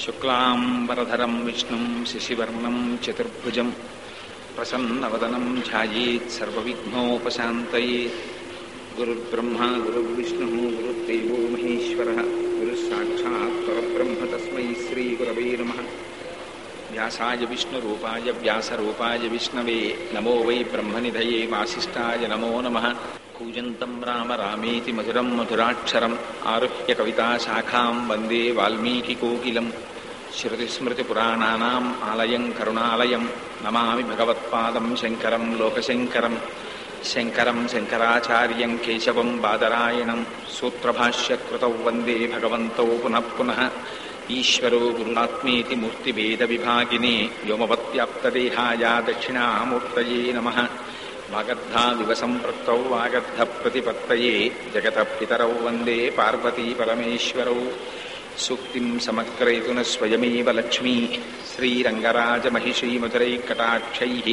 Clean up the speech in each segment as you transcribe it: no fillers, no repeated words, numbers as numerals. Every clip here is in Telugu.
శుక్లాంబరధరం విష్ణుం శశివర్ణం చతుర్భుజం ప్రసన్నవదనం ధ్యాయేత్ సర్వవిఘ్నోపశాంతయేత్. గురుర్బ్రహ్మా గురుర్విష్ణుః గురుర్దేవో మహేశ్వరః గురుస్సాక్షాత్ పరబ్రహ్మ తస్మై శ్రీగురవే నమః. వ్యాసాయ విష్ణురూపాయ వ్యాసరూపాయ విష్ణవే నమో వై బ్రహ్మనిధయే వాసిష్ఠాయ నమో నమః. కూజంతం రామ రామేతి మధురం మధురాక్షరం ఆరుహ్య కవితాశాఖాం వందే వాల్మీకికోకిలం. శృతిస్మృతిపురాణానాం ఆలయం కరుణాలయం నమామి భగవత్పాదం శంకరం లోకశంకరం. శంకరం శంకరాచార్యం కేశవం బాదరాయణం సూత్రభాష్యకృతౌ వందే భగవంతౌ పునః పునః. ఈశ్వరో గురురాత్మేతి మూర్తిభేద విభాగినే వ్యోమవత్యాప్తదేహాయ దక్షిణామూర్తయే నమః. వాగర్ధావివ సంపృక్తౌ వాగర్ధ ప్రతిపత్తయే జగతః పితరౌ వందే పార్వతీ పరమేశ్వరౌ. సూక్తిం సమగ్రయతున స్వయమేవ లక్ష్మీ శ్రీరంగరాజమహిషీ మధురైకటాక్షైః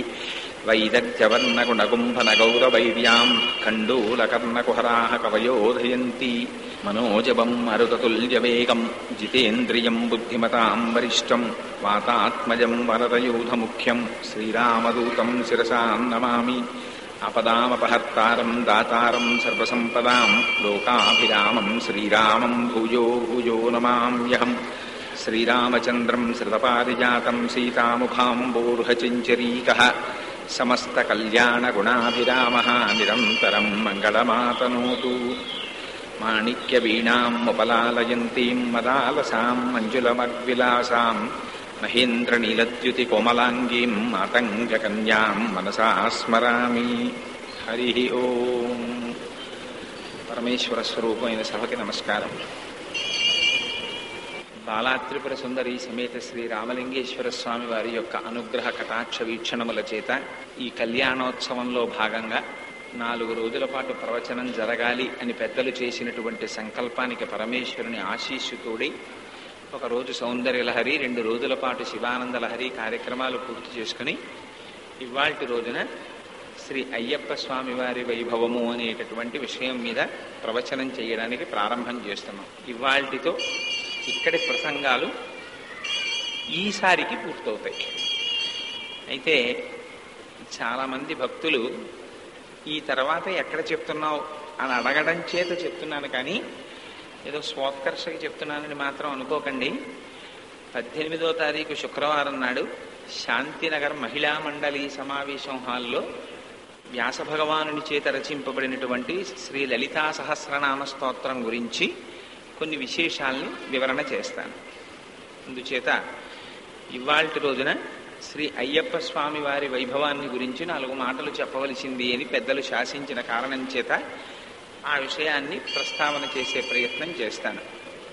వైదగ్ధ్యవర్ణగుణగుంభనగౌరవైర్యాం ఖండూలకర్ణకుహరాः కవయోధయంతి. మనోజవం మరుతతుల్యవేగం జితేంద్రియం బుద్ధిమతాం వరిష్టం వాతాత్మజం వరదయూధముఖ్యం శ్రీరామదూతం శిరసా నమామి. ఆపదామపహర్తారం దాతారం సర్వసంపదాం లోకాభిరామం శ్రీరామం భూయో భూయో నమామ్యహం. శ్రీరామచంద్రం శ్రుతపారిజాతం సీతాముఖాంబోరుహచంచరీకః సమస్తకల్యాణగుణాభిరామः నిరంతరం మంగళమాతనోతు. మాణిక్యవీణాం ఉపలాలయంతీం మదాలసాం మంజులమగ్విలాసాం మహేంద్రనీలద్యుతికోమలాంగీం మాతంగకన్యాం మనసా స్మరామి. హరి ఓం. పరమేశ్వర స్వరూపమైన సభకి నమస్కారం. బాలాత్రిపుర సుందరి సమేత శ్రీ రామలింగేశ్వర స్వామి వారి యొక్క అనుగ్రహ కటాక్ష వీక్షణముల చేత ఈ కళ్యాణోత్సవంలో భాగంగా 4 రోజుల పాటు ప్రవచనం జరగాలి అని పెద్దలు చేసినటువంటి సంకల్పానికి పరమేశ్వరుని ఆశీస్సుతోడి ఒకరోజు సౌందర్యలహరి, 2 రోజుల పాటు శివానంద లహరి కార్యక్రమాలు పూర్తి చేసుకుని ఇవాల్టి రోజున శ్రీ అయ్యప్ప స్వామి వారి వైభవము అనేటటువంటి విషయం మీద ప్రవచనం చేయడానికి ప్రారంభం చేస్తున్నాం. ఇవాల్టితో ఇక్కడి ప్రసంగాలు ఈసారికి పూర్తవుతాయి. అయితే చాలామంది భక్తులు ఈ తర్వాత ఎక్కడ చెప్తున్నావు అని అడగడం చేత చెప్తున్నాను, కానీ ఏదో స్వోత్కర్షకి చెప్తున్నానని మాత్రం అనుకోకండి. 18వ తారీఖు శుక్రవారం నాడు శాంతినగర్ మహిళా మండలి సమావేశం హాల్లో వ్యాస భగవానుని చేత రచింపబడినటువంటి శ్రీ లలితా సహస్రనామ స్తోత్రం గురించి కొన్ని విశేషాలని వివరణ చేస్తాను. అందుచేత ఇవాల్టి రోజున శ్రీ అయ్యప్ప స్వామి వారి వైభవాన్ని గురించి 4 మాటలు చెప్పవలసింది అని పెద్దలు శాసించిన కారణం చేత ఆ విషయాన్ని ప్రస్తావన చేసే ప్రయత్నం చేస్తాను.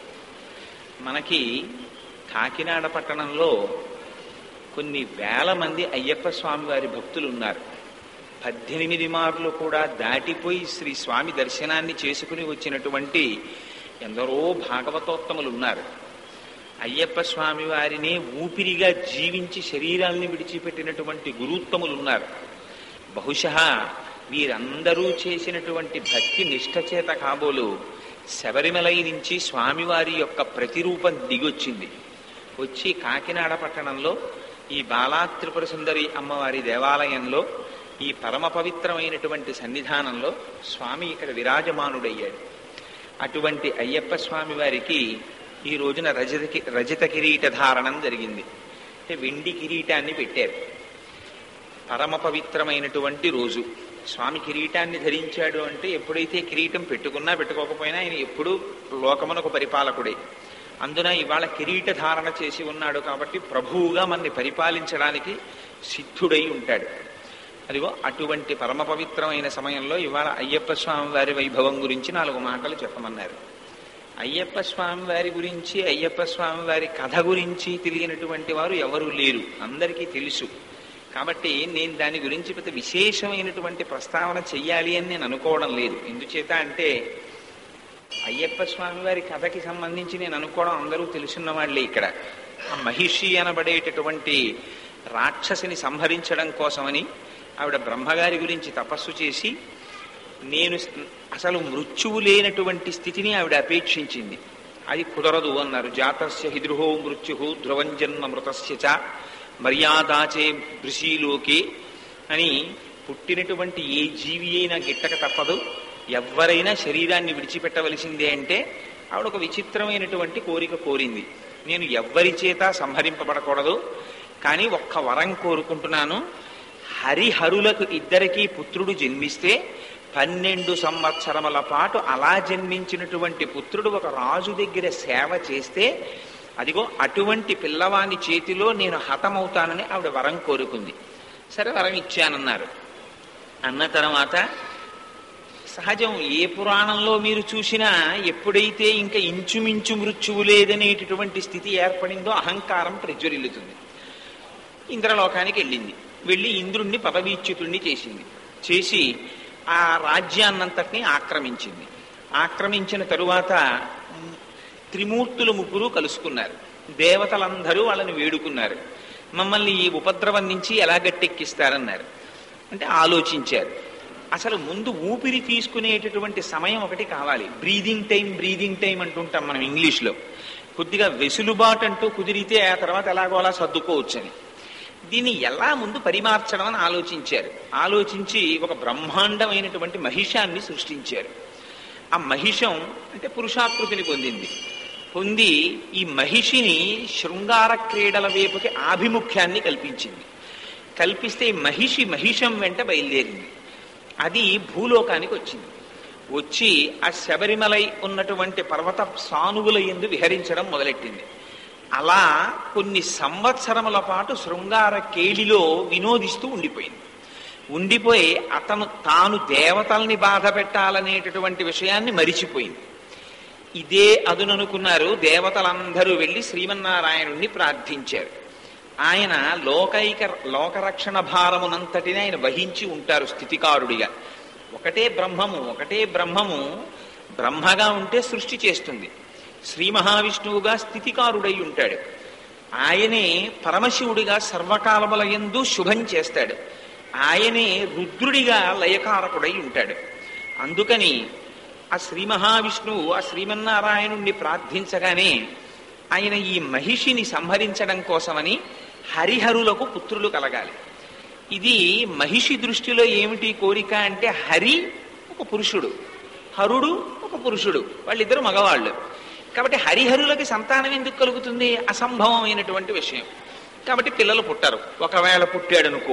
మనకి కాకినాడ పట్టణంలో కొన్ని వేల మంది అయ్యప్ప స్వామి వారి భక్తులు ఉన్నారు. 18 మార్లు కూడా దాటిపోయి శ్రీ స్వామి దర్శనాన్ని చేసుకుని వచ్చినటువంటి ఎందరో భాగవతోత్తములు ఉన్నారు. అయ్యప్ప స్వామి వారిని ఊపిరిగా జీవించి శరీరాల్ని విడిచిపెట్టినటువంటి గురుత్తములు ఉన్నారు. బహుశः వీరందరూ చేసినటువంటి భక్తి నిష్ఠ చేత కాబోలు శబరిమలై నుంచి స్వామివారి యొక్క ప్రతిరూపం దిగొచ్చింది. వచ్చి కాకినాడ పట్టణంలో ఈ బాలాత్రిపుర సుందరి అమ్మవారి దేవాలయంలో ఈ పరమ పవిత్రమైనటువంటి సన్నిధానంలో స్వామి ఇక్కడ విరాజమానుడయ్యాడు. అటువంటి అయ్యప్ప స్వామి వారికి ఈ రోజున రజత కిరీట ధారణం జరిగింది. అంటే వెండి కిరీటాన్ని పెట్టారు. పరమ పవిత్రమైనటువంటి రోజు. స్వామి కిరీటాన్ని ధరించాడు అంటే ఎప్పుడైతే కిరీటం పెట్టుకున్నా పెట్టుకోకపోయినా ఆయన ఎప్పుడూ లోకమునకు పరిపాలకుడే. అందున ఇవాళ కిరీట ధారణ చేసి ఉన్నాడు కాబట్టి ప్రభువుగా మనని పరిపాలించడానికి సిద్ధుడై ఉంటాడు. అదిగో అటువంటి పరమ పవిత్రమైన సమయంలో ఇవాళ అయ్యప్ప స్వామి వారి వైభవం గురించి 4 మాటలు చెప్పమన్నారు. అయ్యప్ప స్వామి వారి గురించి, అయ్యప్ప స్వామి వారి కథ గురించి తెలియనటువంటి వారు ఎవరూ లేరు, అందరికీ తెలుసు. కాబట్టి నేను దాని గురించి పెద్ద విశేషమైనటువంటి ప్రస్తావన చెయ్యాలి అని నేను అనుకోవడం లేదు. ఎందుచేత అంటే అయ్యప్ప స్వామి వారి కథకి సంబంధించి నేను అనుకోవడం అందరూ తెలుసున్న వాళ్ళే. ఇక్కడ ఆ మహిషి అనబడేటటువంటి రాక్షసిని సంహరించడం కోసమని ఆవిడ బ్రహ్మగారి గురించి తపస్సు చేసి నేను అసలు మృత్యువు లేనటువంటి స్థితిని ఆవిడ అపేక్షించింది. అది కుదరదు అన్నారు. జాతస్య హిద్రుహో మృత్యు ధ్రువంజన్మ మృతస్య చ మర్యాదాచే భృషీలోకే అని పుట్టినటువంటి ఏ జీవి అయినా గిట్టక తప్పదు, ఎవరైనా శరీరాన్ని విడిచిపెట్టవలసిందే అంటే ఆవిడ ఒక విచిత్రమైనటువంటి కోరిక కోరింది. నేను ఎవ్వరి చేత సంహరింపబడకూడదు, కానీ ఒక్క వరం కోరుకుంటున్నాను. హరిహరులకు ఇద్దరికీ పుత్రుడు జన్మిస్తే 12 సంవత్సరముల పాటు అలా జన్మించినటువంటి పుత్రుడు ఒక రాజు దగ్గర సేవ చేస్తే అదిగో అటువంటి పిల్లవాని చేతిలో నేను హతమవుతానని ఆవిడ వరం కోరుకుంది. సరే, వరం ఇచ్చానన్నారు. అన్న తర్వాత సహజం ఏ పురాణంలో మీరు చూసినా ఎప్పుడైతే ఇంకా ఇంచుమించు మృత్యువు లేదనేటటువంటి స్థితి ఏర్పడిందో అహంకారం ప్రజ్వరిల్లుతుంది. ఇంద్రలోకానికి వెళ్ళింది. వెళ్ళి ఇంద్రుణ్ణి పదవీచ్యుతుణ్ణి చేసింది. చేసి ఆ రాజ్యాన్నంతటినీ ఆక్రమించింది. ఆక్రమించిన తరువాత త్రిమూర్తులు ముగ్గురు కలుసుకున్నారు. దేవతలందరూ వాళ్ళని వేడుకున్నారు. మమ్మల్ని ఈ ఉపద్రవం నుంచి ఎలా గట్టెక్కిస్తారన్నారు. అంటే ఆలోచించారు. అసలు ముందు ఊపిరి తీసుకునేటటువంటి సమయం ఒకటి కావాలి. బ్రీదింగ్ టైం అంటుంటాం మనం ఇంగ్లీష్లో. కొద్దిగా వెసులుబాటు అంటూ కుదిరితే ఆ తర్వాత ఎలాగో అలా సర్దుకోవచ్చని దీన్ని ఎలా ముందు పరిమార్చడం అని ఆలోచించారు. ఆలోచించి ఒక బ్రహ్మాండమైనటువంటి మహిషాన్ని సృష్టించారు. ఆ మహిషం అంటే పురుషాకృతిని పొంది ఈ మహిషిని శృంగార క్రీడల వైపుకి ఆభిముఖ్యాన్ని కల్పించింది. కల్పిస్తే మహిషం వెంట బయలుదేరింది. అది భూలోకానికి వచ్చింది. వచ్చి ఆ శబరిమలై ఉన్నటువంటి పర్వత సానువుల యందు విహరించడం మొదలెట్టింది. అలా కొన్ని సంవత్సరముల పాటు శృంగార కేళిలో వినోదిస్తూ ఉండిపోయి తాను దేవతల్ని బాధ పెట్టాలనేటటువంటి విషయాన్ని మరిచిపోయింది. ఇదే అదుననుకున్నారు. దేవతలందరూ వెళ్ళి శ్రీమన్నారాయణుణ్ణి ప్రార్థించారు. ఆయన లోకరక్షణ భారమునంతటిని ఆయన వహించి ఉంటారు స్థితికారుడిగా. ఒకటే బ్రహ్మము బ్రహ్మగా ఉంటే సృష్టి చేస్తుంది. శ్రీ మహావిష్ణువుగా స్థితికారుడై ఉంటాడు. ఆయనే పరమశివుడిగా సర్వకాలముల యందు శుభం చేస్తాడు. ఆయనే రుద్రుడిగా లయకారకుడై ఉంటాడు. అందుకని ఆ శ్రీ మహావిష్ణువు ఆ శ్రీమన్నారాయణుణ్ణి ప్రార్థించగానే ఆయన ఈ మహిషిని సంహరించడం కోసమని హరిహరులకు పుత్రులు కలగాలి. ఇది మహిషి దృష్టిలో ఏమిటి కోరిక అంటే హరి ఒక పురుషుడు, హరుడు ఒక పురుషుడు, వాళ్ళిద్దరు మగవాళ్ళు. కాబట్టి హరిహరులకి సంతానం ఎందుకు కలుగుతుంది? అసంభవమైనటువంటి విషయం. కాబట్టి పిల్లలు పుట్టరు. ఒకవేళ పుట్టాడనుకో,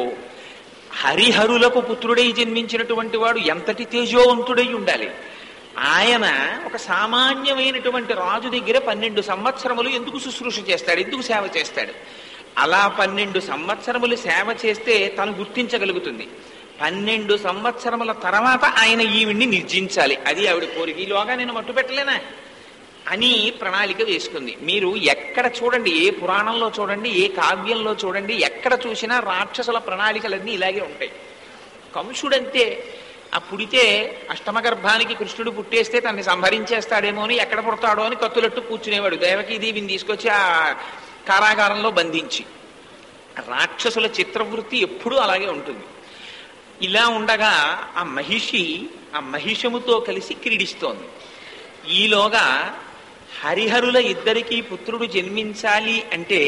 హరిహరులకు పుత్రుడై జన్మించినటువంటి వాడు ఎంతటి తేజోవంతుడై ఉండాలి. ఆయన ఒక సామాన్యమైనటువంటి రాజు దగ్గర 12 సంవత్సరములు ఎందుకు శుశ్రూష చేస్తాడు, ఎందుకు సేవ చేస్తాడు? అలా 12 సంవత్సరములు సేవ చేస్తే తను గుర్తించగలుగుతుంది. 12 సంవత్సరముల తర్వాత ఆయన ఈవిడ్ని నిర్జించాలి. అది ఆవిడ కోరిక. ఈలోగా నేను మట్టు పెట్టలేనా అని ప్రణాళిక వేసుకుంది. మీరు ఎక్కడ చూడండి, ఏ పురాణంలో చూడండి, ఏ కావ్యంలో చూడండి, ఎక్కడ చూసినా రాక్షసుల ప్రణాళికలన్నీ ఇలాగే ఉంటాయి. కంసుడంతే. ఆ పుడితే అష్టమ గర్భానికి కృష్ణుడు పుట్టేస్తే తనని సంహరించేస్తాడేమో అని ఎక్కడ పుడతాడో అని కత్తులట్టు కూర్చునేవాడు. దేవకీదేవిని తీసుకొచ్చి ఆ కారాగారంలో బంధించి. రాక్షసుల చిత్రవృత్తి ఎప్పుడూ అలాగే ఉంటుంది. ఇలా ఉండగా ఆ మహిషముతో కలిసి క్రీడిస్తోంది. ఈలోగా హరిహరుల ఇద్దరికీ పుత్రుడు జన్మించాలి అంటే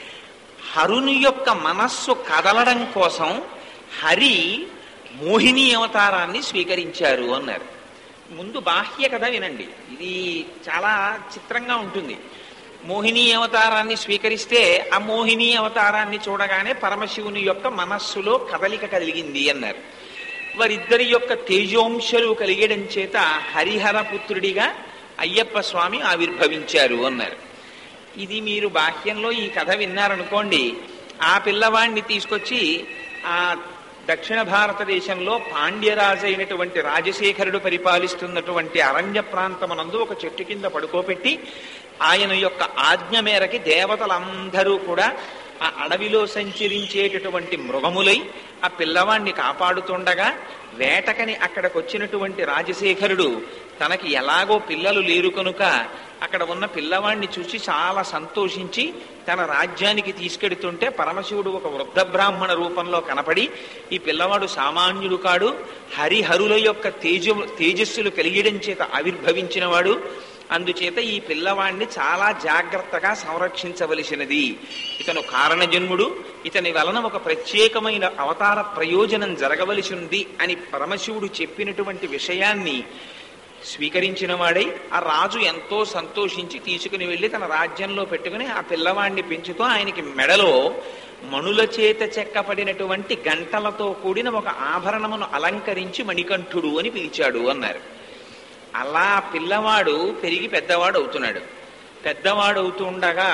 హరుని యొక్క మనస్సు కదలడం కోసం హరి మోహిని అవతారాన్ని స్వీకరించారు అన్నారు. ముందు బాహ్య కథ వినండి, ఇది చాలా చిత్రంగా ఉంటుంది. మోహిని అవతారాన్ని స్వీకరిస్తే ఆ మోహిని అవతారాన్ని చూడగానే పరమశివుని యొక్క మనస్సులో కదలిక కలిగింది అన్నారు. వారిద్దరి యొక్క తేజోంశలు కలిగడం చేత హరిహర పుత్రుడిగా అయ్యప్ప స్వామి ఆవిర్భవించారు అన్నారు. ఇది మీరు బాహ్యంలో ఈ కథ విన్నారనుకోండి, ఆ పిల్లవాడిని తీసుకొచ్చి ఆ దక్షిణ భారతదేశంలో పాండ్యరాజు అయినటువంటి రాజశేఖరుడు పరిపాలిస్తున్నటువంటి అరణ్య ప్రాంతమునందు ఒక చెట్టు కింద పడుకోబెట్టి ఆయన యొక్క ఆజ్ఞ మేరకి దేవతలందరూ కూడా ఆ అడవిలో సంచరించేటటువంటి మృగములై ఆ పిల్లవాణ్ణి కాపాడుతుండగా వేటకని అక్కడికి వచ్చినటువంటి రాజశేఖరుడు తనకి ఎలాగో పిల్లలు లేరు కనుక అక్కడ ఉన్న పిల్లవాణ్ణి చూసి చాలా సంతోషించి తన రాజ్యానికి తీసుకెడుతుంటే పరమశివుడు ఒక వృద్ధ బ్రాహ్మణ రూపంలో కనపడి ఈ పిల్లవాడు సామాన్యుడు కాడు, హరిహరుల యొక్క తేజస్సులు కలిగడం చేత ఆవిర్భవించిన వాడు, అందుచేత ఈ పిల్లవాడిని చాలా జాగ్రత్తగా సంరక్షించవలసినది. ఇతను కారణజన్ముడు, ఇతని వలన ఒక ప్రత్యేకమైన అవతార ప్రయోజనం జరగవలసి ఉంది అని పరమశివుడు చెప్పినటువంటి విషయాన్ని స్వీకరించిన వాడై ఆ రాజు ఎంతో సంతోషించి తీసుకుని వెళ్ళి తన రాజ్యంలో పెట్టుకుని ఆ పిల్లవాడిని పెంచుతూ ఆయనకి మెడలో మణుల చేత చెక్కపడినటువంటి గంటలతో కూడిన ఒక ఆభరణమును అలంకరించి మణికంఠుడు అని పిలిచాడు అన్నారు. అలా పిల్లవాడు పెరిగి పెద్దవాడు అవుతున్నాడు. పెద్దవాడు అవుతుండగా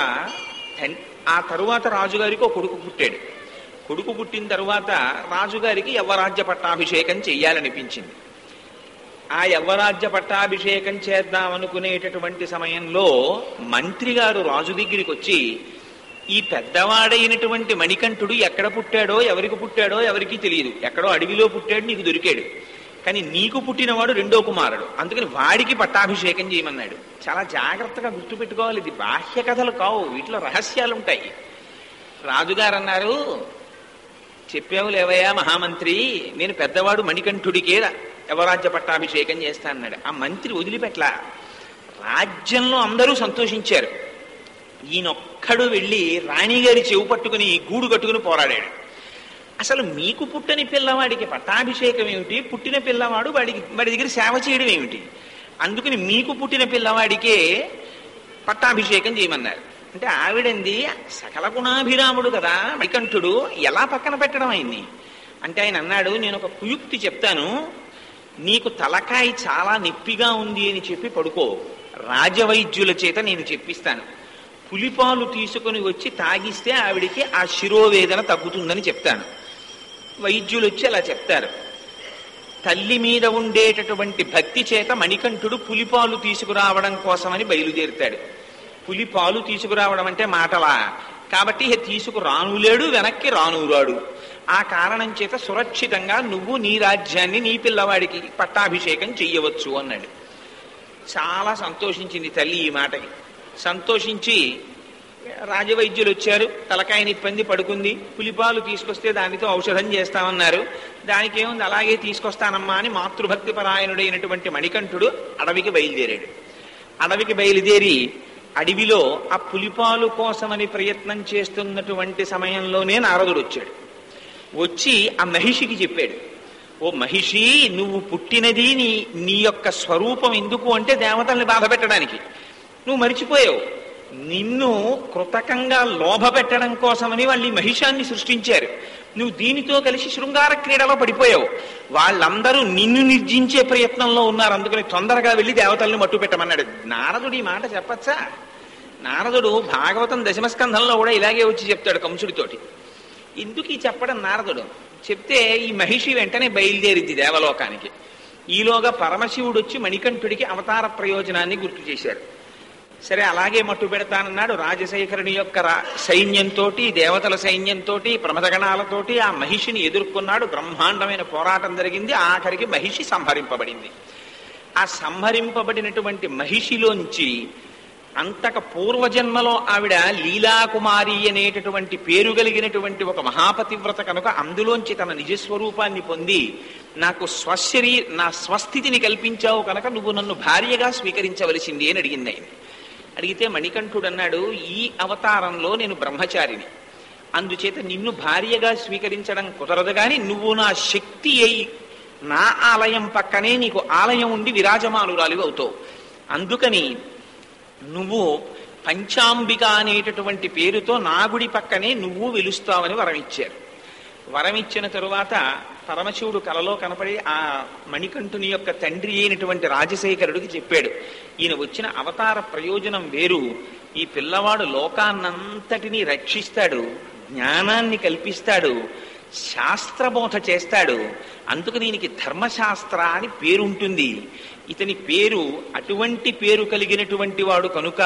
ఆ తరువాత రాజుగారికి ఒక కొడుకు పుట్టాడు. కొడుకు పుట్టిన తరువాత రాజుగారికి యవ్వరాజ్య పట్టాభిషేకం చెయ్యాలనిపించింది. ఆ యవ్వరాజ్య పట్టాభిషేకం చేద్దామనుకునేటటువంటి సమయంలో మంత్రి గారు రాజు దగ్గరికి వచ్చి, ఈ పెద్దవాడైనటువంటి మణికంఠుడు ఎక్కడ పుట్టాడో ఎవరికి పుట్టాడో ఎవరికి తెలియదు, ఎక్కడో అడవిలో పుట్టాడు, నీకు దొరికాడు, కానీ నీకు పుట్టినవాడు రెండో కుమారుడు, అందుకని వాడికి పట్టాభిషేకం చేయమన్నాడు. చాలా జాగ్రత్తగా గుర్తుపెట్టుకోవాలి, ఇది బాహ్య కథలు కావు, వీటిలో రహస్యాలు ఉంటాయి. రాజుగారు అన్నారు, చెప్పావు లేవయ్యా మహామంత్రి, నేను పెద్దవాడు మణికంఠుడికే యవరాజ్య పట్టాభిషేకం చేస్తా అన్నాడు. ఆ మంత్రి వదిలిపెట్ల. రాజ్యంలో అందరూ సంతోషించారు. ఈయనొక్కడు వెళ్ళి రాణిగారి చెవు పట్టుకుని గూడు కట్టుకుని పోరాడాడు. అసలు మీకు పుట్టని పిల్లవాడికి పట్టాభిషేకం ఏమిటి, పుట్టిన పిల్లవాడు వాడి దగ్గర సేవ చేయడం ఏమిటి, అందుకని మీకు పుట్టిన పిల్లవాడికే పట్టాభిషేకం చేయమన్నారు. అంటే ఆవిడంది సకల గుణాభిరాముడు కదా మణికంఠుడు, ఎలా పక్కన పెట్టడం అయింది అంటే ఆయన అన్నాడు, నేను ఒక కుయుక్తి చెప్తాను, నీకు తలకాయ చాలా నొప్పిగా ఉంది అని చెప్పి పడుకో, రాజవైద్యుల చేత నేను చెప్పిస్తాను, పులిపాలు తీసుకుని వచ్చి తాగిస్తే ఆవిడికి ఆ శిరోవేదన తగ్గుతుందని చెప్తాను. వైద్యులు వచ్చి అలా చెప్తారు. తల్లి మీద ఉండేటటువంటి భక్తి చేత మణికంఠుడు పులిపాలు తీసుకురావడం కోసమని బయలుదేరుతాడు. పులిపాలు తీసుకురావడం అంటే మాటలా, కాబట్టి తీసుకురానులేడు, వెనక్కి రానురాడు. ఆ కారణం చేత సురక్షితంగా నువ్వు నీ రాజ్యాన్ని నీ పిల్లవాడికి పట్టాభిషేకం చెయ్యవచ్చు అన్నాడు. చాలా సంతోషించింది తల్లి ఈ మాటకి. సంతోషించి రాజవైద్యులు వచ్చారు, తలకాయ నిప్పంది పడుకుంది, పులిపాలు తీసుకొస్తే దానితో ఔషధం చేస్తామన్నారు. దానికి ఏముంది, అలాగే తీసుకొస్తానమ్మా అని మాతృభక్తి పరాయణుడైనటువంటి మణికంఠుడు అడవికి బయలుదేరాడు. అడవికి బయలుదేరి అడవిలో ఆ పులిపాలు కోసమని ప్రయత్నం చేస్తున్నటువంటి సమయంలోనే నారదుడు వచ్చాడు. వచ్చి ఆ మహిషికి చెప్పాడు, ఓ మహిషి, నువ్వు పుట్టినది నీ యొక్క స్వరూపం ఎందుకు అంటే దేవతల్ని బాధ పెట్టడానికి. నువ్వు మరిచిపోయావు, నిన్ను కృతకంగా లోభ పెట్టడం కోసమని వాళ్ళు ఈ మహిషాన్ని సృష్టించారు. నువ్వు దీనితో కలిసి శృంగార క్రీడలో పడిపోయావు. వాళ్ళందరూ నిన్ను నిర్జించే ప్రయత్నంలో ఉన్నారు, అందుకని తొందరగా వెళ్ళి దేవతల్ని మట్టు పెట్టమన్నాడు. నారదుడు ఈ మాట చెప్పచ్చా? నారదుడు భాగవతం దశమస్కంధంలో కూడా ఇలాగే వచ్చి చెప్తాడు కంసుడితోటి. ఎందుకు ఈ చెప్పడం నారదుడు చెప్తే, ఈ మహిషి వెంటనే బయలుదేరింది దేవలోకానికి. ఈలోగా పరమశివుడు వచ్చి మణికంఠుడికి అవతార ప్రయోజనాన్ని గుర్తు చేశారు. సరే అలాగే మట్టు పెడతానన్నాడు. రాజశేఖరుని యొక్క సైన్యంతో, దేవతల సైన్యంతో, ప్రమదగణాలతోటి ఆ మహిషిని ఎదుర్కొన్నాడు. బ్రహ్మాండమైన పోరాటం జరిగింది. ఆఖరికి మహిషి సంహరింపబడింది. ఆ సంహరింపబడినటువంటి మహిషిలోంచి అంతక పూర్వజన్మలో ఆవిడ లీలాకుమారి అనేటటువంటి పేరు కలిగినటువంటి ఒక మహాపతివ్రత కనుక అందులోంచి తన నిజస్వరూపాన్ని పొంది నాకు నా స్వస్థితిని కల్పించావు కనుక నువ్వు నన్ను భార్యగా స్వీకరించవలసింది అని అడిగింది ఆయన. అడిగితే మణికంఠుడు అన్నాడు, ఈ అవతారంలో నేను బ్రహ్మచారిని, అందుచేత నిన్ను భార్యగా స్వీకరించడం కుదరదు, కానీ నువ్వు నా శక్తి అయి నా ఆలయం పక్కనే నీకు ఆలయం ఉండి విరాజమానురాలివి అవుతావు, అందుకని నువ్వు పంచాంబిక అనేటటువంటి పేరుతో నా గుడి పక్కనే నువ్వు వెలుస్తావని వరమిచ్చారు. వరమిచ్చిన తరువాత పరమశివుడు కలలో కనపడి ఆ మణికంఠుని యొక్క తండ్రి అయినటువంటి రాజశేఖరుడికి చెప్పాడు, ఈయన వచ్చిన అవతార ప్రయోజనం వేరు, ఈ పిల్లవాడు లోకాన్నంతటినీ రక్షిస్తాడు, జ్ఞానాన్ని కల్పిస్తాడు, శాస్త్రబోధ చేస్తాడు, అందుకు దీనికి ధర్మశాస్త్ర అని పేరుంటుంది. ఇతని పేరు అటువంటి పేరు కలిగినటువంటి వాడు కనుక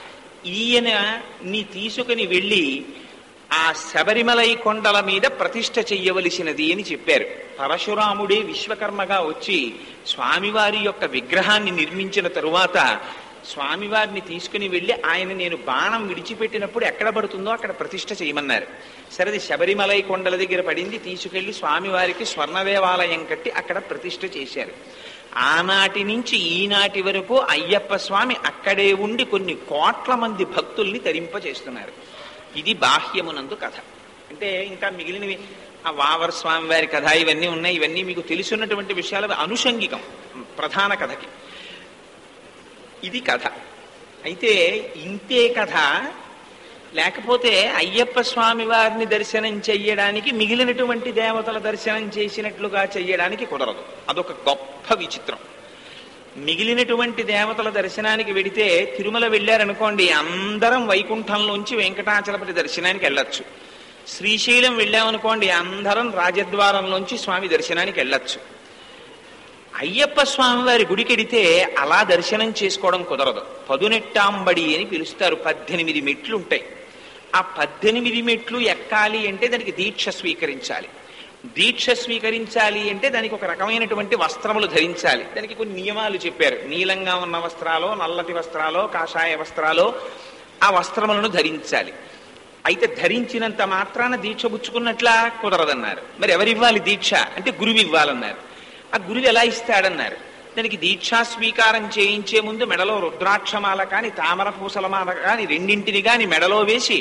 ఈయన నీ తీసుకుని వెళ్ళి ఆ శబరిమలై కొండల మీద ప్రతిష్ఠ చెయ్యవలసినది అని చెప్పారు. పరశురాముడే విశ్వకర్మగా వచ్చి స్వామివారి యొక్క విగ్రహాన్ని నిర్మించిన తరువాత స్వామివారిని తీసుకుని వెళ్ళి ఆయన నేను బాణం విడిచిపెట్టినప్పుడు ఎక్కడ పడుతుందో అక్కడ ప్రతిష్ఠ చేయమన్నారు. సరేది శబరిమలై కొండల దగ్గర పడింది, తీసుకెళ్లి స్వామివారికి స్వర్ణ దేవాలయం కట్టి అక్కడ ప్రతిష్ఠ చేశారు. ఆనాటి నుంచి ఈనాటి వరకు అయ్యప్ప స్వామి అక్కడే ఉండి కొన్ని కోట్ల మంది భక్తుల్ని తరింపచేస్తున్నారు. ఇది బాహ్యమునందు కథ. అంటే ఇంకా మిగిలినవి ఆ వావర్ స్వామి వారి కథ ఇవన్నీ ఉన్నాయి. ఇవన్నీ మీకు తెలుసున్నటువంటి విషయాలు అనుషంగికం ప్రధాన కథకి. ఇది కథ. అయితే ఇంతే కథ, లేకపోతే అయ్యప్ప స్వామి వారిని దర్శనం చెయ్యడానికి మిగిలినటువంటి దేవతల దర్శనం చేసినట్లుగా చెయ్యడానికి కుదరదు. అదొక గొప్ప విచిత్రం. మిగిలినటువంటి దేవతల దర్శనానికి వెడితే తిరుమల వెళ్ళారనుకోండి, అందరం వైకుంఠంలోంచి వెంకటాచలపతి దర్శనానికి వెళ్ళొచ్చు. శ్రీశైలం వెళ్ళామనుకోండి, అందరం రాజద్వారంలోంచి స్వామి దర్శనానికి వెళ్ళొచ్చు. అయ్యప్ప స్వామి వారి గుడికెడితే అలా దర్శనం చేసుకోవడం కుదరదు. పదునెట్టాంబడి అని పిలుస్తారు. 18 మెట్లు ఉంటాయి. ఆ 18 మెట్లు ఎక్కాలి అంటే దానికి దీక్ష స్వీకరించాలి. దీక్ష స్వీకరించాలి అంటే దానికి ఒక రకమైనటువంటి వస్త్రములు ధరించాలి. దానికి కొన్ని నియమాలు చెప్పారు. నీలంగా ఉన్న వస్త్రాలో, నల్లటి వస్త్రాలో, కాషాయ వస్త్రాలో ఆ వస్త్రములను ధరించాలి. అయితే ధరించినంత మాత్రాన దీక్ష పుచ్చుకున్నట్లా కుదరదన్నారు. మరి ఎవరివ్వాలి దీక్ష అంటే గురువు ఇవ్వాలన్నారు. ఆ గురువు ఎలా ఇస్తాడన్నారు. దానికి దీక్షా స్వీకారం చేయించే ముందు మెడలో రుద్రాక్షమాల కాని, తామర పూసలమాల కాని రెండింటిని కాని మెడలో వేసి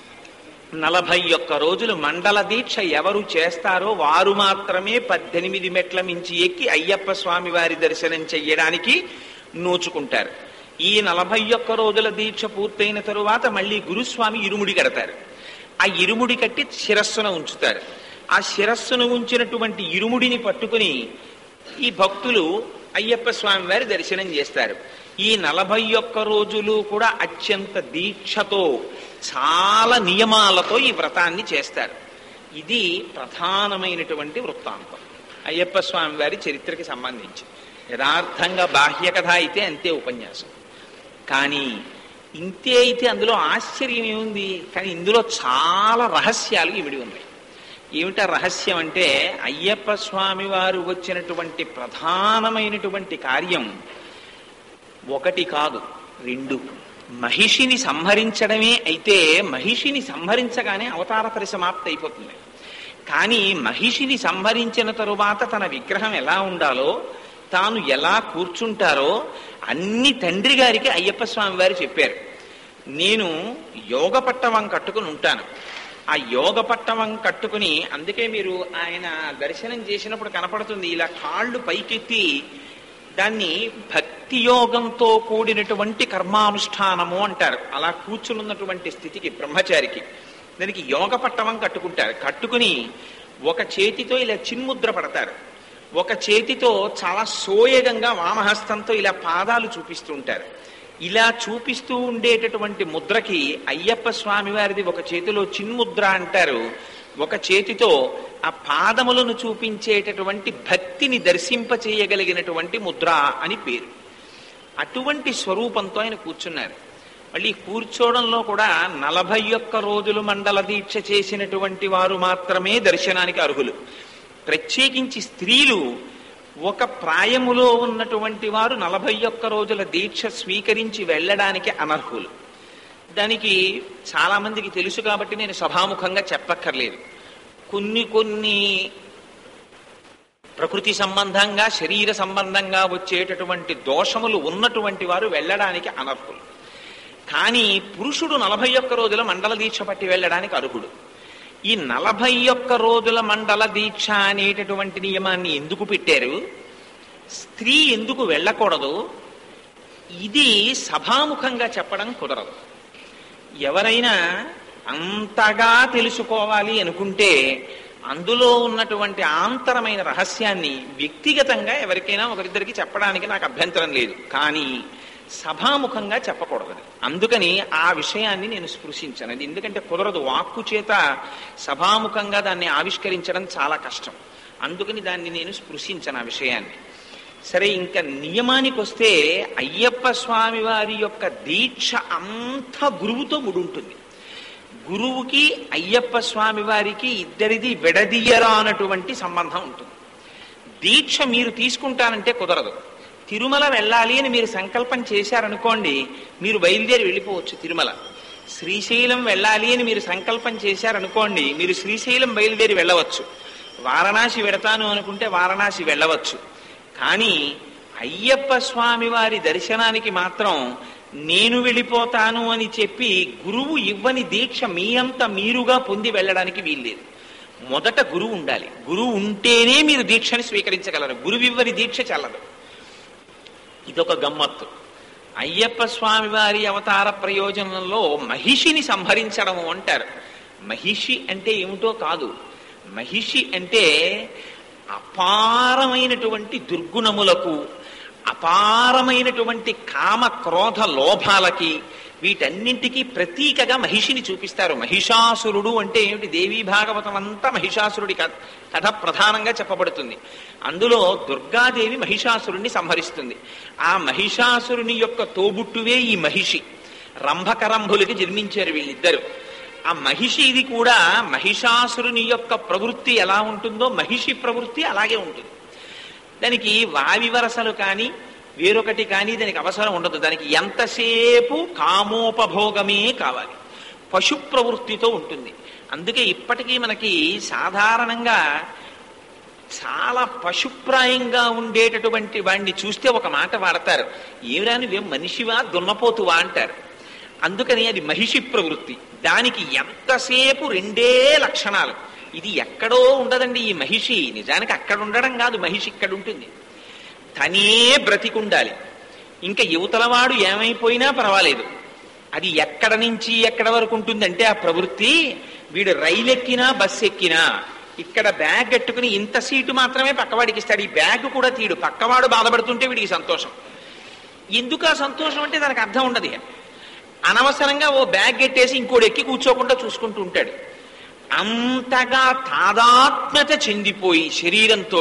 41 రోజులు మండల దీక్ష ఎవరు చేస్తారో వారు మాత్రమే 18 మెట్ల మించి ఎక్కి అయ్యప్ప స్వామి వారి దర్శనం చెయ్యడానికి నోచుకుంటారు. ఈ 41 రోజుల దీక్ష పూర్తయిన తరువాత మళ్ళీ గురుస్వామి ఇరుముడి కడతారు. ఆ ఇరుముడి కట్టి శిరస్సును ఉంచుతారు. ఆ శిరస్సును ఉంచినటువంటి ఇరుముడిని పట్టుకుని ఈ భక్తులు అయ్యప్ప స్వామి వారి దర్శనం చేస్తారు. ఈ 41 రోజులు కూడా అత్యంత దీక్షతో, చాలా నియమాలతో ఈ వ్రతాన్ని చేస్తారు. ఇది ప్రధానమైనటువంటి వృత్తాంతం అయ్యప్ప స్వామి వారి చరిత్రకి సంబంధించి. యథార్థంగా బాహ్య కథ అయితే అంతే ఉపన్యాసం. కానీ ఇంతే అయితే అందులో ఆశ్చర్యం ఏముంది? కానీ ఇందులో చాలా రహస్యాలు ఇమిడి ఉన్నాయి. ఏమిటా రహస్యం అంటే, అయ్యప్ప స్వామి వారు వచ్చినటువంటి ప్రధానమైనటువంటి కార్యం ఒకటి కాదు, 2. మహిషిని సంహరించడమే. అయితే మహిషిని సంహరించగానే అవతార పరిసమాప్తి అయిపోతుంది. కానీ మహిషిని సంహరించిన తరువాత తన విగ్రహం ఎలా ఉండాలో, తాను ఎలా కూర్చుంటారో అన్ని తండ్రి గారికి అయ్యప్ప స్వామి వారు చెప్పారు. నేను యోగ పట్టవం కట్టుకుని ఉంటాను. ఆ యోగ పట్టవం కట్టుకుని, అందుకే మీరు ఆయన దర్శనం చేసినప్పుడు కనపడుతుంది, ఇలా కాళ్ళు పైకెత్తి దాన్ని భక్తి యోగంతో కూడినటువంటి కర్మానుష్ఠానము అంటారు. అలా కూర్చునున్నటువంటి స్థితికి బ్రహ్మచారికి దానికి యోగ పట్టవం కట్టుకుంటారు. కట్టుకుని ఒక చేతితో ఇలా చిన్ముద్ర పడతారు, ఒక చేతితో చాలా సోయగంగా వామహస్తంతో ఇలా పాదాలు చూపిస్తూ ఉంటారు. ఇలా చూపిస్తూ ఉండేటటువంటి ముద్రకి అయ్యప్ప స్వామి వారిది ఒక చేతిలో చిన్ముద్ర అంటారు, ఒక చేతితో ఆ పాదములను చూపించేటటువంటి భక్తిని దర్శింపచేయగలిగినటువంటి ముద్ర అని పేరు. అటువంటి స్వరూపంతో ఆయన కూర్చున్నారు. మళ్ళీ కూర్చోవడంలో కూడా 41 రోజులు మండల దీక్ష చేసినటువంటి వారు మాత్రమే దర్శనానికి అర్హులు. ప్రత్యేకించి స్త్రీలు, ఒక ప్రాయములో ఉన్నటువంటి వారు 41 రోజుల దీక్ష స్వీకరించి వెళ్ళడానికి అనర్హులు. దానికి చాలా మందికి తెలుసు కాబట్టి నేను సభాముఖంగా చెప్పక్కర్లేదు. కొన్ని ప్రకృతి సంబంధంగా, శరీర సంబంధంగా వచ్చేటటువంటి దోషములు ఉన్నటువంటి వారు వెళ్ళడానికి అనర్హులు. కానీ పురుషుడు 41 రోజుల మండల దీక్ష పట్టి వెళ్ళడానికి అర్హుడు. ఈ 41 రోజుల మండల దీక్ష అనేటటువంటి నియమాన్ని ఎందుకు పెట్టారు? స్త్రీ ఎందుకు వెళ్ళకూడదు? ఇది సభాముఖంగా చెప్పడం కుదరదు. ఎవరైనా అంతగా తెలుసుకోవాలి అనుకుంటే అందులో ఉన్నటువంటి ఆంతరమైన రహస్యాన్ని వ్యక్తిగతంగా ఎవరికైనా ఒకరిద్దరికి చెప్పడానికి నాకు అభ్యంతరం లేదు. కానీ సభాముఖంగా చెప్పకూడదు. అందుకని ఆ విషయాన్ని నేను స్పృశించాను. అది ఎందుకంటే కుదరదు, వాక్కు చేత సభాముఖంగా దాన్ని ఆవిష్కరించడం చాలా కష్టం. అందుకని దాన్ని నేను స్పృశించను ఆ విషయాన్ని. సరే, ఇంకా నియమానికి వస్తే అయ్యప్ప స్వామి వారి యొక్క దీక్ష అంతా గురువుతో ముడుంటుంది. గురువుకి అయ్యప్ప స్వామి వారికి ఇద్దరిది విడదీయరానటువంటి సంబంధం ఉంటుంది. దీక్ష మీరు తీసుకుంటానంటే కుదరదు. తిరుమల వెళ్ళాలి అని మీరు సంకల్పం చేశారనుకోండి, మీరు బయలుదేరి వెళ్ళిపోవచ్చు తిరుమల. శ్రీశైలం వెళ్ళాలి అని మీరు సంకల్పం చేశారనుకోండి, మీరు శ్రీశైలం బయలుదేరి వెళ్ళవచ్చు. వారణాసి వెడతాను అనుకుంటే వారణాసి వెళ్ళవచ్చు. కానీ అయ్యప్ప స్వామి వారి దర్శనానికి మాత్రం నేను వెళ్ళిపోతాను అని చెప్పి గురువు ఇవ్వని దీక్ష మీ అంత మీరుగా పొంది వెళ్ళడానికి వీల్లేదు. మొదట గురువు ఉండాలి. గురువు ఉంటేనే మీరు దీక్షని స్వీకరించగలరు. గురువు ఇవ్వని దీక్ష చల్లదు. ఇదొక గమ్మత్తు. అయ్యప్ప స్వామి వారి అవతార ప్రయోజనంలో మహిషిని సంహరించడం అంటారు. మహిషి అంటే ఏమిటో కాదు. మహిషి అంటే అపారమైనటువంటి దుర్గుణములకు, అపారమైనటువంటి కామ క్రోధ లోభాలకి, వీటన్నింటికీ ప్రతీకగా మహిషిని చూపిస్తారు. మహిషాసురుడు అంటే ఏమిటి? దేవీ భాగవతం అంతా మహిషాసురుడి కథ ప్రధానంగా చెప్పబడుతుంది. అందులో దుర్గాదేవి మహిషాసురుణ్ణి సంహరిస్తుంది. ఆ మహిషాసురుని యొక్క తోబుట్టువే ఈ మహిషి. రంభకరంభులకి జన్మించారు వీళ్ళిద్దరు. ఆ మహిషి ఇది కూడా మహిషాసురుని యొక్క ప్రవృత్తి ఎలా ఉంటుందో మహిషి ప్రవృత్తి అలాగే ఉంటుంది. దానికి వావి వరసలు కానీ వేరొకటి కానీ దానికి అవసరం ఉండదు. దానికి ఎంతసేపు కామోపభోగమే కావాలి. పశు ప్రవృత్తితో ఉంటుంది. అందుకే ఇప్పటికీ మనకి సాధారణంగా చాలా పశుప్రాయంగా ఉండేటటువంటి వాడిని చూస్తే ఒక మాట వాడతారు, ఏమిరా నువ్వేం మనిషివా దున్నపోతువా అంటారు. అందుకని అది మహిషి ప్రవృత్తి. దానికి ఎంతసేపు రెండే లక్షణాలు. ఇది ఎక్కడో ఉండదండి ఈ మహిషి. నిజానికి అక్కడ ఉండడం కాదు, మహిషి ఇక్కడ ఉంటుంది. తనే బ్రతికుండాలి. ఇంకా యువతలవాడు ఏమైపోయినా పర్వాలేదు. అది ఎక్కడ నుంచి ఎక్కడ వరకు ఉంటుందంటే ఆ ప్రవృత్తి, వీడు రైలు ఎక్కినా బస్సు ఎక్కినా ఇక్కడ బ్యాగ్ కట్టుకుని ఇంత సీటు మాత్రమే పక్కవాడికి ఇస్తాడు. ఈ బ్యాగ్ కూడా తీడు. పక్కవాడు బాధపడుతుంటే వీడికి సంతోషం. ఎందుకు ఆ సంతోషం అంటే దానికి అర్థం ఉండదు. అనవసరంగా ఓ బ్యాగ్ కట్టేసి ఇంకోటి ఎక్కి కూర్చోకుండా చూసుకుంటూ ఉంటాడు. అంతగా తాదాత్మ్యత చెందిపోయి శరీరంతో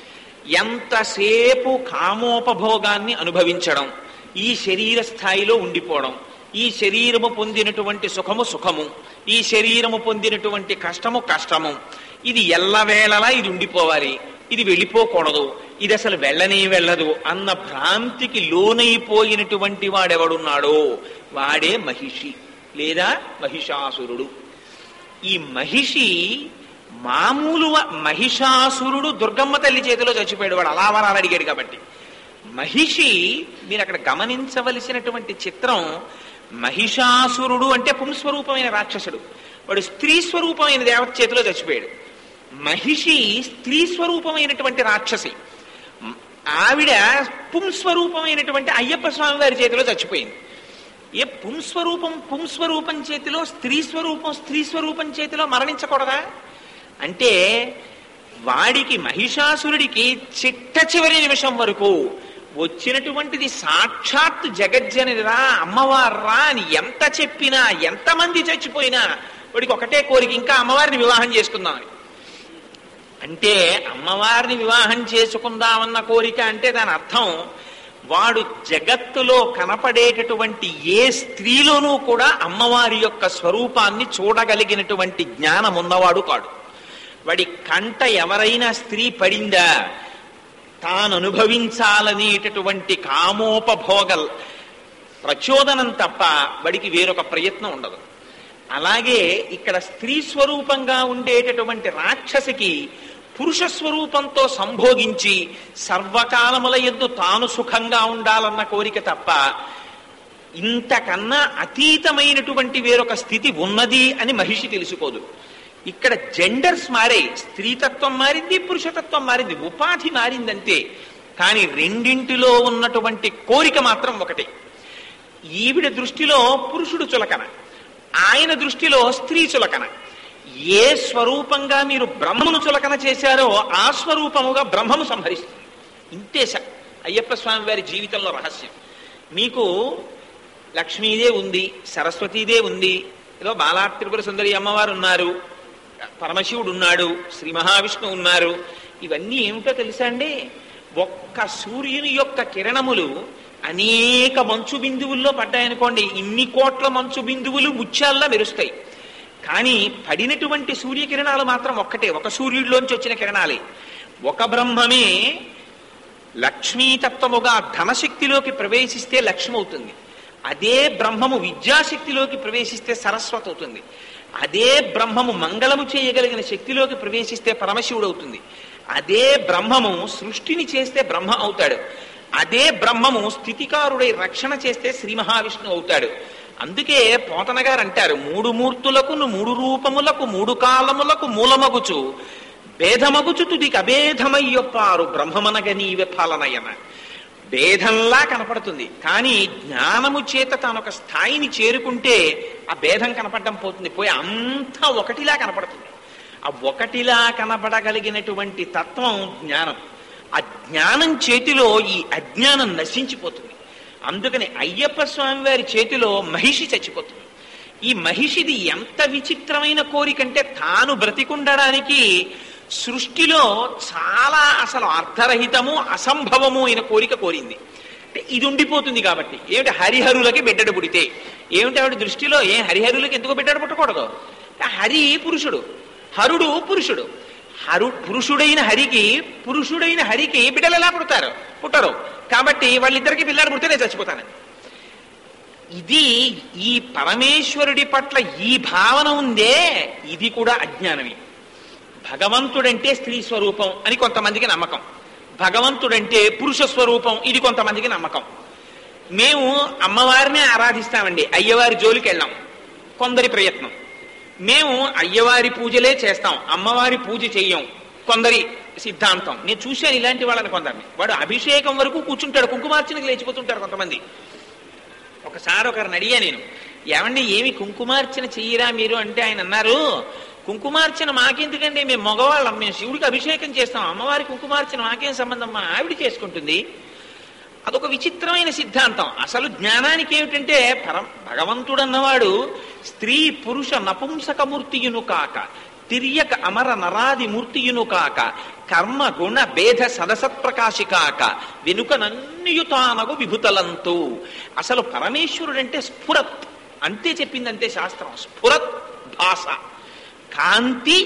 ఎంతసేపు కామోపభోగాన్ని అనుభవించడం, ఈ శరీర స్థాయిలో ఉండిపోవడం, ఈ శరీరము పొందినటువంటి సుఖము సుఖము, ఈ శరీరము పొందినటువంటి కష్టము కష్టము, ఇది ఎల్లవేళలా ఇది ఉండిపోవాలి, ఇది వెళ్ళిపోకూడదు, ఇది అసలు వెళ్ళనే వెళ్ళదు అన్న భ్రాంతికి లోనైపోయినటువంటి వాడెవడున్నాడో వాడే మహిషి లేదా మహిషాసురుడు. ఈ మహిషి మామూలు మహిషాసురుడు దుర్గమ్మ తల్లి చేతిలో చచ్చిపోయాడు. వాడు అలా వరాలు అడిగాడు కాబట్టి. మహిషి మీరు అక్కడ గమనించవలసినటువంటి చిత్రం, మహిషాసురుడు అంటే పుంస్వరూపమైన రాక్షసుడు. వాడు స్త్రీ స్వరూపమైన దేవత చేతిలో చచ్చిపోయాడు. మహిషి స్త్రీ స్వరూపమైనటువంటి రాక్షసి. ఆవిడ పుంస్వరూపమైనటువంటి అయ్యప్ప స్వామి వారి చేతిలో చచ్చిపోయింది. ఏ పుంస్వరూపం చేతిలో స్త్రీ స్వరూపం చేతిలో మరణించకూడదా అంటే, వాడికి మహిషాసురుడికి చిట్ట చివరి నిమిషం వరకు వచ్చినటువంటిది సాక్షాత్ జగజ్జనిరా అమ్మవార్రా అని ఎంత చెప్పినా, ఎంతమంది చచ్చిపోయినా వాడికి ఒకటే కోరిక, ఇంకా అమ్మవారిని వివాహం చేసుకుందామని. అంటే అమ్మవారిని వివాహం చేసుకుందామన్న కోరిక అంటే దాని అర్థం వాడు జగత్తులో కనపడేటటువంటి ఏ స్త్రీలోనూ కూడా అమ్మవారి యొక్క స్వరూపాన్ని చూడగలిగినటువంటి జ్ఞానం ఉన్నవాడు కాడు. వాడి కంట ఎవరైనా స్త్రీ పడిందా, తాను అనుభవించాలనేటటువంటి కామోపభోగ ప్రచోదనం తప్ప వాడికి వేరొక ప్రయత్నం ఉండదు. అలాగే ఇక్కడ స్త్రీ స్వరూపంగా ఉండేటటువంటి రాక్షసికి పురుష స్వరూపంతో సంభోగించి సర్వకాలముల యందు తాను సుఖంగా ఉండాలన్న కోరిక తప్ప ఇంతకన్నా అతీతమైనటువంటి వేరొక స్థితి ఉన్నది అని మహిషి తెలుసుకోదు. ఇక్కడ జెండర్స్ మారాయి, స్త్రీతత్వం మారింది, పురుషతత్వం మారింది, ఉపాధి మారిందంతే. కానీ రెండింటిలో ఉన్నటువంటి కోరిక మాత్రం ఒకటే. ఈవిడ దృష్టిలో పురుషుడు చులకన, ఆయన దృష్టిలో స్త్రీ చులకన. ఏ స్వరూపంగా మీరు బ్రహ్మను చులకన చేశారో ఆ స్వరూపముగా బ్రహ్మము సంహరిస్తుంది. ఇంతే అయ్యప్ప స్వామి వారి జీవితంలో రహస్యం. మీకు లక్ష్మీదే ఉంది, సరస్వతీదే ఉంది, ఏదో బాలా త్రిపుర సుందరి అమ్మవారు ఉన్నారు, పరమశివుడు ఉన్నాడు, శ్రీ మహావిష్ణువు ఉన్నారు. ఇవన్నీ ఏమిటో తెలుసా అండి? ఒక్క సూర్యుని యొక్క కిరణములు అనేక మంచు బిందువుల్లో పడ్డాయనుకోండి, ఇన్ని కోట్ల మంచు బిందువులు ముత్యాల్లా మెరుస్తాయి. కానీ పడినటువంటి సూర్యకిరణాలు మాత్రం ఒక్కటే, ఒక సూర్యుడిలోంచి వచ్చిన కిరణాలే. ఒక బ్రహ్మమే లక్ష్మీతత్వముగా ధనశక్తిలోకి ప్రవేశిస్తే లక్ష్మి అవుతుంది. అదే బ్రహ్మము విద్యాశక్తిలోకి ప్రవేశిస్తే సరస్వతి అవుతుంది. అదే బ్రహ్మము మంగళము చేయగలిగిన శక్తిలోకి ప్రవేశిస్తే పరమశివుడు అవుతుంది. అదే బ్రహ్మము సృష్టిని చేస్తే బ్రహ్మ అవుతాడు. అదే బ్రహ్మము స్థితికారుడై రక్షణ చేస్తే శ్రీ మహావిష్ణువు అవుతాడు. అందుకే పోతన గారు అంటారు, మూడు మూర్తులకు మూడు రూపములకు మూడు కాలములకు మూలమగుచు భేదమగుచు తుదికి అభేదమయ్యొప్పారు బ్రహ్మమనగ నీవే పాలనయన. భేదంలా కనపడుతుంది, కానీ జ్ఞానము చేత తానొక స్థాయిని చేరుకుంటే ఆ భేదం కనపడడం పోతుంది, పోయి అంతా ఒకటిలా కనపడుతుంది. ఆ ఒకటిలా కనపడగలిగినటువంటి తత్వం జ్ఞానం. ఆ జ్ఞానం చేతిలో ఈ అజ్ఞానం నశించిపోతుంది. అందుకని అయ్యప్ప స్వామి వారి చేతిలో మహిషి చచ్చిపోతుంది. ఈ మహిషిది ఎంత విచిత్రమైన కోరికంటే తాను బ్రతికుండడానికి సృష్టిలో చాలా అసలు అర్థరహితము అసంభవము అయిన కోరిక కోరింది. అంటే ఇది ఉండిపోతుంది కాబట్టి ఏమిటి, హరిహరులకి బిడ్డడు పుడితే ఏమిటి ఆవిడ దృష్టిలో, హరిహరులకి ఎందుకు బిడ్డడు పుట్టకూడదు? హరి పురుషుడు, హరుడు పురుషుడు. పురుషుడైన హరికి బిడ్డలు ఎలా పుట్టరు. కాబట్టి వాళ్ళిద్దరికి పిల్లాడు పుడితే నేను చచ్చిపోతానని. ఇది ఈ పరమేశ్వరుడి పట్ల ఈ భావన ఉందే, ఇది కూడా అజ్ఞానమే. భగవంతుడంటే స్త్రీ స్వరూపం అని కొంతమందికి నమ్మకం, భగవంతుడంటే పురుష స్వరూపం ఇది కొంతమందికి నమ్మకం. మేము అమ్మవారినే ఆరాధిస్తామండి, అయ్యవారి జోలికి వెళ్ళాం కొందరి ప్రయత్నం. మేము అయ్యవారి పూజలే చేస్తాం, అమ్మవారి పూజ చెయ్యం కొందరి సిద్ధాంతం. నేను చూశాను ఇలాంటి వాళ్ళని కొందరిని. వాడు అభిషేకం వరకు కూర్చుంటాడు, కుంకుమార్చనకి లేచిపోతుంటారు కొంతమంది. ఒకసారి ఒకరిని అడిగా నేను, ఏమండి ఏమి కుంకుమార్చన చెయ్యరా మీరు అంటే ఆయన అన్నారు, కుంకుమార్చన మాకెందుకండి, మేము మగవాళ్ళం, మేము శివుడికి అభిషేకం చేస్తాం, అమ్మవారి కుంకుమార్చన మాకేం సంబంధం, మా ఆవిడ చేసుకుంటుంది. అదొక విచిత్రమైన సిద్ధాంతం. అసలు జ్ఞానానికి ఏమిటంటే భగవంతుడు అన్నవాడు స్త్రీ పురుష నపుంసకమూర్తియును కాక, తిర్యక అమర నరాది మూర్తియును కాక, కర్మ గుణ భేద సదసత్ప్రకాశి కాక, వెనుక నన్నియుతానగు విభుతలంతు. అసలు పరమేశ్వరుడంటే స్ఫురత్ అంతే చెప్పింది, అంతే శాస్త్రం. స్ఫురత్ భాష, కాంతి,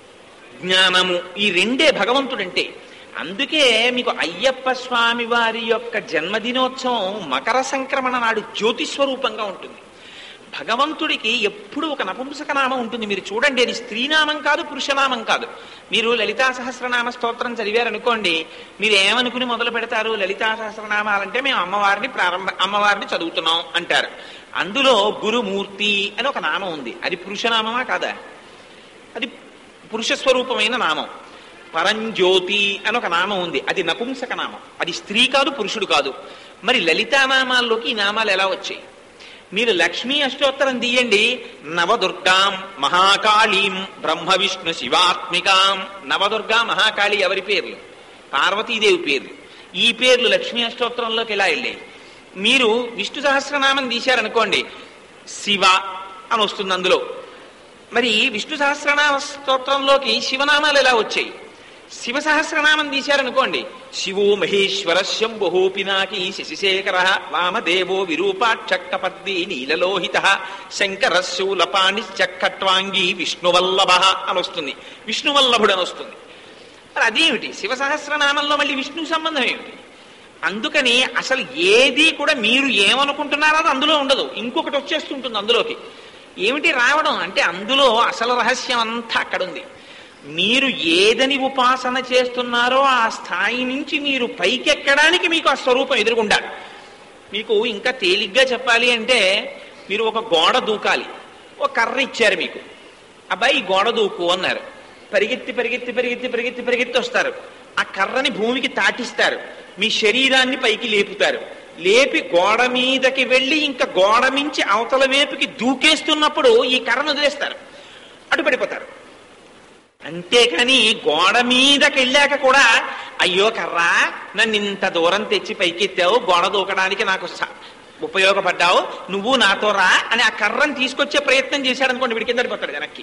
జ్ఞానము, ఈ రెండే భగవంతుడంటే. అందుకే మీకు అయ్యప్ప స్వామి వారి యొక్క జన్మదినోత్సవం మకర సంక్రమణ నాడు జ్యోతిస్వరూపంగా ఉంటుంది. భగవంతుడికి ఎప్పుడు ఒక నపుంసక నామం ఉంటుంది. మీరు చూడండి, అది స్త్రీనామం కాదు, పురుషనామం కాదు. మీరు లలితా సహస్రనామ స్తోత్రం చదివారనుకోండి, మీరు ఏమనుకుని మొదలు పెడతారు? లలితా సహస్రనామాలంటే మేము అమ్మవారిని చదువుతున్నాం అంటారు. అందులో గురుమూర్తి అని ఒక నామం ఉంది, అది పురుషనామమా కాదా? అది పురుషస్వరూపమైన నామం. పరంజ్యోతి అని ఒక నామం ఉంది, అది నపుంసక నామం, అది స్త్రీ కాదు, పురుషుడు కాదు. మరి లలితానామాల్లోకి ఈ నామాలు ఎలా వచ్చాయి? మీరు లక్ష్మీ అష్టోత్తరం తీయండి, నవదుర్గాం మహాకాళీం బ్రహ్మ విష్ణు శివాత్మికాం. నవదుర్గా మహాకాళి ఎవరి పేర్లు? పార్వతీదేవి పేర్లు. ఈ పేర్లు లక్ష్మీ అష్టోత్తరంలోకి ఎలా వెళ్ళాయి? మీరు విష్ణు సహస్రనామం తీశారనుకోండి, శివ అని వస్తుంది అందులో. మరి విష్ణు సహస్రనామ స్తోత్రంలోకి శివనామాలు ఎలా వచ్చాయి? శివ సహస్రనామం తీశారనుకోండి, శివో మహేశ్వర శంభో పినాకి శశిశేఖర వామదేవో విరూపాక్షక్కపద్ది నీలలోహిత శంకర శూలపాణిశ్చక్కట్వాంగి విష్ణువల్లభ అని వస్తుంది, విష్ణువల్లభుడు అని వస్తుంది. మరి అదేమిటి? శివ సహస్రనామంలో మళ్ళీ విష్ణు సంబంధం ఏమిటి? అందుకని అసలు ఏది కూడా మీరు ఏమనుకుంటున్నారో అది అందులో ఉండదు, ఇంకొకటి వచ్చేస్తుంటుంది అందులోకి. ఏమిటి రావడం అంటే, అందులో అసలు రహస్యం అంతా అక్కడుంది. మీరు ఏదని ఉపాసన చేస్తున్నారో ఆ స్థాయి నుంచి మీరు పైకెక్కడానికి మీకు ఆ స్వరూపం ఎదురుగుండా. మీకు ఇంకా తేలిగ్గా చెప్పాలి అంటే, మీరు ఒక గోడ దూకాలి, ఒక కర్ర ఇచ్చారు మీకు, అబ్బాయి గోడ దూకు అన్నారు. పరిగెత్తి పరిగెత్తి పరిగెత్తి పరిగెత్తి పరిగెత్తి వస్తారు, ఆ కర్రని భూమికి తాటిస్తారు, మీ శరీరాన్ని పైకి లేపుతారు. లేపి గోడ మీదకి వెళ్ళి ఇంకా గోడ మించి అవతల వైపుకి దూకేస్తున్నప్పుడు ఈ కర్రను వదిలేస్తారు, అటు పడిపోతారు. అంతేకాని గోడ మీదకి వెళ్ళాక కూడా అయ్యో కర్రా నన్ను ఇంత దూరం తెచ్చి పైకెత్తావు, గోడ దూకడానికి నాకు ఉపయోగపడ్డావు, నువ్వు నాతో రా అని ఆ కర్రను తీసుకొచ్చే ప్రయత్నం చేశాడనుకోండి, వీడి కింద పడిపోతాడు వెనక్కి.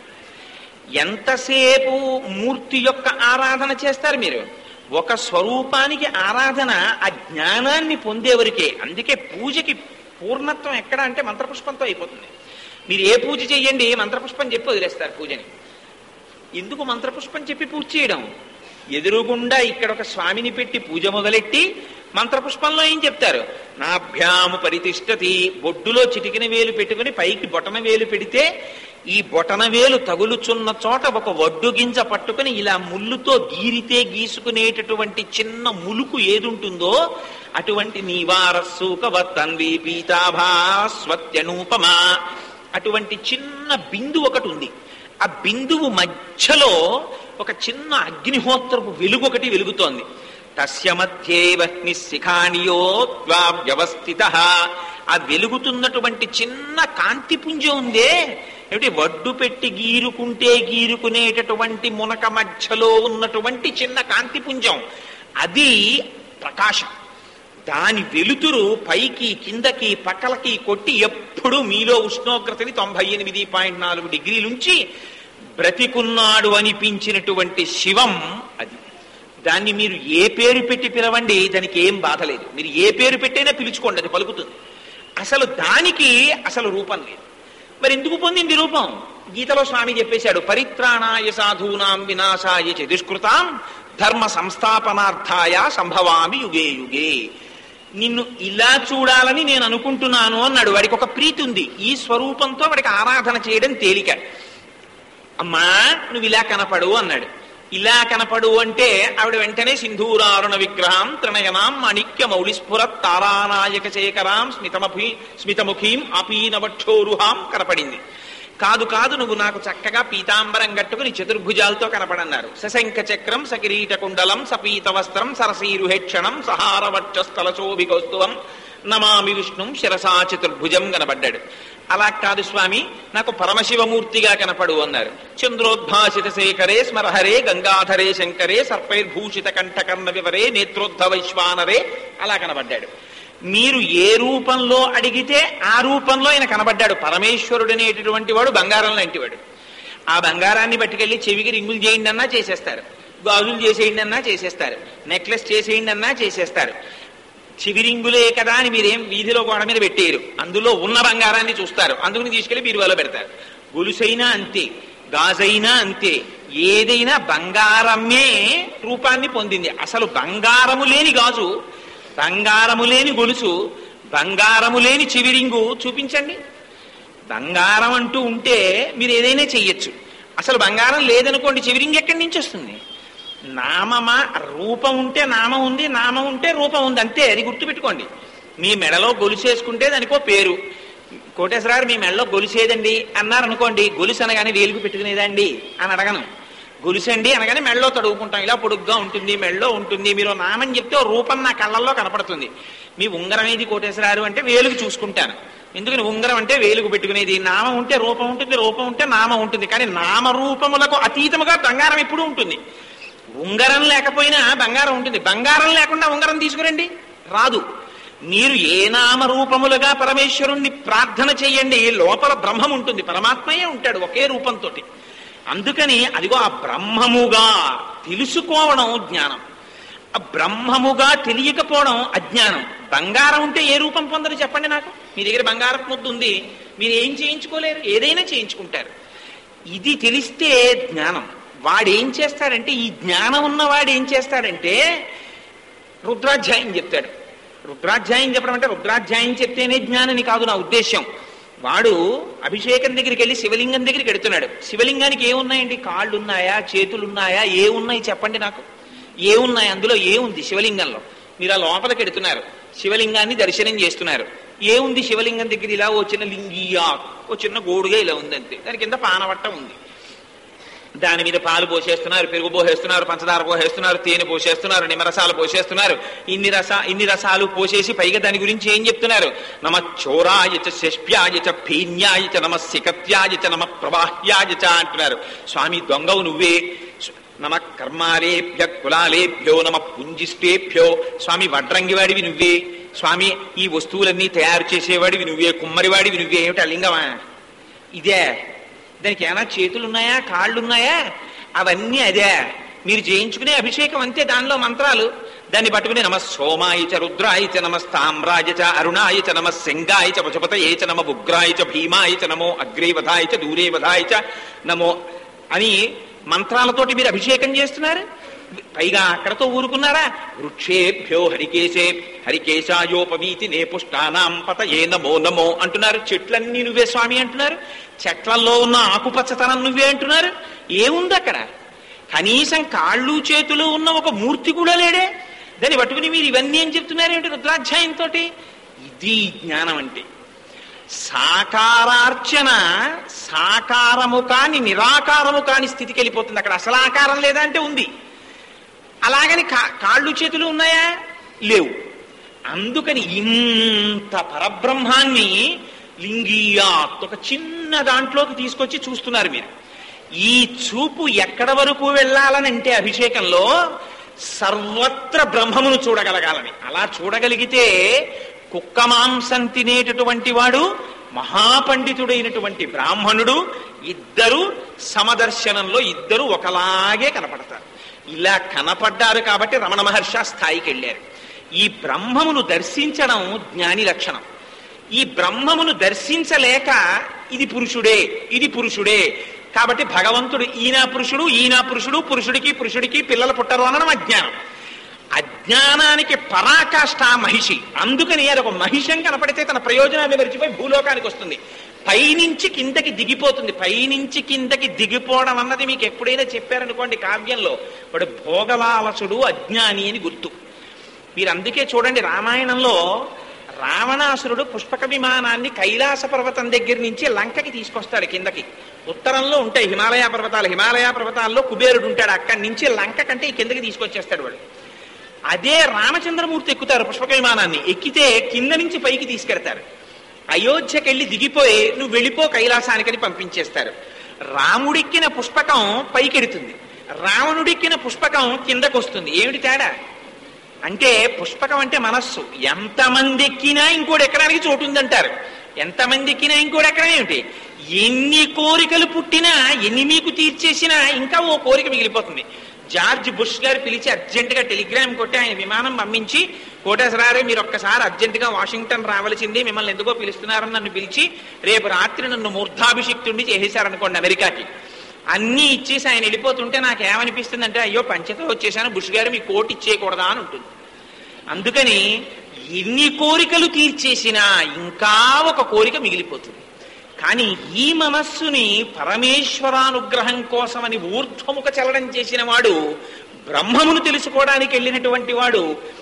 ఎంతసేపు మూర్తి యొక్క ఆరాధన చేస్తారు మీరు? ఒక స్వరూపానికి ఆరాధన ఆ జ్ఞానాన్ని పొందేవరికే. అందుకే పూజకి పూర్ణత్వం ఎక్కడ అంటే మంత్రపుష్పంతో అయిపోతుంది. మీరు ఏ పూజ చెయ్యండి, మంత్రపుష్పం చెప్పి వదిలేస్తారు పూజని. ఎందుకు మంత్రపుష్పం చెప్పి పూజ చేయడం? ఎదురుగుండా ఇక్కడ ఒక స్వామిని పెట్టి పూజ మొదలెట్టి మంత్రపుష్పంలో ఏం చెప్తారు? నాభ్యాము పరితిష్టతి. బొడ్డులో చిటికిన వేలు పెట్టుకుని పైకి బొటన వేలు పెడితే ఈ బొటన వేలు తగులుచున్న చోట ఒక వడ్డు గింజ పట్టుకుని ఇలా ముళ్ళుతో గీరితే గీసుకునేటటువంటి చిన్న ములుకు ఏదుంటుందో అటువంటి నీవారస్సూకవత్తన్వి పీతాభాస్వత్యనూపమా, అటువంటి చిన్న బిందువు ఒకటి ఉంది. ఆ బిందువు మధ్యలో ఒక చిన్న అగ్నిహోత్రపు వెలుగు ఒకటి వెలుగుతోంది. తస్య మధ్యేవహ్ని శిఖాణియో వ్యవస్థిత. ఆ వెలుగుతున్నటువంటి చిన్న కాంతిపుంజం ఉందే, ఏమిటి వడ్డు పెట్టి గీరుకుంటే గీరుకునేటటువంటి మునక మధ్యలో ఉన్నటువంటి చిన్న కాంతిపుంజం, అది ప్రకాశం. దాని వెలుతురు పైకి కిందకి పక్కలకి కొట్టి ఎప్పుడు మీలో ఉష్ణోగ్రతని 98.4 డిగ్రీలుంచి బ్రతికున్నాడు అనిపించినటువంటి శివం అది. దాన్ని మీరు ఏ పేరు పెట్టి పిలవండి, దానికి ఏం బాధ లేదు. మీరు ఏ పేరు పెట్టైనా పిలుచుకోండి, అది పలుకుతుంది. అసలు దానికి అసలు రూపం లేదు. మరి ఎందుకు పొందింది రూపం? గీతలో స్వామి చెప్పేశాడు, పరిత్రాణాయ సాధూనాం వినాశాయ చ దుష్కృతాం ధర్మ సంస్థాపనార్థాయ సంభవామి యుగే యుగే. నిన్ను ఇలా చూడాలని నేను అనుకుంటున్నాను అన్నాడు. వాడికి ఒక ప్రీతి ఉంది. ఈ స్వరూపంతో వాడికి ఆరాధన చేయడం తేలిక. అమ్మా నువ్వు ఇలా కనపడు అన్నాడు. ఇలా కనపడు అంటే ఆవిడ వెంటనే సింధూరారుణ విగ్రహం త్రినయనాం మాణిక్య మౌళిస్ఫురత్ తారానాయక శేఖరాం స్మితముఖీం అపీనవక్షోరుహాం కనపడింది. కాదు కాదు, నువ్వు నాకు చక్కగా పీతాంబరం కట్టుకుని చతుర్భుజాలతో కనపడన్నారు. సశంఖ చక్రం సకిరీట కుండలం సపీత వస్త్రం సరసీరుహేక్షణం సహారవక్షస్థలశోభికౌస్తువం నమామి విష్ణుం శిరసా చతుర్భుజం కనబడ్డాడు. అలా కాదు స్వామి, నాకు పరమశివమూర్తిగా కనపడు అన్నారు. చంద్రోద్భాసిత శేఖరే స్మరహరే గంగాధరే శంకరే సర్పైర్భూషిత కంఠకర్ణ వివరే నేత్రోద్ధ వైశ్వానరే అలా కనబడ్డాడు. మీరు ఏ రూపంలో అడిగితే ఆ రూపంలో ఆయన కనబడ్డాడు. పరమేశ్వరుడు అనేటటువంటి వాడు బంగారం లాంటి వాడు. ఆ బంగారాన్ని పట్టుకెళ్ళి చెవికి రింగులు చేయండి అన్నా చేసేస్తారు, గాజులు చేసేయండి అన్నా చేసేస్తారు, నెక్లెస్ చేసేయండి అన్నా చేసేస్తారు. చివిరింగులే కదా అని మీరేం వీధిలో గోడ మీద పెట్టేయరు. అందులో ఉన్న బంగారాన్ని చూస్తారు, అందుకుని తీసుకెళ్లి బీరువాలో పెడతారు. గొలుసైనా అంతే, గాజైనా అంతే, ఏదైనా బంగారమే రూపాన్ని పొందింది. అసలు బంగారము లేని గాజు, బంగారము లేని గొలుసు, బంగారము లేని చివిరింగు చూపించండి. బంగారం అంటూ ఉంటే మీరు ఏదైనా చెయ్యొచ్చు. అసలు బంగారం లేదనుకోండి, చివిరింగు ఎక్కడి నుంచి వస్తుంది? నామమా, రూపం ఉంటే నామం ఉంది, నామం ఉంటే రూపం ఉంది, అంతే. అది గుర్తుపెట్టుకోండి. మీ మెడలో గొలుసేసుకుంటే దానికో పేరు. కోటేశ్వరారు మీ మెడలో గొలుసేదండి అన్నారనుకోండి, గొలుసు అనగానే వేలుగు పెట్టుకునేదండి అని అడగను. గొలుసండి అనగానే మెడలో తడుగుకుంటాం, ఇలా పొడుగ్గా ఉంటుంది, మెడలో ఉంటుంది. మీరు నామం చెప్తే రూపం నా కళ్ళల్లో కనపడుతుంది. మీ ఉంగరం ఏది కోటేశ్వరారు అంటే వేలుగు చూసుకుంటాను. ఎందుకని ఉంగరం అంటే వేలుగు పెట్టుకునేది. నామం ఉంటే రూపం ఉంటుంది, రూపం ఉంటే నామం ఉంటుంది. కానీ నామరూపములకు అతీతముగా బంగారం ఎప్పుడూ ఉంటుంది. ఉంగరం లేకపోయినా బంగారం ఉంటుంది. బంగారం లేకుండా ఉంగరం తీసుకురండి, రాదు. మీరు ఏ నామరూపములుగా పరమేశ్వరుణ్ణి ప్రార్థన చెయ్యండి, లోపల బ్రహ్మం ఉంటుంది, పరమాత్మయే ఉంటాడు ఒకే రూపంతో. అందుకని అదిగో ఆ బ్రహ్మముగా తెలుసుకోవడం జ్ఞానం, ఆ బ్రహ్మముగా తెలియకపోవడం అజ్ఞానం. బంగారం ఉంటే ఏ రూపం పొందరు చెప్పండి నాకు? మీ దగ్గర బంగారపు ముద్దు ఉంది, మీరు ఏం చేయించుకోలేరు, ఏదైనా చేయించుకుంటారు. ఇది తెలిస్తే జ్ఞానం. వాడేం చేస్తాడంటే, ఈ జ్ఞానం ఉన్నవాడు ఏం చేస్తాడంటే రుద్రాధ్యాయం చెప్తాడు. రుద్రాధ్యాయం చెప్పడం అంటే రుద్రాధ్యాయం చెప్తేనే జ్ఞానని కాదు నా ఉద్దేశం. వాడు అభిషేకం దగ్గరికి వెళ్ళి శివలింగం దగ్గరికి వెడుతున్నాడు. శివలింగానికి ఏమున్నాయండి? కాళ్ళు ఉన్నాయా, చేతులు ఉన్నాయా, ఏమున్నాయి చెప్పండి నాకు? ఏమున్నాయి అందులో? ఏముంది శివలింగంలో? మీరు ఆ లోపలికి వెడుతున్నారు, శివలింగాన్ని దర్శనం చేస్తున్నారు. ఏముంది శివలింగం దగ్గర? ఇలా ఓ చిన్న లింగియా, ఓ చిన్న గోడుగా ఇలా ఉంది అంతే. దాని కింద పానవట్ట ఉంది. దాని మీద పాలు పోసేస్తున్నారు, పెరుగు పోసేస్తున్నారు, పంచదార పోసేస్తున్నారు, తేనె పోసేస్తున్నారు, నిమ్మరసాలు పోసేస్తున్నారు. ఇన్ని రసాలు పోసేసి పైగా దాని గురించి ఏం చెప్తున్నారు? నమ చోరాయచ శష్ప్యాయచ భీన్యాయచ నమ సికత్యాయచ నమ ప్రవాహ్యాయచ అంటున్నారు. స్వామి దొంగవు నువ్వే. నమ కర్మాలేభ్య కులాలేభ్యో నమ పుంజిష్టేభ్యో. స్వామి వడ్రంగివాడివి నువ్వే. స్వామి ఈ వస్తువులన్నీ తయారు చేసేవాడివి నువ్వే, కుమ్మరివాడివి నువ్వే. ఏమిటి అలింగమా ఇదే? దానికి ఏమైనా చేతులున్నాయా, కాళ్ళున్నాయా? అవన్నీ అదే. మీరు చేయించుకునే అభిషేకం అంతే, దానిలో మంత్రాలు. దాన్ని పట్టుకుని నమ సోమాయచ రుద్రాయచ నమ స్తామ్రాయచ అరుణాయచ నమ శంగాయచ పశుపతయేచ నమ ఉగ్రాయచ భీమాయచ నమో అగ్రే వధాయచ దూరే వధాయచ నమో అని మంత్రాలతోటి మీరు అభిషేకం చేస్తున్నారు. పైగా అక్కడతో ఊరుకున్నారా? వృక్షేభ్యో హరికేశాయోపవీతి నే పుష్టానాం పతయే నమో నమో అంటున్నారు. చెట్లన్నీ నువ్వే స్వామి అంటున్నారు. చెట్లల్లో ఉన్న ఆకుపచ్చతనం నువ్వే అంటున్నారు. ఏముంది అక్కడ? కనీసం కాళ్ళు చేతులు ఉన్న ఒక మూర్తి కూడా లేడే. దాన్ని పట్టుకుని మీరు ఇవన్నీ ఏం చెప్తున్నారేమిటి రుద్రాధ్యాయంతో? ఇది జ్ఞానం అంటే. సాకారార్చన సాకారము కాని నిరాకారము కాని స్థితికి వెళ్ళిపోతుంది. అక్కడ అసలు ఆకారం లేదా అంటే ఉంది. అలాగని కాళ్ళు చేతులు ఉన్నాయా? లేవు. అందుకని ఇంత పరబ్రహ్మాన్ని లింగీయాత్ ఒక చిన్న దాంట్లోకి తీసుకొచ్చి చూస్తున్నారు మీరు. ఈ చూపు ఎక్కడ వరకు వెళ్ళాలని అంటే అభిషేకంలో సర్వత్ర బ్రహ్మమును చూడగలగాలని. అలా చూడగలిగితే కుక్క మాంసం తినేటటువంటి వాడు మహాపండితుడైనటువంటి బ్రాహ్మణుడు ఇద్దరు సమదర్శనంలో ఇద్దరు ఒకలాగే కనపడతారు. ఇలా కనపడ్డారు కాబట్టి రమణ మహర్షి స్థాయికి వెళ్ళారు. ఈ బ్రహ్మమును దర్శించడం జ్ఞాని లక్షణం. ఈ బ్రహ్మమును దర్శించలేక ఇది పురుషుడే ఇది పురుషుడే కాబట్టి భగవంతుడు ఈయన పురుషుడు పురుషుడికి పిల్లలు పుట్టరు అనడం అజ్ఞానం. అజ్ఞానానికి పరాకాష్ఠ మహిషి. అందుకని అది ఒక మహిషం కనపడితే తన ప్రయోజనాన్ని మరిచిపోయి భూలోకానికి వస్తుంది. పైనుంచి కిందకి దిగిపోతుంది. పైనుంచి కిందకి దిగిపోవడం అన్నది మీకు ఎప్పుడైనా చెప్పారనుకోండి కావ్యంలో, వాడు భోగలాలసుడు అజ్ఞాని అని గుర్తు. మీరు అందుకే చూడండి రామాయణంలో రావణాసురుడు పుష్పక విమానాన్ని కైలాస పర్వతం దగ్గర నుంచి లంకకి తీసుకొస్తాడు. కిందకి ఉత్తరంలో ఉంటాయి హిమాలయ పర్వతాల్లో కుబేరుడు ఉంటాడు. అక్కడి నుంచి లంక కంటే ఈ కిందకి తీసుకొచ్చేస్తాడు వాడు. అదే రామచంద్రమూర్తి ఎక్కుతారు పుష్పక విమానాన్ని. ఎక్కితే కింద నుంచి పైకి తీసుకెడతారు. అయోధ్యకి వెళ్ళి దిగిపోయి నువ్వు వెళ్ళిపో కైలాసానికని పంపించేస్తారు. రాముడిక్కిన పుష్పకం పైకెడుతుంది, రావణుడిక్కిన పుష్పకం కిందకు వస్తుంది. ఏమిటి తేడా అంటే పుష్పకం అంటే మనస్సు. ఎంతమంది ఎక్కినా ఇంకోటి ఎక్కడానికి చోటు ఉందంటారు. ఎంతమంది ఎక్కినా ఇంకోటి ఎక్కడం ఏమిటి? ఎన్ని కోరికలు పుట్టినా ఎన్ని మీకు తీర్చేసినా ఇంకా ఓ కోరిక మిగిలిపోతుంది. జార్జ్ బుష్ గారు పిలిచి అర్జెంటుగా టెలిగ్రామ్ కొట్టి ఆయన విమానం పంపించి, కోటేశ్వరారే మీరు ఒక్కసారి అర్జెంటుగా వాషింగ్టన్ రావాల్సింది, మిమ్మల్ని ఎందుకో పిలుస్తున్నారని నన్ను పిలిచి రేపు రాత్రి నన్ను మూర్ధాభిషిక్తుడిని చేసేశారనుకోండి అమెరికాకి. అన్నీ ఇచ్చేసి ఆయన వెళ్ళిపోతుంటే నాకేమనిపిస్తుంది అంటే అయ్యో పంచతో వచ్చేసాను, బుష్ గారు మీ కోటి ఇచ్చేయకూడదా అని ఉంటుంది. అందుకని ఎన్ని కోరికలు తీర్చేసినా ఇంకా ఒక కోరిక మిగిలిపోతుంది. కానీ ఈ మనస్సుని పరమేశ్వరానుగ్రహం కోసమని ఊర్ధ్వముఖ చలనం చేసిన వాడు, బ్రహ్మమును తెలుసుకోవడానికి వెళ్ళినటువంటి వాడు,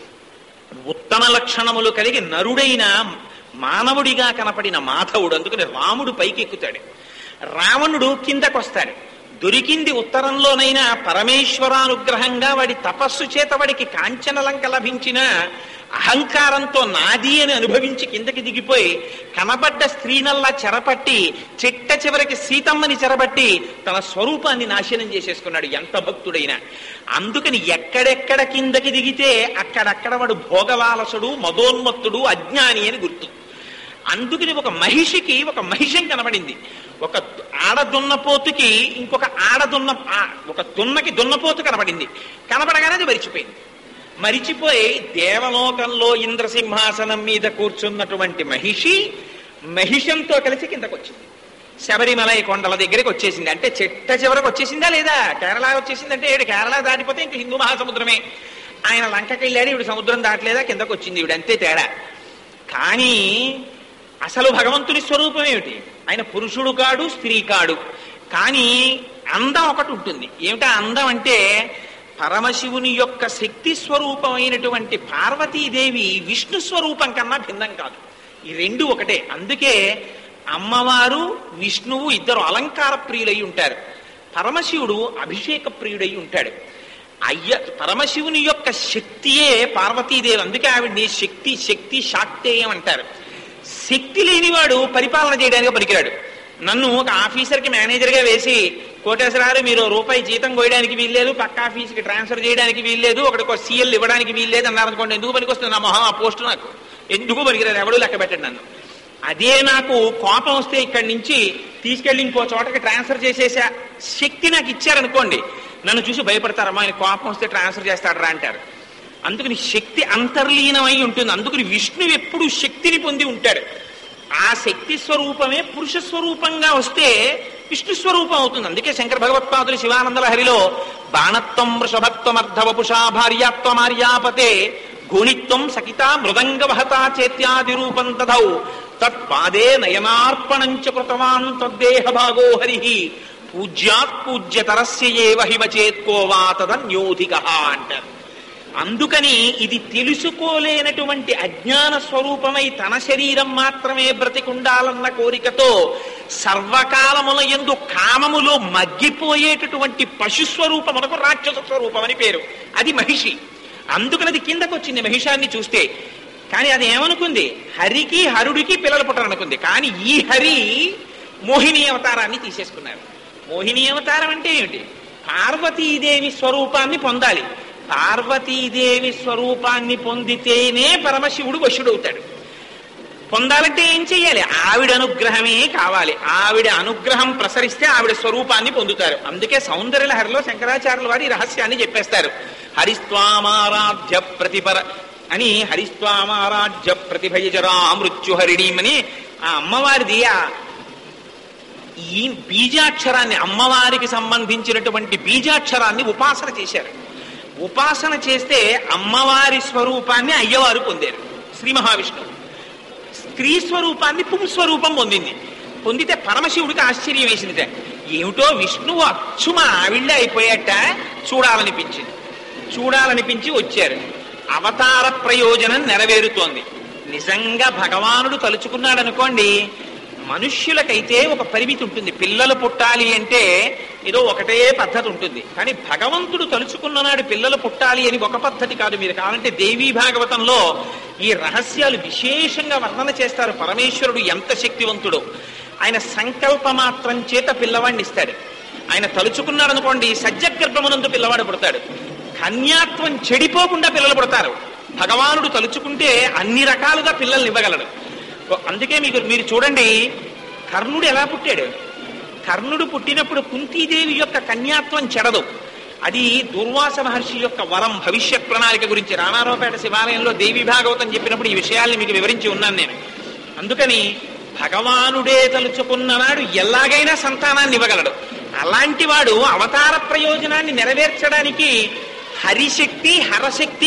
ఉత్తమ లక్షణములు కలిగి నరుడైన మానవుడిగా కనపడిన మాధవుడు. అందుకని రాముడు పైకి ఎక్కుతాడు, రావణుడు కిందకొస్తాడు. దొరికింది ఉత్తరంలోనైనా పరమేశ్వరానుగ్రహంగా వాడి తపస్సు చేత వాడికి కాంచనలంక లభించిన అహంకారంతో నాది అని అనుభవించి కిందకి దిగిపోయి కనబడ్డ స్త్రీనల్లా చెరపట్టి చిట్ట చివరికి సీతమ్మని చెరబట్టి తన స్వరూపాన్ని నాశనం చేసేసుకున్నాడు ఎంత భక్తుడైనా. అందుకని ఎక్కడెక్కడ కిందకి దిగితే అక్కడక్కడ వాడు భోగలాలసుడు, మదోన్మత్తుడు, అజ్ఞాని అని గుర్తు. అందుకని ఒక మహిషికి ఒక మహిషం కనబడింది. ఒక ఆడదున్నపోతుకి ఇంకొక ఒక దున్నకి దున్నపోతు కనబడింది. కనబడగానే అది మరిచిపోయి దేవలోకంలో ఇంద్రసింహాసనం మీద కూర్చున్నటువంటి మహిషంతో కలిసి కిందకు వచ్చింది. శబరిమలై కొండల దగ్గరికి వచ్చేసింది. అంటే చిట్ట చివరికి వచ్చేసిందా లేదా? కేరళ వచ్చేసిందంటే ఏడు కేరళ దాటిపోతే ఇంక హిందూ మహాసముద్రమే. ఆయన లంకకి వెళ్ళాడు, ఈవిడ సముద్రం దాటలేదా, కిందకు వచ్చింది ఈవిడ, అంతే తేడా. కానీ అసలు భగవంతుని స్వరూపం ఏమిటి? ఆయన పురుషుడు కాడు, స్త్రీ కాడు. కానీ అందం ఒకటి ఉంటుంది. ఏమిటా అందం అంటే పరమశివుని యొక్క శక్తి స్వరూపమైనటువంటి పార్వతీదేవి విష్ణు స్వరూపం కన్నా భిన్నం కాదు. ఈ రెండు ఒకటే. అందుకే అమ్మవారు విష్ణువు ఇద్దరు అలంకార ప్రియులై ఉంటారు. పరమశివుడు అభిషేక ప్రియుడై ఉంటాడు. పరమశివుని యొక్క శక్తియే పార్వతీదేవి. అందుకే ఆవిడ్ని శక్తి శాక్తేయం అంటారు. శక్తి లేనివాడు పరిపాలన చేయడానికి పనికిరాడు. నన్ను ఒక ఆఫీసర్కి మేనేజర్గా వేసి కోటేశ్వరారు మీరు రూపాయి జీతం కోయడానికి వీల్లేదు, పక్క ఆఫీస్కి ట్రాన్స్ఫర్ చేయడానికి వీల్లేదు, ఒకటి సీఎల్ ఇవ్వడానికి వీల్లేదు అన్నారు అనుకోండి, ఎందుకు పనికి వస్తుంది నా మొహం ఆ పోస్టు? నాకు ఎందుకు పనికిరారు, ఎవడూ లెక్క పెట్టండి నన్ను. అదే నాకు కోపం వస్తే ఇక్కడి నుంచి తీసుకెళ్ళి ఇంకో చోటకి ట్రాన్స్ఫర్ చేసేసా శక్తి నాకు ఇచ్చారనుకోండి, నన్ను చూసి భయపడతారమ్మా ఆయన కోపం వస్తే ట్రాన్స్ఫర్ చేస్తాడరా అంటారు. అందుకని శక్తి అంతర్లీనమై ఉంటుంది. అందుకని విష్ణువు ఎప్పుడు శక్తిని పొంది ఉంటాడు. ఆ శక్తి స్వరూపమే పురుష స్వరూపంగా వస్తే విష్ణు స్వరూపం అవుతుంది. అందుకే శంకర భగవత్పాదులు శివానంద లహరిలో బాణత్వం వృషభత్వమర్ధవపుషా భార్యాత్వమార్యాపతే గోణిత్వం సకితా మృదంగ వహతా చేత్యాది రూపం దదౌ తత్పాదే నయనార్పణంచ కృతవాన్ తద్దేహ భాగో హరి పూజ్యాత్ పూజ్యతరస్య ఏవ హిమ చేత్కోవా తదన్యోధిక అంటారు. అందుకని ఇది తెలుసుకోలేనటువంటి అజ్ఞాన స్వరూపమై తన శరీరం మాత్రమే బ్రతికుండాలన్న కోరికతో సర్వకాలముల యందు కామములో మగ్గిపోయేటటువంటి పశుస్వరూపమునకు రాక్షస స్వరూపం అని పేరు. అది మహిషి. అందుకని అది కిందకు వచ్చింది మహిషాన్ని చూస్తే. కానీ అది ఏమనుకుంది? హరికి హరుడికి పిల్లలు పుట్టాలనుకుంది. కానీ ఈ హరి మోహిని అవతారాన్ని తీసేసుకున్నారు. మోహిని అవతారం అంటే ఏమిటి? పార్వతీదేవి స్వరూపాన్ని పొందాలి. పార్వతీదేవి స్వరూపాన్ని పొందితేనే పరమశివుడు వశుడవుతాడు. పొందాలంటే ఏం చెయ్యాలి? ఆవిడ అనుగ్రహమే కావాలి. ఆవిడ అనుగ్రహం ప్రసరిస్తే ఆవిడ స్వరూపాన్ని పొందుతారు. అందుకే సౌందర్యలహరిలో శంకరాచార్యుల వారి రహస్యాన్ని చెప్పేస్తారు. హరిస్వామారాధ్య ప్రతిపర అని, హరిస్వామారాధ్య ప్రతిభయజరా మృత్యుహరిణీమని ఆ అమ్మవారిది ఈ బీజాక్షరాన్ని, అమ్మవారికి సంబంధించినటువంటి బీజాక్షరాన్ని ఉపాసన చేశారు. ఉపాసన చేస్తే అమ్మవారి స్వరూపాన్ని అయ్యవారు పొందారు. శ్రీ మహావిష్ణువు స్త్రీ స్వరూపాన్ని పుంస్వరూపం పొందింది. పొందితే పరమశివుడికి ఆశ్చర్యం వేసింది. ఏమిటో విష్ణువు అచ్చుమ ఆవిళ్ళే అయిపోయాట, చూడాలనిపించి వచ్చారు. అవతార ప్రయోజనం నెరవేరుతోంది. నిజంగా భగవానుడు తలుచుకున్నాడు అనుకోండి, మనుష్యులకైతే ఒక పరిమితి ఉంటుంది. పిల్లలు పుట్టాలి అంటే ఏదో ఒకటే పద్ధతి ఉంటుంది. కానీ భగవంతుడు తలుచుకున్ననాడు పిల్లలు పుట్టాలి అని ఒక పద్ధతి కాదు. మీరు కావాలంటే దేవీ భాగవతంలో ఈ రహస్యాలు విశేషంగా వర్ణన చేస్తారు. పరమేశ్వరుడు ఎంత శక్తివంతుడో. ఆయన సంకల్ప మాత్రం చేత పిల్లవాడిని ఇస్తాడు. ఆయన తలుచుకున్నాడు అనుకోండి, సజ్జగర్భమునందు పిల్లవాడు పుడతాడు. కన్యాత్వం చెడిపోకుండా పిల్లలు పుడతారు. భగవానుడు తలుచుకుంటే అన్ని రకాలుగా పిల్లల్ని ఇవ్వగలడు. అందుకే మీరు చూడండి, కర్ణుడు ఎలా పుట్టాడు? కర్ణుడు పుట్టినప్పుడు కుంతీదేవి యొక్క కన్యాత్వం చెడదు. అది దుర్వాస మహర్షి యొక్క వరం. భవిష్యత్ ప్రణాళిక గురించి రాణారావుపేట శివాలయంలో దేవి భాగవతం చెప్పినప్పుడు ఈ విషయాల్ని మీకు వివరించి ఉన్నాను నేను. అందుకని భగవానుడే తలుచుకున్ననాడు ఎలాగైనా సంతానాన్ని ఇవ్వగలడు. అలాంటి వాడు అవతార ప్రయోజనాన్ని నెరవేర్చడానికి హరిశక్తి హరశక్తి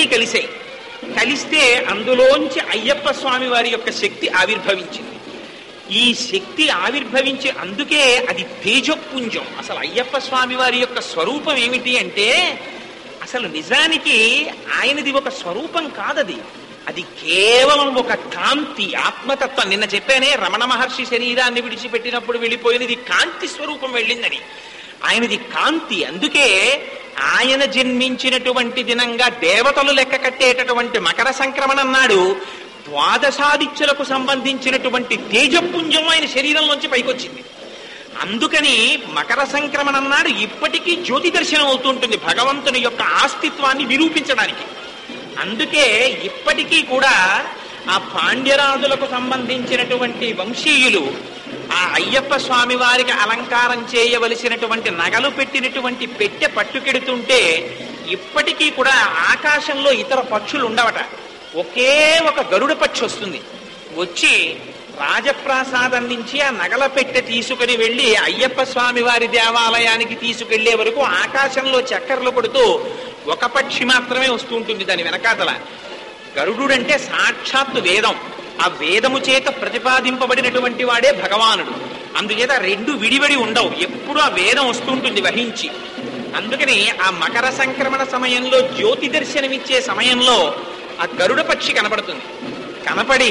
కలిస్తే అందులోంచి అయ్యప్ప స్వామి వారి యొక్క శక్తి ఆవిర్భవించింది. ఈ శక్తి ఆవిర్భవించి అందుకే అది తేజపుంజం. అసలు అయ్యప్ప స్వామి వారి యొక్క స్వరూపం ఏమిటి అంటే, అసలు నిజానికి ఆయనది ఒక స్వరూపం కాదది. అది కేవలం ఒక కాంతి, ఆత్మతత్వం. నిన్న చెప్పానే, రమణ మహర్షి శరీరాన్ని విడిచిపెట్టినప్పుడు వెళ్ళిపోయినది కాంతి స్వరూపం వెళ్ళిందని. ఆయనది కాంతి. అందుకే ఆయన జన్మించినటువంటి దినంగా దేవతలు లెక్క కట్టేటటువంటి మకర సంక్రమణం నాడు ద్వాదశాదిత్యులకు సంబంధించినటువంటి తేజపుంజం ఆయన శరీరంలోంచి పైకొచ్చింది. అందుకని మకర సంక్రమణం నాడు ఇప్పటికీ జ్యోతి దర్శనం అవుతుంటుంది భగవంతుని యొక్క ఆస్తిత్వాన్ని నిరూపించడానికి. అందుకే ఇప్పటికీ కూడా ఆ పాండ్యరాజులకు సంబంధించినటువంటి వంశీయులు ఆ అయ్యప్ప స్వామి వారికి అలంకారం చేయవలసినటువంటి నగలు పెట్టినటువంటి పెట్టె పట్టుకెడుతుంటే ఇప్పటికీ కూడా ఆకాశంలో ఇతర పక్షులు ఉండవట. ఒకే ఒక గరుడ పక్షి వస్తుంది. వచ్చి రాజప్రాసాదం నుంచి ఆ నగల పెట్టె తీసుకుని వెళ్ళి అయ్యప్ప స్వామి వారి దేవాలయానికి తీసుకెళ్లే వరకు ఆకాశంలో చక్కర్లు కొడుతూ ఒక పక్షి మాత్రమే వస్తూ ఉంటుంది దాని వెనకాతల. గరుడుడంటే సాక్షాత్తు వేదం. ఆ వేదము చేత ప్రతిపాదింపబడినటువంటి వాడే భగవానుడు. అందుచేత రెండు విడివడి ఉండవు, ఎప్పుడు ఆ వేదం వస్తుంటుంది వహించి. అందుకని ఆ మకర సంక్రమణ సమయంలో జ్యోతి దర్శనమిచ్చే సమయంలో ఆ గరుడ పక్షి కనపడుతుంది. కనపడి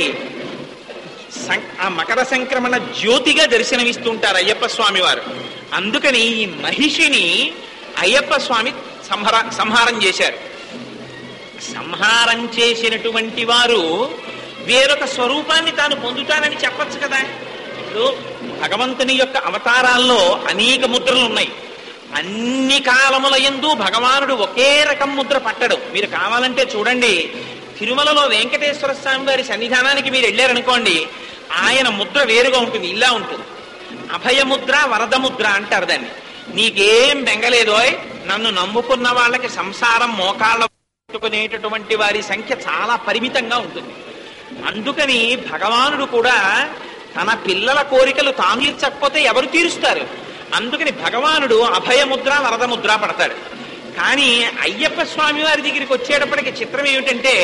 ఆ మకర సంక్రమణ జ్యోతిగా దర్శనమిస్తుంటారు అయ్యప్ప స్వామి వారు. అందుకని ఈ మహిషిని అయ్యప్ప స్వామి సంహారం చేశారు. సంహారం చేసినటువంటి వారు వేరొక స్వరూపాన్ని తాను పొందుతానని చెప్పచ్చు కదా. ఇప్పుడు భగవంతుని యొక్క అవతారాల్లో అనేక ముద్రలు ఉన్నాయి. అన్ని కాలముల యందు భగవానుడు ఒకే రకం ముద్ర పట్టడు. మీరు కావాలంటే చూడండి, తిరుమలలో వెంకటేశ్వర స్వామి వారి సన్నిధానానికి మీరు వెళ్ళారనుకోండి, ఆయన ముద్ర వేరుగా ఉంటుంది, ఇలా ఉంటుంది. అభయముద్ర వరదముద్ర అంటారు దాన్ని. నీకేం బెంగలేదోయ్, నన్ను నమ్ముకున్న వాళ్ళకి సంసారం మోకాళ్ళ పెట్టుకునేటటువంటి వారి సంఖ్య చాలా పరిమితంగా ఉంటుంది. అందుకని భగవానుడు కూడా తన పిల్లల కోరికలు తాను తీర్చకపోతే ఎవరు తీరుస్తారు? అందుకని భగవానుడు అభయముద్ర వరదముద్ర పడతాడు. కానీ అయ్యప్ప స్వామి వారి దగ్గరికి వచ్చేటప్పటికి చిత్రం ఏమిటంటే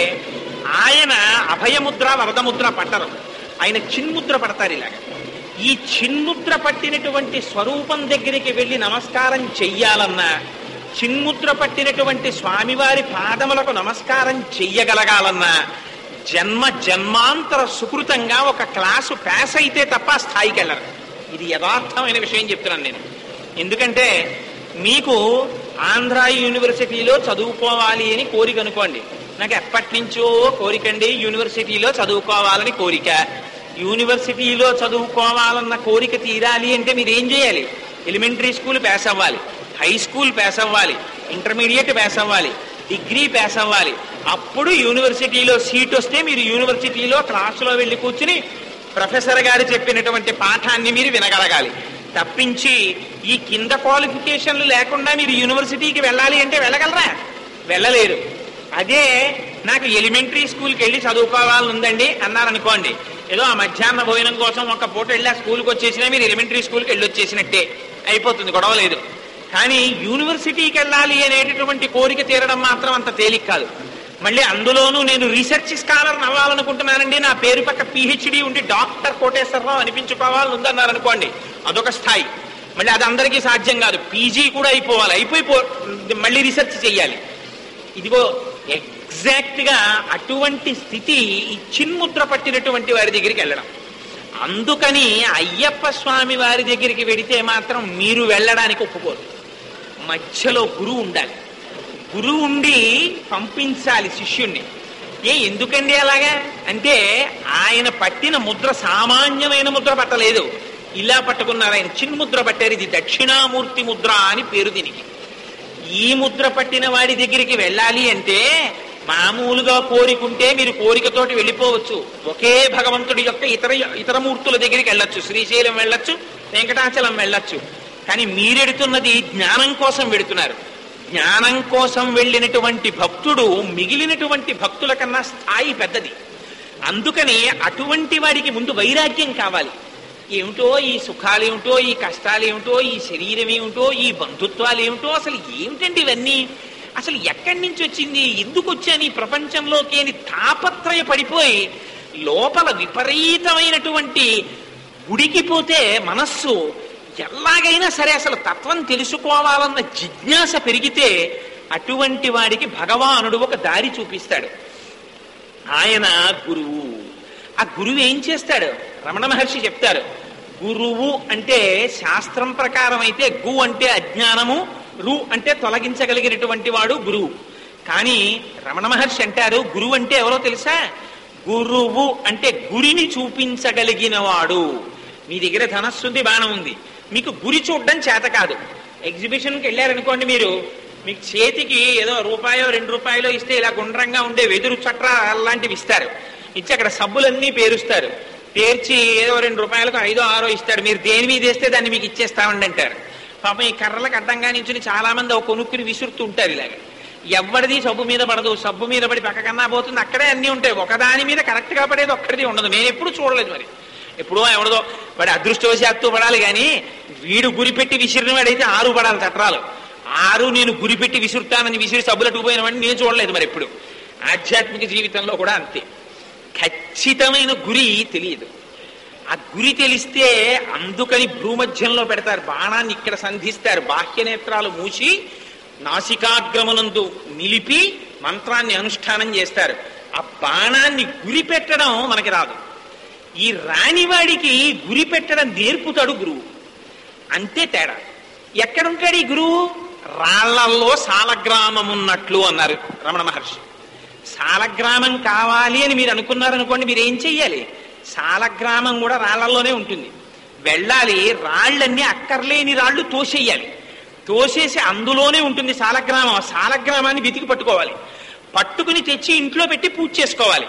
ఆయన అభయముద్ర వరదముద్ర పట్టరు, ఆయన చిన్ముద్ర పడతారు. ఇలాగ ఈ చిన్ముద్ర పట్టినటువంటి స్వరూపం దగ్గరికి వెళ్ళి నమస్కారం చెయ్యాలన్నా, చిన్ముద్ర పట్టినటువంటి స్వామివారి పాదములకు నమస్కారం చెయ్యగలగాలన్నా జన్మ జన్మాంతర సుకృతంగా ఒక క్లాసు పాస్ అయితే తప్ప స్థాయికి వెళ్ళరు. ఇది యథార్థమైన విషయం చెప్తున్నాను నేను. ఎందుకంటే మీకు ఆంధ్ర యూనివర్సిటీలో చదువుకోవాలి అని కోరిక అనుకోండి. నాకు ఎప్పటి నుంచో కోరికండి యూనివర్సిటీలో చదువుకోవాలని కోరిక. యూనివర్సిటీలో చదువుకోవాలన్న కోరిక తీరాలి అంటే మీరు ఏం చేయాలి? ఎలిమెంటరీ స్కూల్ పాస్ అవ్వాలి, హై స్కూల్ పాస్ అవ్వాలి, ఇంటర్మీడియట్ పాస్ అవ్వాలి, డిగ్రీ పాస్ అవ్వాలి. అప్పుడు యూనివర్సిటీలో సీట్ వస్తే మీరు యూనివర్సిటీలో క్లాసులో వెళ్ళి కూర్చుని ప్రొఫెసర్ గారు చెప్పినటువంటి పాఠాన్ని మీరు వినగలగాలి. తప్పించి ఈ కింద క్వాలిఫికేషన్లు లేకుండా మీరు యూనివర్సిటీకి వెళ్ళాలి అంటే వెళ్ళగలరా? వెళ్ళలేరు. అదే నాకు ఎలిమెంటరీ స్కూల్కి వెళ్ళి చదువుకోవాలని ఉందండి అన్నారనుకోండి, ఏదో ఆ మధ్యాహ్న భోజనం కోసం ఒక పూట వెళ్ళి ఆ స్కూల్కి వచ్చేసినా మీరు ఎలిమెంటరీ స్కూల్కి వెళ్ళి వచ్చేసినట్టే అయిపోతుంది, గొడవ లేదు. కానీ యూనివర్సిటీకి వెళ్ళాలి అనేటటువంటి కోరిక తీరడం మాత్రం అంత తేలిక కాదు. మళ్ళీ అందులోనూ నేను రీసెర్చ్ స్కాలర్ అవ్వాలనుకుంటున్నానండి, నా పేరు పక్క పిహెచ్డి ఉండి డాక్టర్ కోటేశ్వరరావు అనిపించుకోవాలని ఉందన్నారు అనుకోండి, అదొక స్థాయి. మళ్ళీ అది అందరికీ సాధ్యం కాదు. పీజీ కూడా అయిపోయి మళ్ళీ రీసెర్చ్ చెయ్యాలి. ఇదిగో ఎగ్జాక్ట్ గా అటువంటి స్థితి ఈ చిన్ముద్ర పట్టినటువంటి వారి దగ్గరికి వెళ్ళడం. అందుకని అయ్యప్ప స్వామి వారి దగ్గరికి వెడితే మాత్రం మీరు వెళ్ళడానికి ఒప్పుకోరు. మధ్యలో గురువు ఉండాలి. గురువు ఉండి పంపించాలి శిష్యుణ్ణి. ఎందుకండి అలాగా అంటే ఆయన పట్టిన ముద్ర సామాన్యమైన ముద్ర పట్టలేదు, ఇలా పట్టుకున్నారు ఆయన. చిన్ముద్ర పట్టారు. ఇది దక్షిణామూర్తి ముద్ర అని పేరు దీనికి. ఈ ముద్ర పట్టిన వాడి దగ్గరికి వెళ్ళాలి అంటే మామూలుగా కోరికుంటే మీరు కోరికతోటి వెళ్ళిపోవచ్చు. ఒకే భగవంతుడి యొక్క ఇతర మూర్తుల దగ్గరికి వెళ్ళొచ్చు, శ్రీశైలం వెళ్ళొచ్చు, వెంకటాచలం వెళ్ళొచ్చు. కానీ మీరెడుతున్నది జ్ఞానం కోసం వెడుతున్నారు. జ్ఞానం కోసం వెళ్ళినటువంటి భక్తుడు మిగిలినటువంటి భక్తుల కన్నా స్థాయి పెద్దది. అందుకని అటువంటి వాడికి ముందు వైరాగ్యం కావాలి. ఏమిటో ఈ సుఖాలు ఏమిటో, ఈ కష్టాలు ఏమిటో, ఈ శరీరం ఏమిటో, ఈ బంధుత్వాలు ఏమిటో, అసలు ఏమిటండి ఇవన్నీ, అసలు ఎక్కడి నుంచి వచ్చింది, ఎందుకు వచ్చాను ఈ ప్రపంచంలోకి అని తాపత్రయపడిపోయి లోపల విపరీతమైనటువంటి ఉడికిపోతే మనస్సు ఎలాగైనా సరే అసలు తత్వం తెలుసుకోవాలన్న జిజ్ఞాస పెరిగితే అటువంటి వాడికి భగవానుడు ఒక దారి చూపిస్తాడు. ఆయన గురువు. ఆ గురువు ఏం చేస్తాడు? రమణ మహర్షి చెప్తారు, గురువు అంటే శాస్త్రం ప్రకారం అయితే గు అంటే అజ్ఞానము, రు అంటే తొలగించగలిగినటువంటి వాడు గురువు. కానీ రమణ మహర్షి అంటారు గురువు అంటే ఎవరో తెలుసా? గురువు అంటే గురిని చూపించగలిగిన వాడు. మీ దగ్గర ధనస్సుంది, బాణం ఉంది, మీకు గురి చూడడం చేత కాదు. ఎగ్జిబిషన్కి వెళ్ళారనుకోండి, మీరు మీకు చేతికి ఏదో రూపాయో 2 రూపాయలో ఇస్తే ఇలా గుండ్రంగా ఉండే వెదురు చట్ర అలాంటివి ఇస్తారు. ఇచ్చి అక్కడ సబ్బులన్నీ పేరుస్తారు. పేర్చి ఏదో 2 రూపాయలకు 5, 6 ఇస్తాడు. మీరు దేని మీద వేస్తే దాన్ని మీకు ఇచ్చేస్తామండి అంటారు. పాపం ఈ కర్రలకు అడ్డంగా నుంచి చాలా మంది ఒక కొనుక్కుని విసురుతూ ఉంటారు. ఇలాగ ఎవరిది సబ్బు మీద పడదు, సబ్బు మీద పడి పక్కకన్నా పోతుంది. అక్కడే అన్నీ ఉంటాయి, ఒకదాని మీద కరెక్ట్ గా పడేది ఒక్కడిది ఉండదు. నేను ఎప్పుడు చూడలేదు. మరి ఎప్పుడో ఎవడదో వాడి అదృష్టవశాత్తు పడాలి, కానీ వీడు గురిపెట్టి విసిరిన వాడైతే 6 పడాలి చట్రాలు. 6 నేను గురిపెట్టి విసురుతానని విసిరి సబ్బులట్టుకు పోయిన వాడిని నేను చూడలేదు. మరి ఎప్పుడు ఆధ్యాత్మిక జీవితంలో కూడా అంతే. ఖచ్చితమైన గురి తెలియదు. ఆ గురి తెలిస్తే అందుకని భూమధ్యంలో పెడతారు, బాణాన్ని ఇక్కడ సంధిస్తారు, బాహ్య నేత్రాలు మూసి నాసికాగ్రమునందు నిలిపి మంత్రాన్ని అనుష్ఠానం చేస్తారు. ఆ బాణాన్ని గురి పెట్టడం మనకి రాదు. ఈ రానివాడికి గురి పెట్టడం నేర్పుతాడు గురువు. అంతే తేడా. ఎక్కడుంటాడు ఈ గురువు? రాళ్లల్లో సాలగ్రామం ఉన్నట్లు అన్నారు రమణ మహర్షి. సాలగ్రామం కావాలి అని మీరు అనుకున్నారనుకోండి, మీరు ఏం చెయ్యాలి? సాలగ్రామం కూడా రాళ్లలోనే ఉంటుంది. వెళ్ళాలి, రాళ్ళన్నీ అక్కర్లేని రాళ్ళు తోసేయాలి. తోసేసి అందులోనే ఉంటుంది సాలగ్రామం. ఆ సాలగ్రామాన్ని వెతికి పట్టుకోవాలి. పట్టుకుని తెచ్చి ఇంట్లో పెట్టి పూజ చేసుకోవాలి.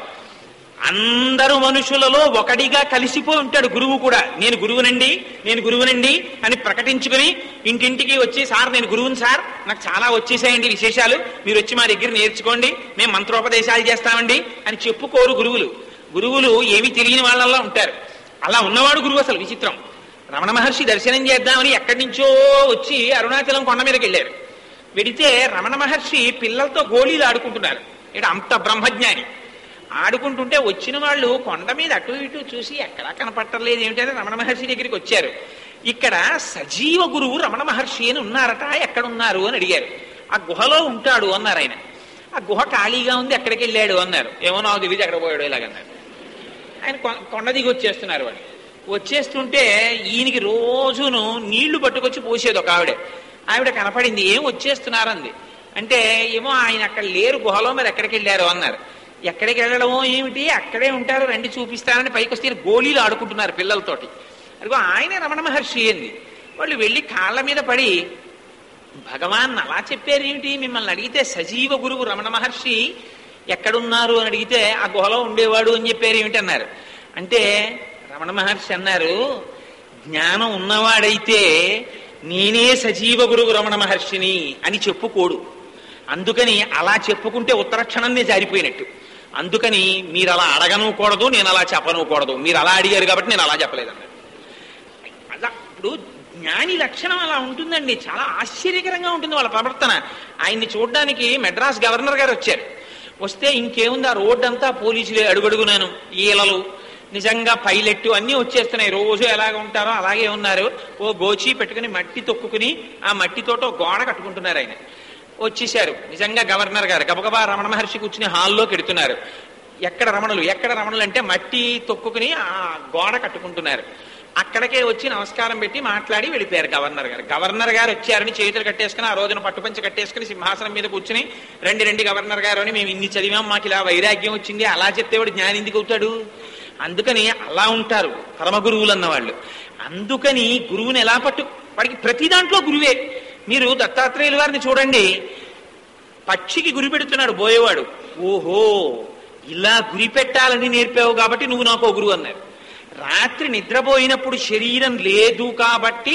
అందరు మనుషులలో ఒకడిగా కలిసిపోయి ఉంటాడు గురువు కూడా. నేను గురువునండి అని ప్రకటించుకుని ఇంటింటికి వచ్చి, సార్ నేను గురువుని సార్, నాకు చాలా వచ్చేసాయండి విశేషాలు, మీరు వచ్చి మా దగ్గర నేర్చుకోండి, మేము మంత్రోపదేశాలు చేస్తామండి అని చెప్పుకోరు గురువులు. గురువులు ఏమీ తెలియని వాళ్ళల్లో ఉంటారు. అలా ఉన్నవాడు గురువు. అసలు విచిత్రం. రమణ మహర్షి దర్శనం చేద్దామని ఎక్కడి నుంచో వచ్చి అరుణాచలం కొండ మీదకి వెళ్ళారు. వెడితే రమణ మహర్షి పిల్లలతో గోళీలు ఆడుకుంటున్నారు. ఇక్కడ అంత బ్రహ్మజ్ఞాని ఆడుకుంటుంటే వచ్చిన వాళ్ళు కొండ మీద అటు ఇటు చూసి ఎక్కడా కనపట్టలేదు ఏమిటంటే రమణ మహర్షి దగ్గరికి వచ్చారు. ఇక్కడ సజీవ గురువు రమణ మహర్షి అని ఉన్నారట, ఎక్కడున్నారు అని అడిగారు. ఆ గుహలో ఉంటాడు అన్నారు ఆయన. ఆ గుహ ఖాళీగా ఉంది, ఎక్కడికి వెళ్ళాడు అన్నారు. ఏమో నాకు తెలియదు ఎక్కడ పోయాడు ఇలాగన్నారు. ఆయన కొండ దిగి వచ్చేస్తున్నారు. వాడు వచ్చేస్తుంటే ఈయనకి రోజును నీళ్లు పట్టుకొచ్చి పోసేది ఒక ఆవిడ కనపడింది. ఏం వచ్చేస్తున్నారంది అంటే ఏమో ఆయన అక్కడ లేరు గుహలో, మరి ఎక్కడికి వెళ్ళారు అన్నారు. ఎక్కడికి వెళ్ళడమో ఏమిటి, అక్కడే ఉంటారు, రండి చూపిస్తారని పైకి వస్తే గోళీలు ఆడుకుంటున్నారు పిల్లలతోటి. అదిగో ఆయన రమణ మహర్షి ఏంది. వాళ్ళు వెళ్ళి కాళ్ళ మీద పడి భగవాన్ అలా చెప్పారు ఏమిటి, మిమ్మల్ని అడిగితే సజీవ గురువు రమణ మహర్షి ఎక్కడున్నారు అని అడిగితే ఆ గుహలో ఉండేవాడు అని చెప్పారు ఏమిటి అన్నారు. అంటే రమణ మహర్షి అన్నారు, జ్ఞానం ఉన్నవాడైతే నేనే సజీవ గురువు రమణ మహర్షిని అని చెప్పుకోడు. అందుకని అలా చెప్పుకుంటే ఉత్తరక్షణాన్ని జారిపోయినట్టు. అందుకని మీరు అలా అడగనుకూడదు, నేను అలా చెప్పనుకూడదు. మీరు అలా అడిగారు కాబట్టి నేను అలా చెప్పలేదన్నారు. అలా ఇప్పుడు జ్ఞాని లక్షణం అలా ఉంటుందండి. చాలా ఆశ్చర్యకరంగా ఉంటుంది వాళ్ళ ప్రవర్తన. ఆయన్ని చూడడానికి మెడ్రాస్ గవర్నర్ గారు వచ్చారు. వస్తే ఇంకేముంది, ఆ రోడ్డు అంతా పోలీసులే అడుగడుగునాను, ఈలలు, నిజంగా పైలెట్టు అన్నీ వచ్చేస్తున్నాయి. రోజు ఎలాగ ఉంటారో అలాగే ఉన్నారు. ఓ గోచి పెట్టుకుని మట్టి తొక్కుని ఆ మట్టితోట గోడ కట్టుకుంటున్నారు. ఆయన వచ్చేసారు నిజంగా గవర్నర్ గారు. గబగబా రమణ మహర్షి కూర్చుని హాల్లోకి ఎడుతున్నారు. ఎక్కడ రమణులు అంటే మట్టి తొక్కుని ఆ గోడ కట్టుకుంటున్నారు. అక్కడికే వచ్చి నమస్కారం పెట్టి మాట్లాడి వెళ్ళిపోయారు గవర్నర్ గారు వచ్చారని చేతులు కట్టేసుకుని ఆ రోజున పట్టుపంచి కట్టేసుకుని సింహాసనం మీద కూర్చుని రండి గవర్నర్ గారు అని, మేము ఇన్ని చదివాం, మాకు ఇలా వైరాగ్యం వచ్చింది, అలా చెప్తే వాడు జ్ఞాని ఎందుకు అవుతాడు. అందుకని అలా ఉంటారు పరమ గురువులు అన్నవాళ్ళు. అందుకని గురువుని ఎలా వాడికి ప్రతి దాంట్లో గురువే. మీరు దత్తాత్రేయుల వారిని చూడండి, పక్షికి గురి పెడుతున్నాడు బోయేవాడు. ఓహో ఇలా గురి పెట్టాలని నేర్పావు కాబట్టి నువ్వు నాకు ఓ గురువు అన్నారు. రాత్రి నిద్రపోయినప్పుడు శరీరం లేదు కాబట్టి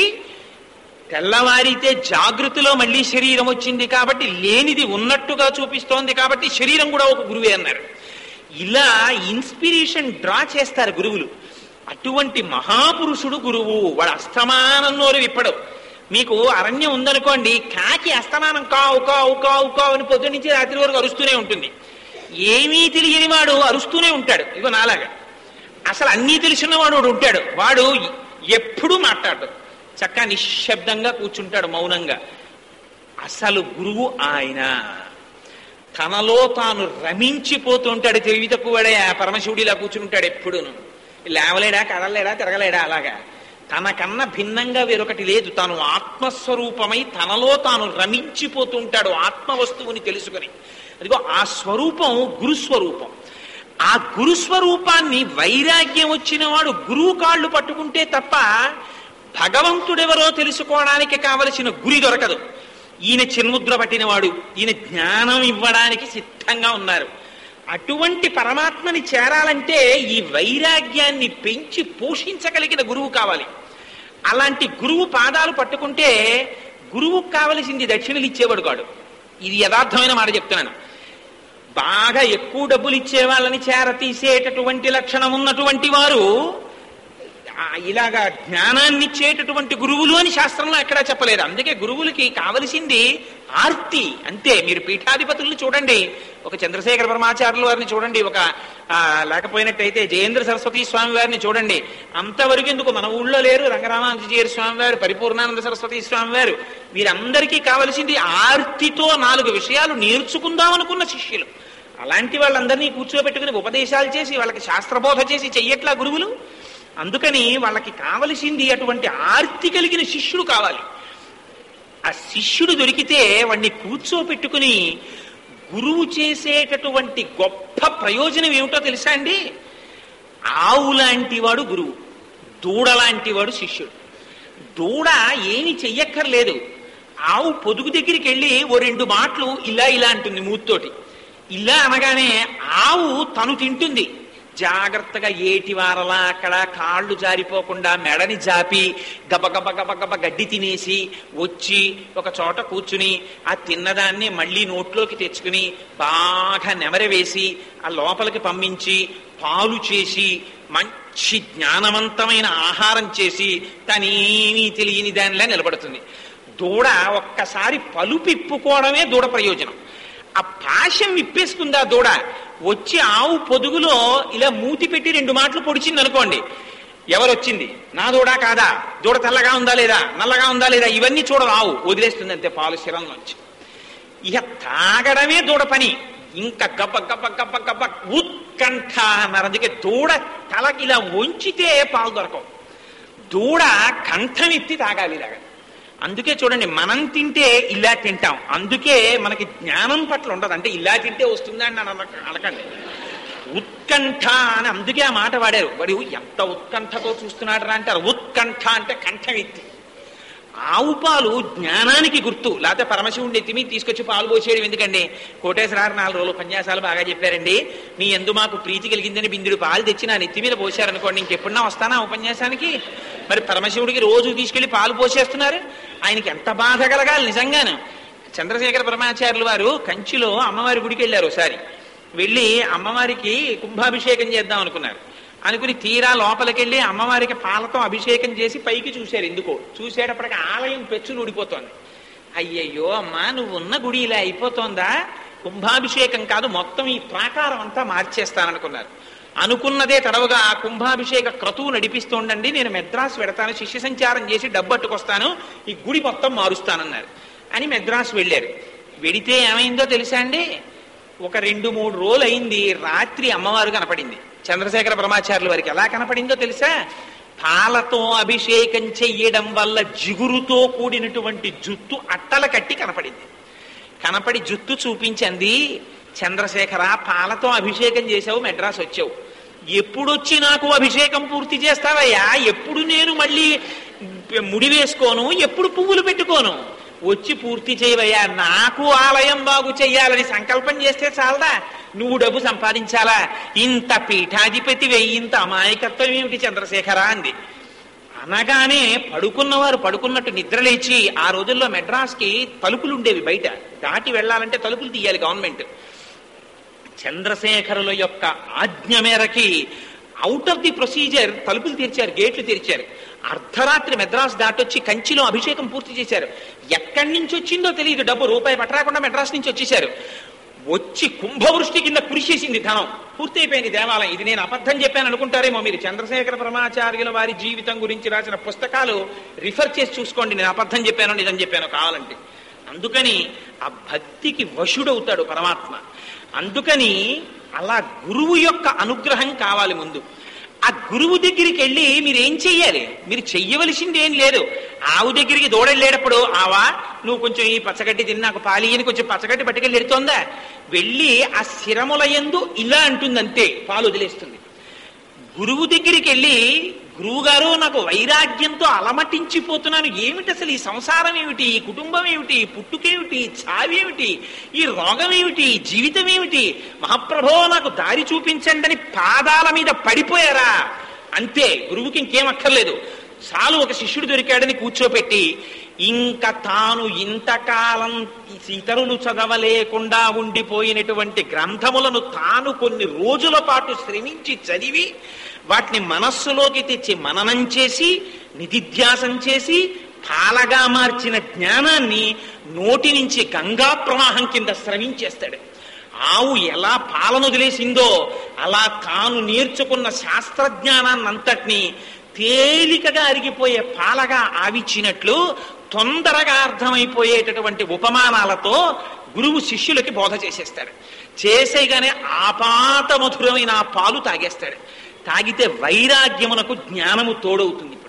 తెల్లవారితే జాగృతిలో మళ్ళీ శరీరం వచ్చింది కాబట్టి లేనిది ఉన్నట్టుగా చూపిస్తోంది కాబట్టి శరీరం కూడా ఒక గురువే అన్నారు. ఇలా ఇన్స్పిరేషన్ డ్రా చేస్తారు గురువులు. అటువంటి మహాపురుషుడు గురువు. వాడు అస్తమానం నోరు విప్పడు. మీకు అరణ్యం ఉందనుకోండి, కాకి అస్తమానం కావు కావు కావు కావు అని పొద్దు నుంచి రాత్రి వరకు అరుస్తూనే ఉంటుంది. ఏమీ తెలియని వాడు అరుస్తూనే ఉంటాడు. ఇగో నాలాగా అసలు అన్నీ తెలిసినవాడు వాడు ఉంటాడు. వాడు ఎప్పుడూ మాట్లాడు, చక్కగా నిశ్శబ్దంగా కూర్చుంటాడు మౌనంగా. అసలు గురువు ఆయన. తనలో తాను రమించిపోతుంటాడు. తెలివి తక్కువడే పరమశివుడిలా కూర్చుంటాడు. ఎప్పుడూను లేవలేడా, కదలలేడా, తిరగలేడా. అలాగా తనకన్నా భిన్నంగా వేరొకటి లేదు. తాను ఆత్మస్వరూపమై తనలో తాను రమించిపోతుంటాడు ఆత్మ వస్తువుని తెలుసుకుని. అదిగో ఆ స్వరూపం గురుస్వరూపం. ఆ గురుస్వరూపాన్ని వైరాగ్యం వచ్చిన వాడు గురువు కాళ్ళు పట్టుకుంటే తప్ప భగవంతుడెవరో తెలుసుకోవడానికి కావలసిన గురి దొరకదు. ఈయన చిన్ముద్ర పట్టినవాడు, ఈయన జ్ఞానం ఇవ్వడానికి సిద్ధంగా ఉన్నారు. అటువంటి పరమాత్మని చేరాలంటే ఈ వైరాగ్యాన్ని పెంచి పోషించగలిగిన గురువు కావాలి. అలాంటి గురువు పాదాలు పట్టుకుంటే గురువుకు కావలసింది దక్షిణలు ఇచ్చేవాడు కాడు. ఇది యథార్థమైన మాట చెప్తున్నాను. బాగా ఎక్కువ డబ్బులు ఇచ్చే వాళ్ళని చేరతీసేటటువంటి లక్షణం ఉన్నటువంటి వారు ఇలాగా జ్ఞానాన్ని ఇచ్చేటటువంటి గురువులు అని శాస్త్రంలో ఎక్కడా చెప్పలేదు. అందుకే గురువులకి కావలసింది ఆర్తి అంతే. మీరు పీఠాధిపతుల్ని చూడండి, ఒక చంద్రశేఖర పరమాచార్యుల వారిని చూడండి, ఒక లేకపోయినట్టయితే జయేంద్ర సరస్వతి స్వామి వారిని చూడండి. అంతవరకు ఎందుకు మన ఊళ్ళో లేరు రంగరామానుజీయర్ స్వామి వారు, పరిపూర్ణానంద సరస్వతి స్వామి వారు. వీరందరికీ కావలసింది ఆర్తితో 4 విషయాలు నేర్చుకుందాం అనుకున్న శిష్యులు. అలాంటి వాళ్ళందరినీ కూర్చోబెట్టుకుని ఉపదేశాలు చేసి వాళ్ళకి శాస్త్రబోధ చేసి చెయ్యట్లా గురువులు. అందుకని వాళ్ళకి కావలసింది అటువంటి ఆర్తి కలిగిన శిష్యుడు కావాలి. ఆ శిష్యుడు దొరికితే వాడిని కూర్చోపెట్టుకుని గురువు చేసేటటువంటి గొప్ప ప్రయోజనం ఏమిటో తెలుసా అండి? ఆవు లాంటి వాడు గురువు, దూడ లాంటి వాడు శిష్యుడు. దూడ ఏమి చెయ్యక్కర్లేదు. ఆవు పొదుగు దగ్గరికి వెళ్ళి ఓ 2 మాటలు ఇలా ఇలా అంటుంది మూతితోటి. ఇలా అనగానే ఆవు తను తింటుంది. జాగ్రత్తగా ఏటివారలా అక్కడ కాళ్ళు జారిపోకుండా మెడని జాపి గబగబ గబగబ గడ్డి తినేసి వచ్చి ఒక చోట కూర్చుని ఆ తిన్నదాన్ని మళ్ళీ నోట్లోకి తెచ్చుకుని బాగా నెమరవేసి ఆ లోపలికి పంపించి పాలు చేసి మంచి జ్ఞానవంతమైన ఆహారం చేసి తనేమీ తెలియని దానిలా నిలబడుతుంది. దూడ ఒక్కసారి పలుపిప్పుకోవడమే దూడ ప్రయోజనం. ఆ పాశం విప్పేసుకుందా దూడ, వచ్చి ఆవు పొదుగులో ఇలా మూతి పెట్టి 2 మాటలు పొడిచింది అనుకోండి, ఎవరొచ్చింది, నా దూడ కాదా, దూడ తెల్లగా ఉందా లేదా, నల్లగా ఉందా లేదా, ఇవన్నీ చూడదు ఆవు, వదిలేస్తుంది అంతే పాలు శిరంలోంచి. ఇక తాగడమే దూడ పని. ఇంకా గబ్బ గబ్బ గబ్బ గబ్బ ఉత్కంఠ అన్నారు. అందుకే దూడ తలకి ఇలా వంచితే పాలు దొరకవు, దూడ కంఠం ఎత్తి తాగాలి ఇలాగా. అందుకే చూడండి, మనం తింటే ఇలా తింటాం, అందుకే మనకి జ్ఞానం పట్ల ఉండదు. అంటే ఇలా తింటే వస్తుందా అని అనకండి. ఉత్కంఠ అని అందుకే ఆ మాట వాడారు. వాడు ఎంత ఉత్కంఠతో చూస్తున్నాడు రా అంటారు. ఉత్కంఠ అంటే కంఠం ఎత్తి. ఆవు పాలు జ్ఞానానికి గుర్తు. లేకపోతే పరమశివుడిని ఎత్తి మీద తీసుకొచ్చి పాలు పోసేయడం ఎందుకండి? కోటేశ్వరారు 4 రోజులు ఉపన్యాసాలు బాగా చెప్పారండి, మీ ఎందు మాకు ప్రీతి కలిగిందని బిందుడు పాలు తెచ్చి నా నెత్తి మీద పోసారనుకోండి, ఇంకెప్పుడన్నా వస్తానా ఉపన్యాసానికి? మరి పరమశివుడికి రోజు తీసుకెళ్లి పాలు పోసేస్తున్నారు, ఆయనకి ఎంత బాధ కలగాలి నిజంగాను. చంద్రశేఖర పరమాచార్యులు వారు కంచిలో అమ్మవారి గుడికి వెళ్ళారు. ఒకసారి వెళ్ళి అమ్మవారికి కుంభాభిషేకం చేద్దాం అనుకున్నారు. అనుకుని తీరా లోపలికెళ్ళి అమ్మవారికి పాలతో అభిషేకం చేసి పైకి చూశారు. ఎందుకో చూసేటప్పటికి ఆలయం పెచ్చులు ఊడిపోతోంది. అయ్యయ్యో అమ్మా, నువ్వు ఉన్న గుడి ఇలా అయిపోతోందా, కుంభాభిషేకం కాదు మొత్తం ఈ ప్రాకారం అంతా మార్చేస్తాననుకున్నారు. అనుకున్నదే తడవుగా ఆ కుంభాభిషేక క్రతువు నడిపిస్తుండండి, నేను మెద్రాసు పెడతాను, శిష్య సంచారం చేసి డబ్బట్టుకొస్తాను, ఈ గుడి మొత్తం మారుస్తానన్నారు. అని మెద్రాసు వెళ్ళారు. వెడితే ఏమైందో తెలుసా అండి? ఒక 2-3 రోజులు అయింది, రాత్రి అమ్మవారు కనపడింది. చంద్రశేఖర బ్రహ్మాచార్యుల వారికి ఎలా కనపడిందో తెలుసా? పాలతో అభిషేకం చెయ్యడం వల్ల జిగురుతో కూడినటువంటి జుత్తు అట్టల కట్టి కనపడింది. కనపడి జుత్తు చూపించింది, చంద్రశేఖర పాలతో అభిషేకం చేసావు, మెడ్రాస్ వచ్చావు, ఎప్పుడొచ్చి నాకు అభిషేకం పూర్తి చేస్తావయ్యా? ఎప్పుడు నేను మళ్ళీ ముడి వేసుకోను, ఎప్పుడు పువ్వులు పెట్టుకోను, వచ్చి పూర్తి చేయవయ్యా. నాకు ఆలయం బాగు చెయ్యాలని సంకల్పం చేస్తే చాలదా, నువ్వు డబ్బు సంపాదించాలా? ఇంత పీఠాధిపతి ఇంత అమాయకత్వం ఏమిటి చంద్రశేఖర అంది. అనగానే పడుకున్నవారు పడుకున్నట్టు నిద్రలేచి, ఆ రోజుల్లో మెడ్రాస్కి తలుపులు ఉండేవి, బయట దాటి వెళ్ళాలంటే తలుపులు తీయాలి గవర్నమెంట్. చంద్రశేఖరుల యొక్క ఆజ్ఞ మేరకి అవుట్ ఆఫ్ ది ప్రొసీజర్ తలుపులు తెరిచారు, గేట్లు తెరిచారు. అర్ధరాత్రి మెడ్రాస్ దాటొచ్చి కంచిలో అభిషేకం పూర్తి చేశారు. ఎక్కడి నుంచి వచ్చిందో తెలియదు, డబ్బు రూపాయి పట్టరాకుండా మెడ్రాస్ నుంచి వచ్చేశారు. వచ్చి కుంభవృష్టి కింద కురిసేసింది ధనం, పూర్తయిపోయింది దేవాలయం. ఇది నేను అబద్ధం చెప్పాను అనుకుంటారేమో మీరు. చంద్రశేఖర బ్రహ్మాచార్యుల వారి జీవితం గురించి రాసిన పుస్తకాలు రిఫర్ చేసి చూసుకోండి, నేను అబద్ధం చెప్పానో నిజం చెప్పానో కావాలంటే. అందుకని ఆ భక్తికి వశుడవుతాడు పరమాత్మ. అందుకని అలా గురువు యొక్క అనుగ్రహం కావాలి ముందు. ఆ గురువు దగ్గరికి వెళ్ళి మీరు ఏం చెయ్యాలి? మీరు చెయ్యవలసింది ఏం లేదు. ఆవు దగ్గరికి దూడెళ్ళేటప్పుడు, ఆవా నువ్వు కొంచెం ఈ పచ్చగడ్డి తిని నాకు పాలియని కొంచెం పచ్చగడ్డి పట్టుకెళ్ళి ఎడుతోందా? వెళ్ళి ఆ శిరముల యందు ఇలా అంటుందంతే, పాలు వదిలేస్తుంది. గురువు దగ్గరికి వెళ్ళి, గురువుగారు నాకు వైరాగ్యంతో అలమటించిపోతున్నాను, ఏమిటి అసలు ఈ సంసారం ఏమిటి, ఈ కుటుంబం ఏమిటి, పుట్టుకేమిటి, చావేమిటి, ఈ రోగం ఏమిటి, ఈ జీవితం ఏమిటి, మహాప్రభో నాకు దారి చూపించండి అని పాదాల మీద పడిపోయారా అంతే. గురువుకి ఇంకేం అక్కర్లేదు. చాలు ఒక శిష్యుడు దొరికాడని కూర్చోపెట్టి, ఇంకా తాను ఇంతకాలం ఇతరులు చదవలేకుండా ఉండిపోయినటువంటి గ్రంథములను తాను కొన్ని రోజుల పాటు శ్రమించి చదివి వాటిని మనస్సులోకి తెచ్చి మననం చేసి నిధిధ్యాసం చేసి పాలగా మార్చిన జ్ఞానాన్ని నోటి నుంచి గంగా ప్రవాహం కింద స్రవించేస్తాడు. ఆవు ఎలా పాలను వదిలేసిందో అలా తాను నేర్చుకున్న శాస్త్రజ్ఞానాన్నంతటినీ తేలికగా అరిగిపోయే పాలగా ఆవిచ్చినట్లు తొందరగా అర్థమైపోయేటటువంటి ఉపమానాలతో గురువు శిష్యులకి బోధ చేసేస్తాడు. చేసేగానే ఆపాత మధురమైన ఆ పాలు తాగేస్తాడు. తాగితే వైరాగ్యమునకు జ్ఞానము తోడవుతుంది. ఇప్పుడు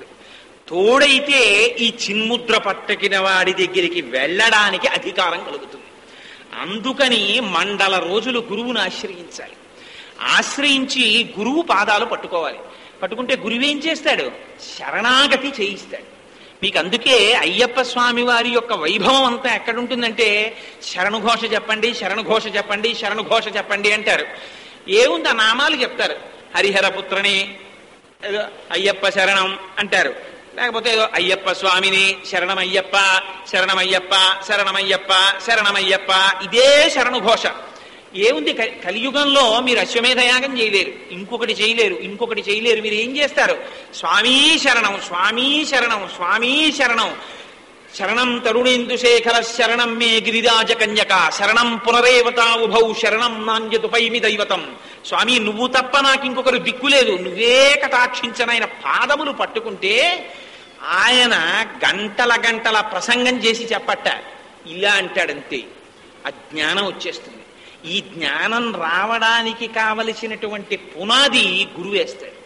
తోడైతే ఈ చిన్ముద్ర పట్టకిన వాడి దగ్గరికి వెళ్ళడానికి అధికారం కలుగుతుంది. అందుకని మండల రోజులు గురువును ఆశ్రయించాలి. ఆశ్రయించి గురువు పాదాలు పట్టుకోవాలి. పట్టుకుంటే గురువేం చేస్తాడు? శరణాగతి చేయిస్తాడు. మీకు అందుకే అయ్యప్ప స్వామి వారి యొక్క వైభవం అంతా ఎక్కడుంటుందంటే, శరణుఘోష చెప్పండి, శరణుఘోష చెప్పండి, శరణుఘోష చెప్పండి అంటారు. ఏముంది, ఆ నామాలు చెప్తారు. హరిహరపుత్రని ఏదో అయ్యప్ప శరణం అంటారు, లేకపోతే ఏదో అయ్యప్ప స్వామిని శరణమయ్యప్ప శరణమయ్యప్ప శరణమయ్యప్ప శరణమయ్యప్ప, ఇదే శరణుఘోష. ఏముంది కలియుగంలో మీరు అశ్వమేధయాగం చేయలేరు, ఇంకొకటి చేయలేరు, ఇంకొకటి చేయలేరు. మీరు ఏం చేస్తారు? స్వామీ శరణం స్వామీ శరణం స్వామీ శరణం, శరణం తరుణేందుశేఖర శరణం మే గిరిరాజ కన్యక శరణం పునరేవతా ఉభౌ శరణం నాణ్యతుపైమి దైవతం. స్వామి నువ్వు తప్ప నాకు ఇంకొకరు దిక్కులేదు, నువ్వే కటాక్షించనైన పాదములు పట్టుకుంటే ఆయన గంటల గంటల ప్రసంగం చేసి చెప్పట్ట, ఇలా అంటాడంతే. ఆ జ్ఞానం వచ్చేస్తుంది. ఈ జ్ఞానం రావడానికి కావలసినటువంటి పునాది గురువేస్తాడు.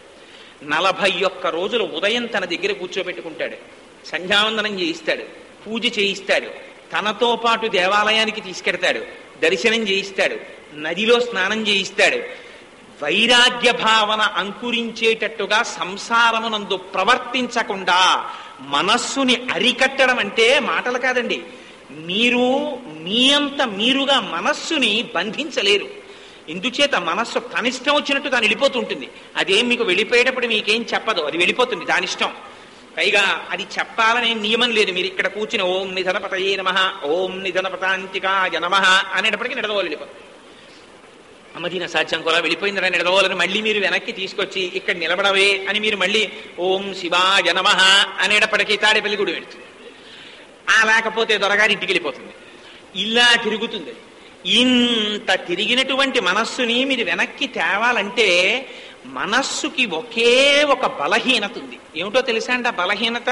41 రోజులు ఉదయం తన దగ్గర కూర్చోబెట్టుకుంటాడు, సంధ్యావందనం చేయిస్తాడు, పూజ చేయిస్తాడు, తనతో పాటు దేవాలయానికి తీసుకెడతాడు, దర్శనం చేయిస్తాడు, నదిలో స్నానం చేయిస్తాడు. వైరాగ్య భావన అంకురించేటట్టుగా సంసారమునందు ప్రవర్తించకుండా మనస్సుని అరికట్టడం అంటే మాటలు కాదండి. మీరు మీ అంత మీరుగా మనస్సుని బంధించలేరు. ఎందుచేత మనస్సు తనిష్టం వచ్చినట్టు దాన్ని వెళ్ళిపోతుంటుంది. అదేం మీకు వెళ్ళిపోయేటప్పుడు మీకేం చెప్పదు, అది వెళ్ళిపోతుంది దానిష్టం. పైగా అది చెప్పాలనే నియమం లేదు. మీరు ఇక్కడ కూర్చుని ఓం నిధనపతయే నమః ఓం నిధనపతాంతికాయ నమః అనేటప్పటికీ నిడదవోలు వెళ్ళిపోతుంది. అమ్మదీన సాధ్యం కూడా వెళ్ళిపోయిందని నిడదవోలను మళ్ళీ మీరు వెనక్కి తీసుకొచ్చి ఇక్కడ నిలబడవే అని మీరు మళ్ళీ ఓం శివాయ నమః అనేటప్పటికీ తాడేపల్లి గుడి వెళ్తుంది. లేకపోతే దొరగారి ఇంటికి వెళ్ళిపోతుంది. ఇలా తిరుగుతుంది. ఇంత తిరిగినటువంటి మనస్సుని మీరు వెనక్కి తేవాలంటే మనస్సుకి ఒకే ఒక బలహీనత ఉంది. ఏమిటో తెలుసా అండి? ఆ బలహీనత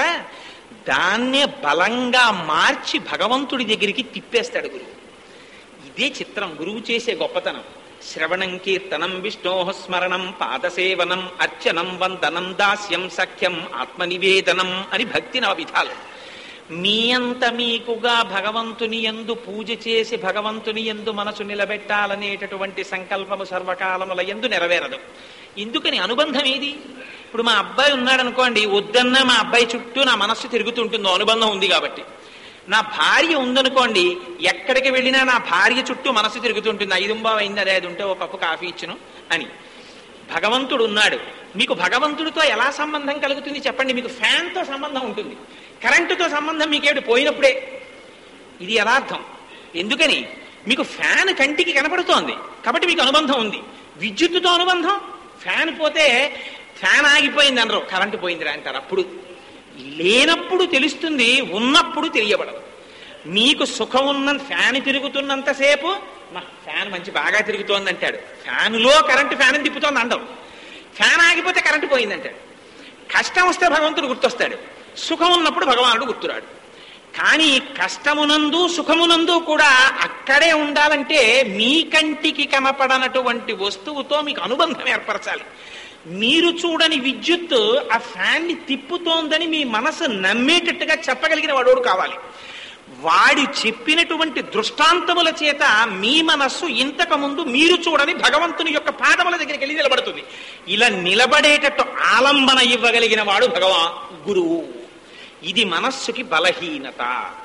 దాన్నే బలంగా మార్చి భగవంతుడి దగ్గరికి తిప్పేస్తాడు గురువు. ఇదే చిత్రం గురువు చేసే గొప్పతనం. శ్రవణం కీర్తనం విష్ణోః స్మరణం పాదసేవనం అర్చనం వందనం దాస్యం సఖ్యం ఆత్మనివేదనం అని భక్తి 4 విధాలు. మీ అంత మీకుగా భగవంతుని యందు పూజ చేసి భగవంతుని యందు మనసు నిలబెట్టాలనేటటువంటి సంకల్పము సర్వకాలముల యందు నెరవేరదు. ఎందుకని? అనుబంధం ఏది? ఇప్పుడు మా అబ్బాయి ఉన్నాడు అనుకోండి, వద్దన్నా మా అబ్బాయి చుట్టూ నా మనస్సు తిరుగుతుంటుందో, అనుబంధం ఉంది కాబట్టి. నా భార్య ఉందనుకోండి, ఎక్కడికి వెళ్ళినా నా భార్య చుట్టూ మనస్సు తిరుగుతుంటుంది. 5 అయింది, అదే అది ఉంటే ఒక కప్పు కాఫీ ఇచ్చును అని. భగవంతుడు ఉన్నాడు, మీకు భగవంతుడితో ఎలా సంబంధం కలుగుతుంది చెప్పండి? మీకు ఫ్యాన్తో సంబంధం ఉంటుంది, కరెంటుతో సంబంధం మీకేమిటి? పోయినప్పుడే. ఇది యథార్థం. ఎందుకని? మీకు ఫ్యాన్ కంటికి కనపడుతోంది కాబట్టి మీకు అనుబంధం ఉంది. విద్యుత్తుతో అనుబంధం, ఫ్యాన్ పోతే ఫ్యాన్ ఆగిపోయింది అనరు, కరెంటు పోయిందిరా అంటారు. అప్పుడు లేనప్పుడు తెలుస్తుంది, ఉన్నప్పుడు తెలియబడదు. మీకు సుఖం ఉన్న ఫ్యాన్ తిరుగుతున్నంతసేపు మా ఫ్యాన్ మంచి బాగా తిరుగుతోంది అంటాడు. ఫ్యాన్లో కరెంటు ఫ్యాన్ తిప్పుతోంది అంటాం. ఫ్యాన్ ఆగిపోతే కరెంటు పోయిందంటాడు. కష్టం వస్తే భగవంతుడు గుర్తొస్తాడు, సుఖం ఉన్నప్పుడు భగవానుడు గుర్తురాడు. కానీ కష్టమునందు సుఖమునందు కూడా అక్కడే ఉండాలంటే మీ కంటికి కనపడనటువంటి వస్తువుతో మీకు అనుబంధం ఏర్పరచాలి. మీరు చూడని విద్యుత్ ఆ ఫ్యాన్ని తిప్పుతోందని మీ మనసు నమ్మేటట్టుగా చెప్పగలిగిన వాడోడు కావాలి. వాడి చెప్పినటువంటి దృష్టాంతముల చేత మీ మనస్సు ఇంతకు ముందు మీరు చూడని భగవంతుని యొక్క పాదముల దగ్గరికి వెళ్ళి నిలబడుతుంది. ఇలా నిలబడేటట్టు ఆలంబన ఇవ్వగలిగిన వాడు గురువు. ఇది మనస్సుకి బలహీనత.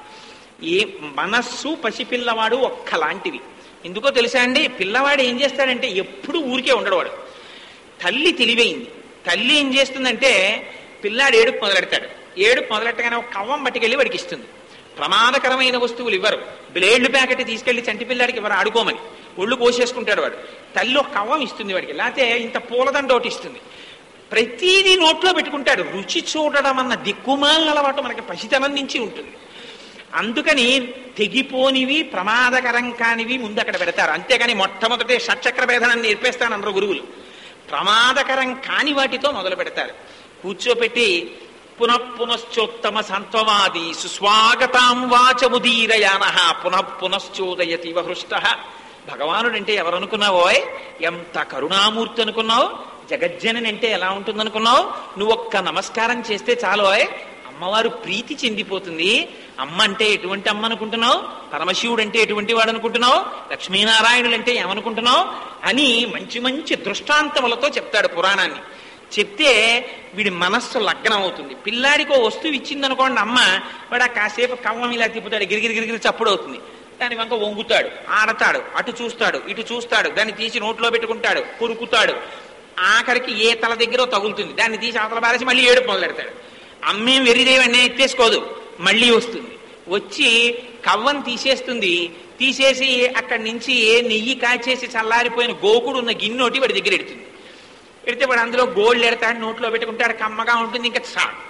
ఏ మనస్సు పసిపిల్లవాడు ఒక్కలాంటివి. ఎందుకో తెలుసా అండి? పిల్లవాడు ఏం చేస్తాడంటే ఎప్పుడు ఊరికే ఉండడవాడు. తల్లి తెలివైంది. తల్లి ఏం చేస్తుందంటే పిల్లాడు ఏడుపు మొదలెడతాడు. ఏడుపు మొదలెట్టగానే ఒక కవ్వం పట్టుకెళ్ళి వాడికి ఇస్తుంది. ప్రమాదకరమైన వస్తువులు ఇవ్వరు. బ్లేడ్లు ప్యాకెట్ తీసుకెళ్లి చంటి పిల్లాడికి ఇవ్వరు ఆడుకోమని. ఒళ్ళు కోసేసుకుంటాడు వాడు. తల్లి ఒక కవ్వం ఇస్తుంది వాడికి, లేకపోతే ఇంత పూలదండ ఒకటి ఇస్తుంది. ప్రతిదీ నోట్లో పెట్టుకుంటాడు. రుచి చూడడం అన్న దిక్కుమాలిన అలవాటు మనకి పసితనం నుంచి ఉంటుంది. అందుకని తెగిపోనివి ప్రమాదకరం కానివి ముందు అక్కడ పెడతారు. అంతేగాని మొట్టమొదటి షట్చక్ర భేదనాన్ని నేర్పేస్తానన్నారు గురువులు. ప్రమాదకరం కాని వాటితో మొదలు పెడతారు. కూర్చోపెట్టి పునఃపునశ్చోత్తమ సంత్వవాది సుస్వాగతాం వాచముదీరయాన పునఃపునశ్చోదయతి వహృష్ట. భగవానుడు అంటే ఎవరు అనుకున్నావో? ఎంత కరుణామూర్తి అనుకున్నావు? జగజ్జనని అంటే ఎలా ఉంటుందనుకున్నావు? నువ్వు ఒక్క నమస్కారం చేస్తే చాలు అమ్మవారు ప్రీతి చెందిపోతుంది. అమ్మ అంటే ఎటువంటి అమ్మ అనుకుంటున్నావు? పరమశివుడు అంటే ఎటువంటి వాడు అనుకుంటున్నావు? లక్ష్మీనారాయణులు అంటే ఏమనుకుంటున్నావు అని మంచి మంచి దృష్టాంతములతో చెప్తాడు పురాణాన్ని. చెప్తే వీడి మనస్సు లగ్నం అవుతుంది. పిల్లాడికి ఓ వస్తువు ఇచ్చిందనుకోండి అమ్మ, వాడు కాసేపు కవ్వం ఇలా తిప్పుతాడు, గిరిగిరి చప్పుడు అవుతుంది. దాని వంక వంగుతాడు, ఆడతాడు, అటు చూస్తాడు, ఇటు చూస్తాడు, దాన్ని తీసి నోట్లో పెట్టుకుంటాడు, కొరుకుతాడు. ఆఖరికి ఏ తల దగ్గర తగులుతుంది, దాన్ని తీసి అవతల పారేసి మళ్ళీ ఏడుపు మొదలెడతాడు. అమ్మేం వెర్రిదేవన్నీ ఎత్తేసుకోదు, మళ్ళీ వస్తుంది, వచ్చి కవ్వం తీసేస్తుంది. తీసేసి అక్కడి నుంచి నెయ్యి కాచేసి చల్లారిపోయిన గోకుడు ఉన్న గిన్నోటి వాడి దగ్గర ఎడుతుంది. ఎడితే వాడు అందులో గోల్డ్ ఎడతాడు, నోట్లో పెట్టుకుంటాడు, కమ్మగా ఉంటుంది. ఇంకా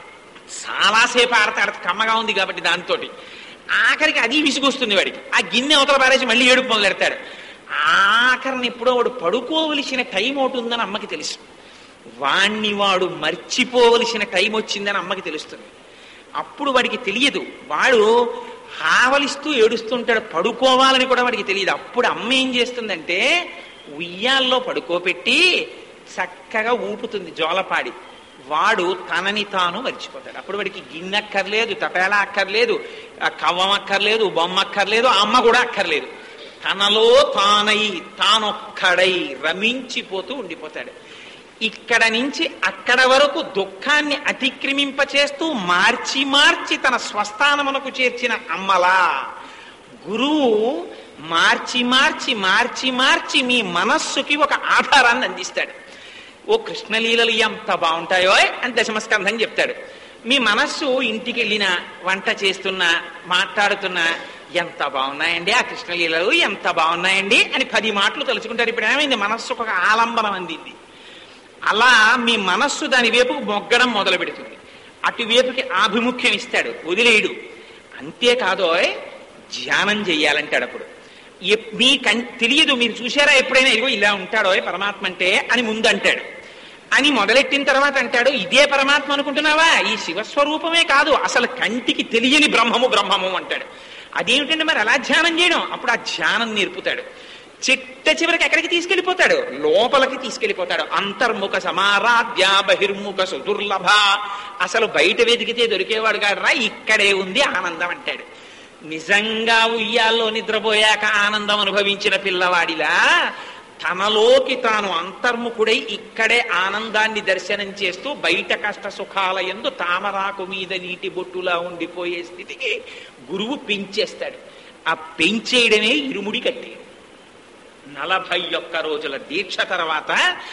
చాలాసేపు ఆడతాడు, కమ్మగా ఉంది కాబట్టి దాంతో. ఆఖరికి అది విసుగొస్తుంది వాడికి. ఆ గిన్నె అవతల పారేసి మళ్ళీ ఏడుపు మొదలెడతాడు. ఆఖరిని ఎప్పుడో వాడు పడుకోవలసిన టైం ఒకటి ఉందని అమ్మకి తెలుసు. వాణ్ణి వాడు మర్చిపోవలసిన టైం వచ్చిందని అమ్మకి తెలుస్తుంది. అప్పుడు వాడికి తెలియదు, వాడు హావలిస్తూ ఏడుస్తుంటాడు, పడుకోవాలని కూడా వాడికి తెలియదు. అప్పుడు అమ్మ ఏం చేస్తుందంటే ఉయ్యాల్లో పడుకోబెట్టి చక్కగా ఊపుతుంది జోలపాడి. వాడు తనని తాను మర్చిపోతాడు. అప్పుడు వాడికి గిన్నె అక్కర్లేదు, తపేలా అక్కర్లేదు, కవ్వం అక్కర్లేదు, బొమ్మ అక్కర్లేదు, అమ్మ కూడా అక్కర్లేదు. తనలో తానై తానొక్కడై రమించిపోతూ ఉండిపోతాడు. ఇక్కడ నుంచి అక్కడ వరకు దుఃఖాన్ని అతిక్రమింపచేస్తూ మార్చి మార్చి తన స్వస్థానమునకు చేర్చిన అమ్మలా గురువు మార్చి మార్చి మార్చి మార్చి మీ మనస్సుకి ఒక ఆధారాన్ని అందిస్తాడు. ఓ కృష్ణలీలలు ఎంత బాగుంటాయో అని దశమస్కంధం చెప్తాడు. మీ మనస్సు ఇంటికి వెళ్ళినా, వంట చేస్తున్నా, మాట్లాడుతున్నా, ఎంత బాగున్నాయండి ఆ కృష్ణలీలలు, ఎంత బాగున్నాయండి అని 10 మాటలు తలుచుకుంటారు. ఇప్పుడు ఏమైంది, మనస్సుకు ఒక ఆలంబనం అందింది. అలా మీ మనస్సు దాని వైపుకు మొగ్గడం మొదలు పెడుతుంది. అటువైపుకి ఆభిముఖ్యం ఇస్తాడు, వదిలేయడు. అంతేకాదో ధ్యానం చెయ్యాలంటాడు. అప్పుడు మీ తెలియదు, మీరు చూసారా ఎప్పుడైనా, ఇదిగో ఇలా ఉంటాడో పరమాత్మ అంటే అని ముందు అంటాడు. అని మొదలెట్టిన తర్వాత అంటాడు, ఇదే పరమాత్మ అనుకుంటున్నావా, ఈ శివస్వరూపమే కాదు, అసలు కంటికి తెలియని బ్రహ్మము బ్రహ్మము అంటాడు. అదేమిటంటే మరి అలా ధ్యానం చేయడం. అప్పుడు ఆ ధ్యానం నేర్పుతాడు. చిట్ట చివరికి ఎక్కడికి తీసుకెళ్లిపోతాడు, లోపలికి తీసుకెళ్లిపోతాడు. అంతర్ముఖ సమారాధ్య బహిర్ముఖ సుదుర్లభ. అసలు బయట వెతికితే దొరికేవాడు కాదు రా, ఇక్కడే ఉంది ఆనందం అంటాడు. నిజంగా ఉయ్యాల్లో నిద్రపోయాక ఆనందం అనుభవించిన పిల్లవాడిలా తనలోకి తాను అంతర్ముఖుడై ఇక్కడే ఆనందాన్ని దర్శనం చేస్తూ బయట కష్ట సుఖాల యందు తామరాకు మీద నీటి బొట్టులా ఉండిపోయే స్థితికి గురువు పెంచేస్తాడు. ఆ పెంచేయడమే ఇరుముడి కట్టి. 41 రోజుల దీక్ష తర్వాత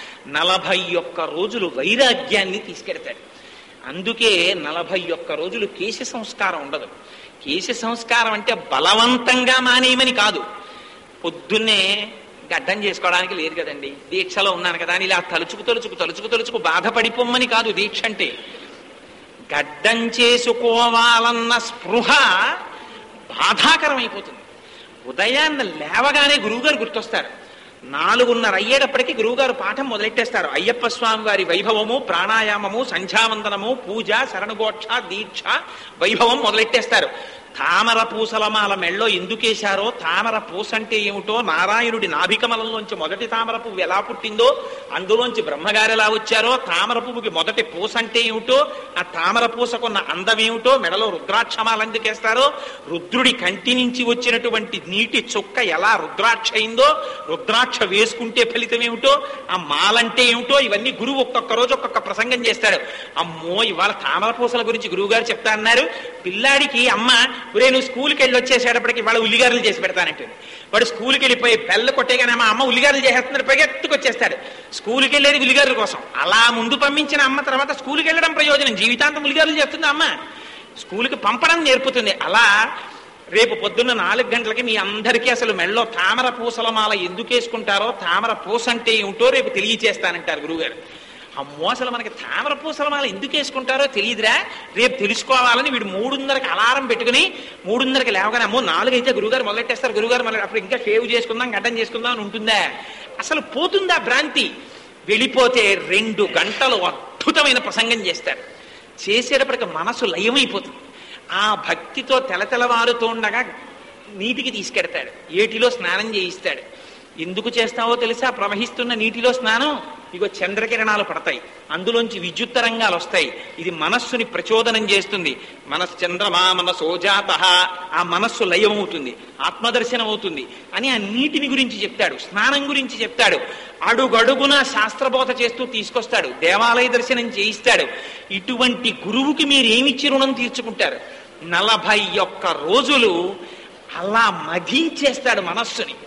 41 రోజులు వైరాగ్యాన్ని తీసుకెడతాడు. అందుకే 41 రోజులు కేశ సంస్కారం ఉండదు. కేశ సంస్కారం అంటే బలవంతంగా మానేయమని కాదు. పొద్దున్నే గడ్డం చేసుకోవడానికి లేదు కదండి, దీక్షలో ఉన్నాను కదా అని ఇలా తలుచుకు తలుచుకు తలుచుకు తలుచుకు బాధపడిపోమ్మని కాదు. దీక్ష అంటే గడ్డం చేసుకోవాలన్న స్పృహ బాధాకరం అయిపోతుంది. ఉదయాన్న లేవగానే గురువుగారు గుర్తొస్తారు. 4:30 అయ్యేటప్పటికీ గురువుగారు పాఠం మొదలెట్టేస్తారు. అయ్యప్ప స్వామి వారి వైభవము, ప్రాణాయామము, సంధ్యావందనము, పూజ, శరణగోక్ష, దీక్ష వైభవం మొదలెట్టేస్తారు. తామర పూసలమాల మెళ్ళో ఎందుకేశారో, తామర పూస అంటే ఏమిటో, నారాయణుడి నాభికమలంలోంచి మొదటి తామర పువ్వు ఎలా పుట్టిందో, అందులోంచి బ్రహ్మగారు ఎలా వచ్చారో, తామర పువ్వుకి మొదటి పూస అంటే ఏమిటో, ఆ తామర పూసకున్న అందమేమిటో, మెడలో రుద్రాక్షమాలు ఎందుకేస్తారో, రుద్రుడి కంటి నుంచి వచ్చినటువంటి నీటి చుక్క ఎలా రుద్రాక్ష అయిందో, రుద్రాక్ష వేసుకుంటే ఫలితం ఏమిటో, ఆ మాలంటే ఏమిటో, ఇవన్నీ గురువు ఒక్కొక్క రోజు ఒక్కొక్క ప్రసంగం చేస్తాడు. అమ్మో ఇవాళ తామర పూసల గురించి గురువు గారు చెప్తా అన్నారు. పిల్లాడికి అమ్మ, ఒరే నువ్వు స్కూల్కి వెళ్ళి వచ్చేసేటప్పటికి వాళ్ళ ఉల్లిగారులు చేసి పెడతానంటుంది. వాడు స్కూల్కి వెళ్ళిపోయి బెల్ల కొట్టేగానే మా అమ్మ ఉల్లిగారులు చేసేస్తున్నారు, పరిగెత్తుకొచ్చేస్తాడు. స్కూల్కి వెళ్ళేది ఉల్లిగారుల కోసం. అలా ముందు పంపించిన అమ్మ తర్వాత స్కూల్కి వెళ్ళడం ప్రయోజనం, జీవితాంతం ఉల్లిగారులు చేస్తుంది అమ్మ. స్కూల్కి పంపడం నేర్పుతుంది. అలా రేపు పొద్దున్న 4 గంటలకి మీ అందరికీ అసలు మెళ్ళో తామర పూసల మాల ఎందుకు వేసుకుంటారో, తామర పూస అంటే ఏమిటో రేపు తెలియచేస్తానంటారు గురువుగారు. అమ్మో అసలు మనకి తామర పూసల మాల ఎందుకు వేసుకుంటారో తెలియదురా, రేపు తెలుసుకోవాలని వీడు 3:30కి అలారం పెట్టుకుని 3:30కి లేవగానే అమ్మో 4 అయితే గురువుగారు మొదలెట్టేస్తారు, గురువుగారు మొదలు అప్పుడు ఇంకా షేవ్ చేసుకుందాం, గడ్డం చేసుకుందాం అని ఉంటుందా? అసలు పోతుందా భ్రాంతి? వెళ్ళిపోతే 2 గంటలు అద్భుతమైన ప్రసంగం చేస్తారు. చేసేటప్పటికి మనసు లయమైపోతుంది. ఆ భక్తితో తెలతెలవారుతూ ఉండగా నీటికి తీసుకెడతాడు, ఏటిలో స్నానం చేయిస్తాడు. ఎందుకు చేస్తావో తెలుసా? ప్రవహిస్తున్న నీటిలో స్నానం, ఇగో చంద్రకిరణాలు పడతాయి, అందులోంచి విద్యుత్ తరంగాలు వస్తాయి, ఇది మనస్సుని ప్రచోదనం చేస్తుంది. మనశ్చంద్రమా మనసోజాత, ఆ మనస్సు లయమవుతుంది, ఆత్మదర్శనం అవుతుంది అని ఆ నీటిని గురించి చెప్తాడు, స్నానం గురించి చెప్తాడు. అడుగడుగున శాస్త్రబోధ చేస్తూ తీసుకొస్తాడు, దేవాలయ దర్శనం చేయిస్తాడు. ఇటువంటి గురువుకి మీరేమిచ్చి రుణం తీర్చుకుంటారు? 41 రోజులు అలా మధించేస్తాడు మనస్సుని.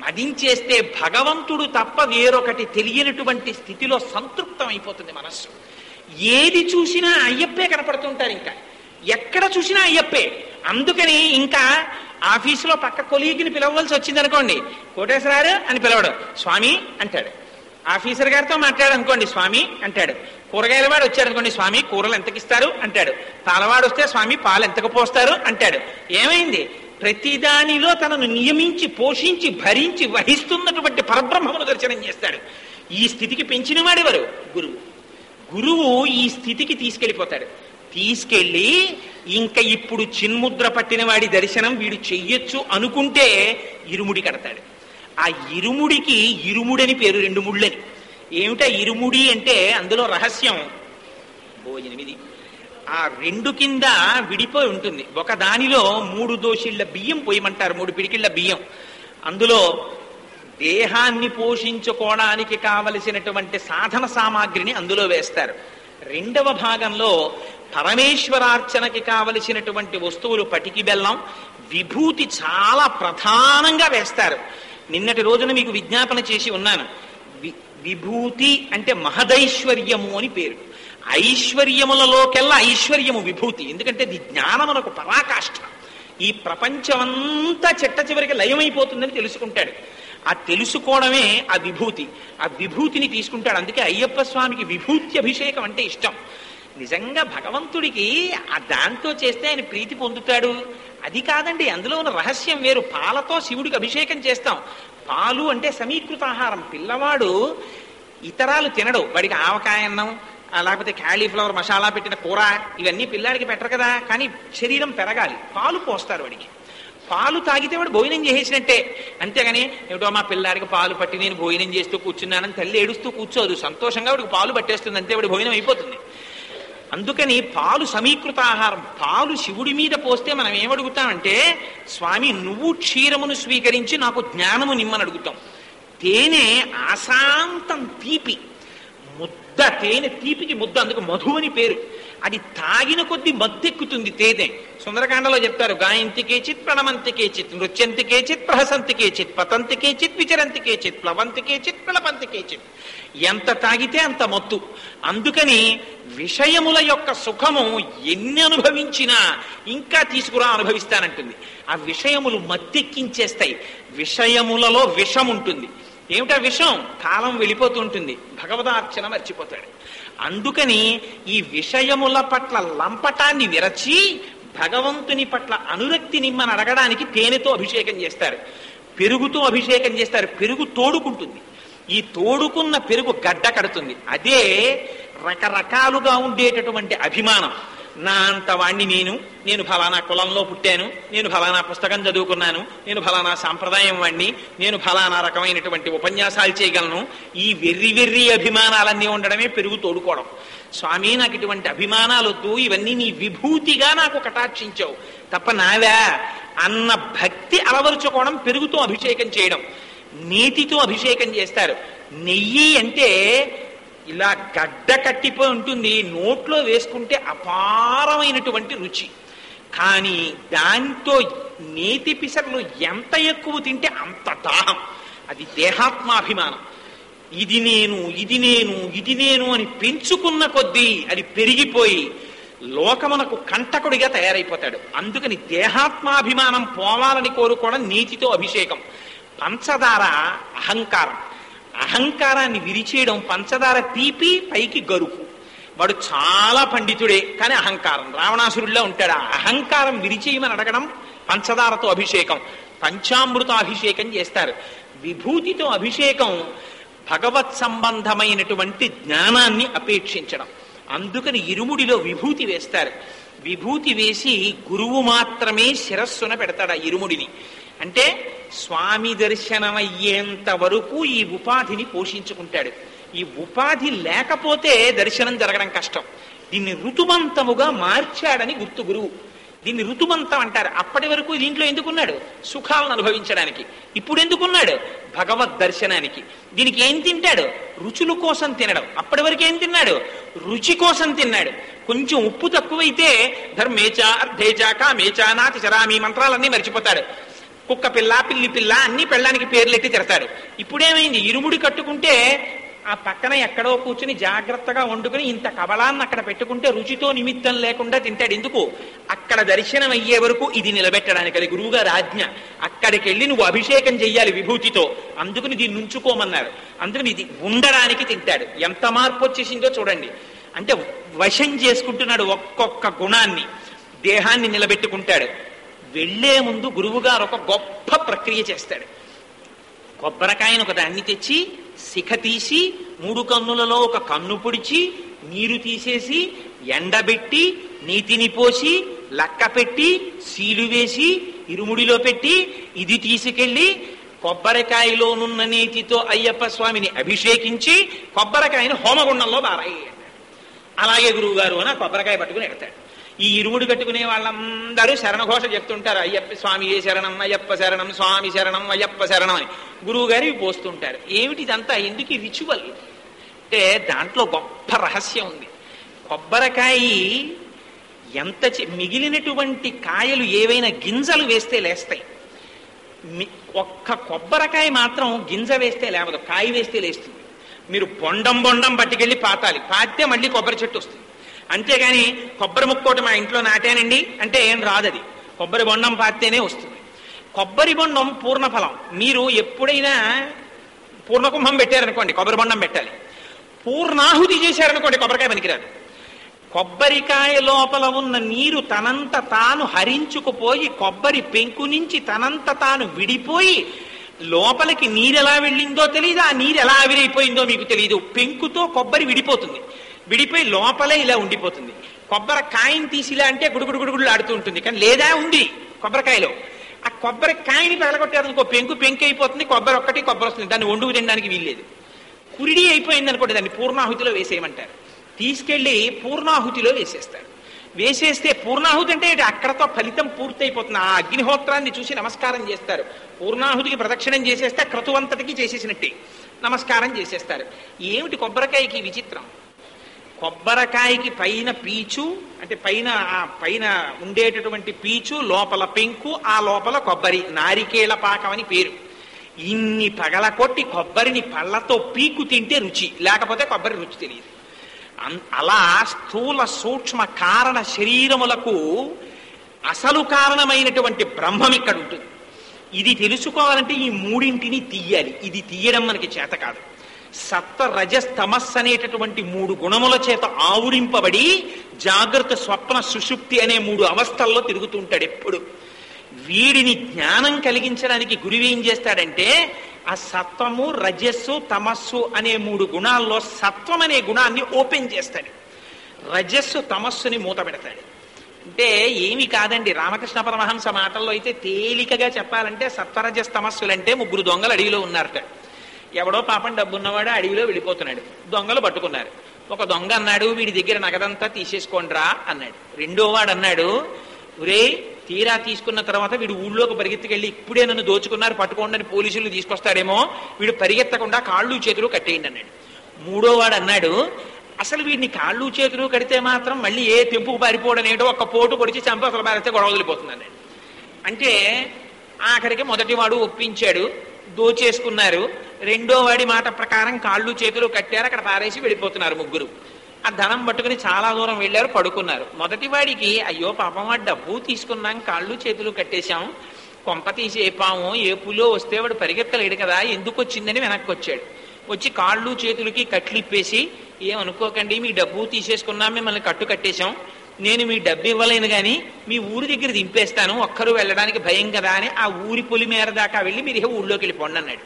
మదించేస్తే భగవంతుడు తప్ప వేరొకటి తెలియనటువంటి స్థితిలో సంతృప్తం అయిపోతుంది మనస్సు. ఏది చూసినా అయ్యప్పే కనపడుతుంటారు, ఇంకా ఎక్కడ చూసినా అయ్యప్పే. అందుకని ఇంకా ఆఫీసులో పక్క కొలీగిని పిలవలసి వచ్చింది అనుకోండి, కోటేశ్వరారు అని పిలవడం, స్వామి అంటాడు. ఆఫీసర్ గారితో మాట్లాడనుకోండి, స్వామి అంటాడు. కూరగాయల వాడు వచ్చారనుకోండి, స్వామి కూరలు ఎంతకిస్తారు అంటాడు. పాలవాడు వస్తే, స్వామి పాలు ఎంతకు పోస్తారు అంటాడు. ఏమైంది? ప్రతిదానిలో తనను నియమించి పోషించి భరించి వహిస్తున్నటువంటి పరబ్రహ్మమును దర్శనం చేస్తాడు. ఈ స్థితికి పెంచిన వాడెవరు? గురువు. గురువు ఈ స్థితికి తీసుకెళ్ళిపోతాడు. తీసుకెళ్ళి ఇంకా ఇప్పుడు చిన్ముద్ర పట్టిన వాడి దర్శనం వీడు చెయ్యొచ్చు అనుకుంటే ఇరుముడి కడతాడు. ఆ ఇరుముడికి ఇరుముడని పేరు, 2 ముళ్ళని. ఏమిటా ఇరుముడి అంటే అందులో రహస్యం. 8 ఆ 2 కింద విడిపోయి ఉంటుంది. ఒక దానిలో 3 దోషిళ్ల బియ్యం పోయమంటారు, 3 పిడికిళ్ల బియ్యం. అందులో దేహాన్ని పోషించుకోవడానికి కావలసినటువంటి సాధన సామాగ్రిని అందులో వేస్తారు. 2వ భాగంలో పరమేశ్వరార్చనకి కావలసినటువంటి వస్తువులు పటికి బెల్లం, విభూతి చాలా ప్రధానంగా వేస్తారు. నిన్నటి రోజున మీకు విజ్ఞాపన చేసి ఉన్నాను. విభూతి అంటే మహదైశ్వర్యము అని పేరు. ఐశ్వర్యములలోకెల్లా ఐశ్వర్యము విభూతి. ఎందుకంటే ఇది జ్ఞానమునకు పరాకాష్ఠ. ఈ ప్రపంచమంతా చిట్ట చివరికి లయమైపోతుందని తెలుసుకుంటాడు. ఆ తెలుసుకోవడమే ఆ విభూతి. ఆ విభూతిని తీసుకుంటాడు. అందుకే అయ్యప్ప స్వామికి విభూతి అభిషేకం అంటే ఇష్టం. నిజంగా భగవంతుడికి ఆ దాంతో చేస్తే ఆయన ప్రీతి పొందుతాడు అది కాదండి. అందులో ఉన్న రహస్యం వేరు. పాలతో శివుడికి అభిషేకం చేస్తాం. పాలు అంటే సమీకృత ఆహారం. పిల్లవాడు ఇతరాలు తినడు. వాడికి ఆవకాయ అన్నం, లేకపోతే క్యాలీఫ్లవర్ మసాలా పెట్టిన కూర, ఇవన్నీ పిల్లాడికి పెట్టరు కదా. కానీ శరీరం పెరగాలి, పాలు పోస్తారు వాడికి. పాలు తాగితే వాడు భోజనం చేసేసినట్టే. అంతేగాని ఏమిటో మా పిల్లాడికి పాలు పట్టి నేను భోజనం చేస్తూ కూర్చున్నానని తల్లి ఏడుస్తూ కూర్చోదు. సంతోషంగా వాడికి పాలు పట్టేస్తుంది, అంతే వాడి భోజనం అయిపోతుంది. అందుకని పాలు సమీకృత ఆహారం. పాలు శివుడి మీద పోస్తే మనం ఏమడుగుతామంటే, స్వామి నువ్వు క్షీరమును స్వీకరించి నాకు జ్ఞానము నిమ్మని అడుగుతాం. తేనె ఆశాంతం తీపి ముద్ద. తేనె తీపికి ముద్ద, అందుకు మధు అని పేరు. అది తాగిన కొద్దీ మత్తెక్కుతుంది తేనె. సుందరకాండలో చెప్తారు, గాయంతికే చిత్, ప్రణమంతికే చిత్, నృత్యంతికే చిత్, ప్రహసంతికే చిత్, పతంతికే చిత్, విచరంతికే చిత్, ప్లవంతికే చిత్, ప్లవంతికే చిత్. ఎంత తాగితే అంత మత్తు. అందుకని విషయముల యొక్క సుఖము ఎన్ని అనుభవించినా ఇంకా తీసుకురా అనుభవిస్తానంటుంది. ఆ విషయములు మత్తెక్కించేస్తాయి. విషయములలో విషం ఉంటుంది. ఏమిటా విషం? కాలం వెళ్ళిపోతుంటుంది, భగవదార్చన మర్చిపోతాడు. అందుకని ఈ విషయముల పట్ల లంపటాన్ని విరచి భగవంతుని పట్ల అనురక్తి నిమ్మని అడగడానికి తేనెతో అభిషేకం చేస్తారు, పెరుగుతో అభిషేకం చేస్తారు. పెరుగు తోడుకుంటుంది. ఈ తోడుకున్న పెరుగు గడ్డ కడుతుంది. అదే రకరకాలుగా ఉండేటటువంటి అభిమానం. నా అంత వాణ్ణి నేను ఫలానా కులంలో పుట్టాను, నేను ఫలానా పుస్తకం చదువుకున్నాను, నేను ఫలానా సాంప్రదాయం వాణ్ణి, నేను ఫలానా రకమైనటువంటి ఉపన్యాసాలు చేయగలను. ఈ వెర్రి అభిమానాలన్నీ ఉండడమే పెరుగు తోడుకోవడం. స్వామి నాకు ఇటువంటి అభిమానాలు వద్దు, ఇవన్నీ నీ విభూతిగా నాకు కటాక్షించావు తప్ప నావా అన్న భక్తి అలవరుచుకోవడం పెరుగుతో అభిషేకం చేయడం. నీతితో అభిషేకం చేస్తారు. నెయ్యి అంటే ఇలా గడ్డ కట్టిపోయి ఉంటుంది, నోట్లో వేసుకుంటే అపారమైనటువంటి రుచి. కానీ దాంతో నేతి పిసర్లు ఎంత ఎక్కువ తింటే అంత దాహం. అది దేహాత్మాభిమానం. ఇది నేను అని పెంచుకున్న కొద్దీ అది పెరిగిపోయి లోకమునకు కంటకుడిగా తయారైపోతాడు. అందుకని దేహాత్మాభిమానం పోవాలని కోరుకోవడం నీతితో అభిషేకం. పంచదార అహంకారం. అహంకారాన్ని విరిచేయడం. పంచదార తీపి, పైకి గరుకు. వాడు చాలా పండితుడే కానీ అహంకారం, రావణాసురుడిలా ఉంటాడు. ఆ అహంకారం విరిచేయమని అడగడం పంచదారతో అభిషేకం. పంచామృత అభిషేకం చేస్తారు. విభూతితో అభిషేకం భగవత్ సంబంధమైనటువంటి జ్ఞానాన్ని అపేక్షించడం. అందుకని ఇరుముడిలో విభూతి వేస్తారు. విభూతి వేసి గురువు మాత్రమే శిరస్సున పెడతాడు ఆ ఇరుముడిని. అంటే స్వామి దర్శనమయ్యేంత వరకు ఈ ఉపాధిని పోషించుకుంటాడు. ఈ ఉపాధి లేకపోతే దర్శనం జరగడం కష్టం. దీన్ని ఋతుమంతముగా మార్చాడని గుర్తు గురువు. దీన్ని ఋతుమంతం అంటారు. అప్పటి వరకు దీంట్లో ఎందుకున్నాడు? సుఖాలను అనుభవించడానికి. ఇప్పుడు ఎందుకున్నాడు? భగవద్ దర్శనానికి. దీనికి ఏం తింటాడు? రుచుల కోసం తినడం. అప్పటి వరకు ఏం తిన్నాడు? రుచి కోసం తిన్నాడు. కొంచెం ఉప్పు తక్కువైతే ధర్మేచ అర్థేచ కామేచ నాతి చరామి మంత్రాలన్నీ మర్చిపోతాడు. కుక్క పిల్ల పిల్లి పిల్ల అన్ని పెళ్ళానికి పేర్లెట్టి తిడతాడు. ఇప్పుడేమైంది, ఇరుముడి కట్టుకుంటే ఆ పక్కన ఎక్కడో కూర్చుని జాగ్రత్తగా వండుకుని ఇంత కబళాన్ని అక్కడ పెట్టుకుంటే రుచితో నిమిత్తం లేకుండా తింటాడు. ఎందుకు? అక్కడ దర్శనం అయ్యే వరకు ఇది నిలబెట్టడానికి, అది గురువుగారి ఆజ్ఞ. అక్కడికి వెళ్ళి నువ్వు అభిషేకం చెయ్యాలి విభూతితో, అందుకని దీన్ని ఉంచుకోమన్నారు. అందుకని ఇది ఉండడానికి తింటాడు. ఎంత మార్పు వచ్చేసిందో చూడండి. అంటే వశం చేసుకుంటున్నాడు ఒక్కొక్క గుణాన్ని, దేహాన్ని నిలబెట్టుకుంటాడు. వెళ్లే ముందు గురువుగారు ఒక గొప్ప ప్రక్రియ చేస్తాడు. కొబ్బరికాయను ఒక దాన్ని తెచ్చి శిఖ తీసి 3 కన్నులలో ఒక కన్ను పొడిచి నీరు తీసేసి ఎండబెట్టి నీతిని పోసి లక్క పెట్టి సీలు వేసి ఇరుముడిలో పెట్టి ఇది తీసుకెళ్లి కొబ్బరికాయలోనున్న నీతితో అయ్యప్ప స్వామిని అభిషేకించి కొబ్బరికాయను హోమగుండంలో బారాయి. అలాగే గురువుగారు అని కొబ్బరికాయ పట్టుకుని ఎడతాడు. ఈ ఇరుముడు కట్టుకునే వాళ్ళందరూ శరణఘోష చెప్తుంటారు, అయ్యప్ప స్వామి ఏ శరణం, అయ్యప్ప శరణం, స్వామి శరణం, అయ్యప్ప శరణం అని గురువు గారు పోస్తుంటారు. ఏమిటి ఇదంతా? ఎందుకు ఈ రిచువల్ అంటే దాంట్లో గొప్ప రహస్యం ఉంది. కొబ్బరికాయ ఎంత మిగిలినటువంటి కాయలు ఏవైనా గింజలు వేస్తే లేస్తాయి. ఒక్క కొబ్బరికాయ మాత్రం గింజ వేస్తే లేవదు, కాయ వేస్తే లేస్తుంది. మీరు బొండం బొండం పట్టుకెళ్ళి పాతాలి, పాతితే మళ్ళీ కొబ్బరి చెట్టు వస్తుంది. అంతేగాని కొబ్బరి ముక్కోటి మా ఇంట్లో నాటానండి అంటే ఏం రాదు. అది కొబ్బరి బొండం పాతితేనే వస్తుంది. కొబ్బరి బొండం పూర్ణఫలం. మీరు ఎప్పుడైనా పూర్ణకుంభం పెట్టారనుకోండి, కొబ్బరి బొండం పెట్టాలి. పూర్ణాహుతి చేశారనుకోండి, కొబ్బరికాయ పనికిరాదు. కొబ్బరికాయ లోపల ఉన్న నీరు తనంత తాను హరించుకుపోయి కొబ్బరి పెంకు నుంచి తనంత తాను విడిపోయి లోపలికి నీరు ఎలా వెళ్ళిందో తెలియదు, ఆ నీరు ఎలా ఆవిరైపోయిందో మీకు తెలియదు. పెంకుతో కొబ్బరి విడిపోతుంది, విడిపోయి లోపలే ఇలా ఉండిపోతుంది. కొబ్బరికాయని తీసిలా అంటే గుడుగుడు గుడుగుడులు ఆడుతూ ఉంటుంది, కానీ లేదా ఉంది కొబ్బరికాయలో. ఆ కొబ్బరికాయని పగలగొట్టారనుకో పెంకు అయిపోతుంది, కొబ్బరి ఒక్కటి కొబ్బరి వస్తుంది, దాన్ని వండుకు తినడానికి వీల్లేదు. కురిడి అయిపోయింది అనుకోండి, దాన్ని పూర్ణాహుతిలో వేసేయమంటారు. తీసుకెళ్లి పూర్ణాహుతిలో వేసేస్తారు. వేసేస్తే పూర్ణాహుతి అంటే అక్కడతో ఫలితం పూర్తయిపోతుంది. ఆ అగ్నిహోత్రాన్ని చూసి నమస్కారం చేస్తారు. పూర్ణాహుతికి ప్రదక్షిణం చేసేస్తే క్రతువంతటికి చేసేసినట్టే నమస్కారం చేసేస్తారు. ఏమిటి కొబ్బరికాయకి విచిత్రం? కొబ్బరికాయకి పైన పీచు అంటే పైన ఉండేటటువంటి పీచు, లోపల పెంకు, ఆ లోపల కొబ్బరి, నారికేళ పాకం అని పేరు. ఇన్ని పగలకొట్టి కొబ్బరిని పళ్ళతో పీకు తింటే రుచి, లేకపోతే కొబ్బరి రుచి తెలియదు. అలా స్థూల సూక్ష్మ కారణ శరీరములకు అసలు కారణమైనటువంటి బ్రహ్మం ఇక్కడ ఉంటుంది. ఇది తెలుసుకోవాలంటే ఈ మూడింటిని తీయాలి. ఇది తీయడం మనకి చేత కాదు. సత్వ రజస్ తమస్ అనేటటువంటి 3 గుణముల చేత ఆవురింపబడి జాగ్రత్త స్వప్న సుషుప్తి అనే 3 అవస్థల్లో తిరుగుతూ ఉంటాడు ఎప్పుడు. వీడిని జ్ఞానం కలిగించడానికి గురువు ఏం చేస్తాడంటే ఆ సత్వము రజస్సు తమస్సు అనే 3 గుణాల్లో సత్వం అనే గుణాన్ని ఓపెన్ చేస్తాడు, రజస్సు తమస్సుని మూత పెడతాడు. అంటే ఏమి కాదండి, రామకృష్ణ పరమహంస మాటల్లో అయితే తేలికగా చెప్పాలంటే సత్వరజస్ తమస్సులంటే 3 దొంగలు అడవిలో ఉన్నారట. ఎవడో పాపం డబ్బున్నవాడు అడవిలో వెళ్ళిపోతున్నాడు, దొంగలు పట్టుకున్నారు. ఒక దొంగ అన్నాడు, వీడి దగ్గర నగదంతా తీసేసుకోండిరా అన్నాడు. రెండో వాడు అన్నాడు, ఒరే తీరా తీసుకున్న తర్వాత వీడు ఊళ్ళోకి పరిగెత్తుకెళ్ళి ఇప్పుడే నన్ను దోచుకున్నారు పట్టుకోండి అని పోలీసులు తీసుకొస్తాడేమో, వీడు పరిగెత్తకుండా కాళ్ళు చేతులు కట్టేయండి అన్నాడు. మూడో వాడు అన్నాడు, అసలు వీడిని కాళ్ళు చేతులు కడితే మాత్రం మళ్ళీ ఏ తెంపుకు పారిపోవడం ఏంటో ఒక్క పోటు పొడిచి చంప అసలు పారితే గొడవ వదిలిపోతుంది అన్నాడు. అంటే ఆఖరికి మొదటి వాడు ఒప్పించాడు, దోచేసుకున్నారు. రెండో వాడి మాట ప్రకారం కాళ్ళు చేతులు కట్టారు, అక్కడ పారేసి వెళ్ళిపోతున్నారు ముగ్గురు. ఆ ధనం పట్టుకుని చాలా దూరం వెళ్ళారు, పడుకున్నారు. మొదటి వాడికి అయ్యో పాపం వాడు డబ్బు తీసుకున్నాం, కాళ్ళు చేతులు కట్టేశాం, కొంప తీసి ఏ పాము ఏ పులో వస్తే వాడు పరిగెత్తలేడు కదా, ఎందుకు వచ్చిందని వెనక్కి వచ్చాడు. వచ్చి కాళ్ళు చేతులకి కట్లిప్పేసి, ఏమనుకోకండి మీ డబ్బు తీసేసుకున్నాం, మిమ్మల్ని కట్టు కట్టేశాం, నేను మీ డబ్బు ఇవ్వలేను కానీ మీ ఊరి దగ్గర దింపేస్తాను, ఒక్కరు వెళ్ళడానికి భయం కదా అని ఆ ఊరి పొలి మేర దాకా వెళ్ళి మీరు ఊళ్ళోకి వెళ్ళిపోండి అన్నాడు.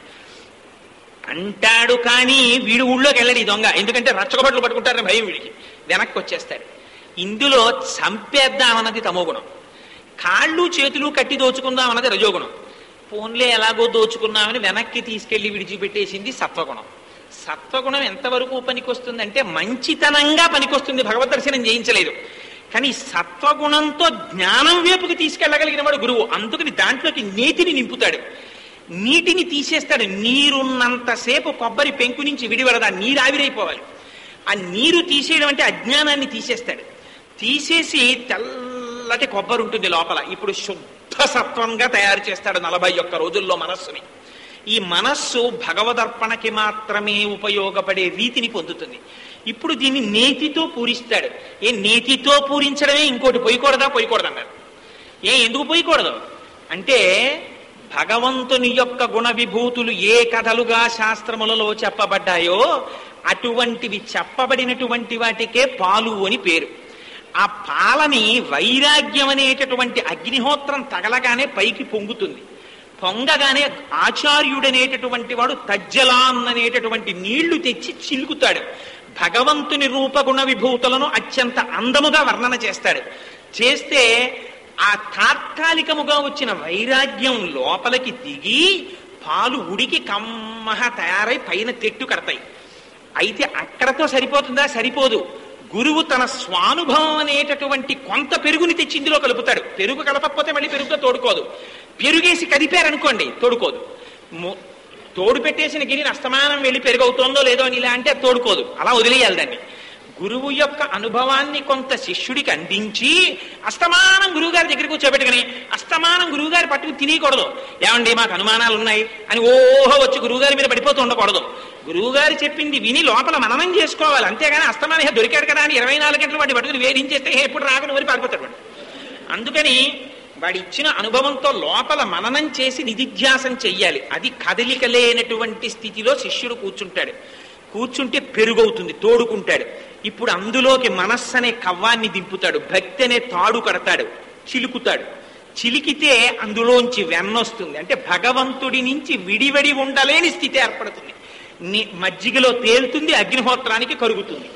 అంటాడు కానీ వీడు ఊళ్ళోకి వెళ్ళడు ఈ దొంగ, ఎందుకంటే రచ్చకబట్లు పట్టుకుంటారని భయం వీడికి, వెనక్కి వచ్చేస్తాడు. ఇందులో చంపేద్దామన్నది తమోగుణం, కాళ్ళు చేతులు కట్టి దోచుకుందామన్నది రజోగుణం. ఫోన్లే ఎలాగో దోచుకున్నామని వెనక్కి తీసుకెళ్లి విడిచిపెట్టేసింది సత్వగుణం. సత్వగుణం ఎంతవరకు పనికొస్తుందంటే మంచితనంగా పనికొస్తుంది, భగవద్ దర్శనం చేయించలేదు. కానీ సత్వగుణంతో జ్ఞానం వైపుకి తీసుకెళ్ళగలిగిన వాడు గురువు. అందుకని దాంట్లోకి నీతిని నింపుతాడు, నీటిని తీసేస్తాడు. నీరున్నంతసేపు కొబ్బరి పెంకు నుంచి విడివడదా, నీరు ఆవిరైపోవాలి. ఆ నీరు తీసేయడం అంటే అజ్ఞానాన్ని తీసేస్తాడు. తీసేసి తెల్లటి కొబ్బరి ఉంటుంది లోపల, ఇప్పుడు శుద్ధ సత్వంగా తయారు చేస్తాడు 41 రోజుల్లో మనస్సుని. ఈ మనస్సు భగవదర్పణకి మాత్రమే ఉపయోగపడే రీతిని పొందుతుంది. ఇప్పుడు దీన్ని నేతితో పూరిస్తాడు. నేతితో పూరించడమే, ఇంకోటి పోయకూడదన్నారు. ఎందుకు పోయకూడదు అంటే, భగవంతుని యొక్క గుణ విభూతులు ఏ కథలుగా శాస్త్రములలో చెప్పబడ్డాయో అటువంటివి చెప్పబడినటువంటి వాటికే పాలు అని పేరు. ఆ పాలని వైరాగ్యం అనేటటువంటి అగ్నిహోత్రం తగలగానే పైకి పొంగుతుంది. పొంగగానే ఆచార్యుడనేటటువంటి వాడు తజ్జలాన్ అనేటటువంటి నీళ్లు తెచ్చి చిలుకుతాడు. భగవంతుని రూపగుణ విభూతులను అత్యంత అందముగా వర్ణన చేస్తాడు. చేస్తే ఆ తాత్కాలికముగా వచ్చిన వైరాగ్యం లోపలికి దిగి పాలు ఉడికి కమ్మహ తయారై పైన తెట్టు కడతాయి. అయితే అక్కడతో సరిపోతుందా? సరిపోదు. గురువు తన స్వానుభవం అనేటటువంటి కొంత పెరుగుని తెచ్చి ఇందులో కలుపుతాడు. పెరుగు కలపకపోతే మళ్ళీ పెరుగుతో తోడుకోదు. పెరుగేసి కదిపారనుకోండి తోడుకోదు. తోడు పెట్టేసిన గిరిని అస్తమానం వెళ్ళి పెరుగవుతోందో లేదో అని ఇలా అంటే తోడుకోదు. అలా వదిలేయాలి దాన్ని. గురువు యొక్క అనుభవాన్ని కొంత శిష్యుడికి అందించి అస్తమానం గురువుగారి దగ్గర కూర్చోబెట్టుకుని అస్తమానం గురువుగారి పట్టుకు తినకూడదు. ఏమండి మాకు అనుమానాలు ఉన్నాయి అని ఓహో వచ్చి గురువుగారి మీద పడిపోతూ ఉండకూడదు. గురువుగారు చెప్పింది విని లోపల మననం చేసుకోవాలి. అంతేగాని అస్తమానం దొరికాడు కదా అని 24 గంటలు వాడిని పట్టుకుని వేధించేస్తే ఎప్పుడు రాగని వరి పారిపోతాడు వాడు. అందుకని వాడి ఇచ్చిన అనుభవంతో లోపల మననం చేసి నిధిధ్యాసం చెయ్యాలి. అది కదలిక లేనటువంటి స్థితిలో శిష్యుడు కూర్చుంటాడు. కూర్చుంటే పెరుగవుతుంది, తోడుకుంటాడు. ఇప్పుడు అందులోకి మనస్సు అనే కవ్వాన్ని దింపుతాడు. భక్తి అనే తాడు కడతాడు, చిలుకుతాడు. చిలికితే అందులోంచి వెన్నొస్తుంది. అంటే భగవంతుడి నుంచి విడివడి ఉండలేని స్థితి ఏర్పడుతుంది. మజ్జిగలో తేలుతుంది, అగ్నిహోత్రానికి కరుగుతుంది.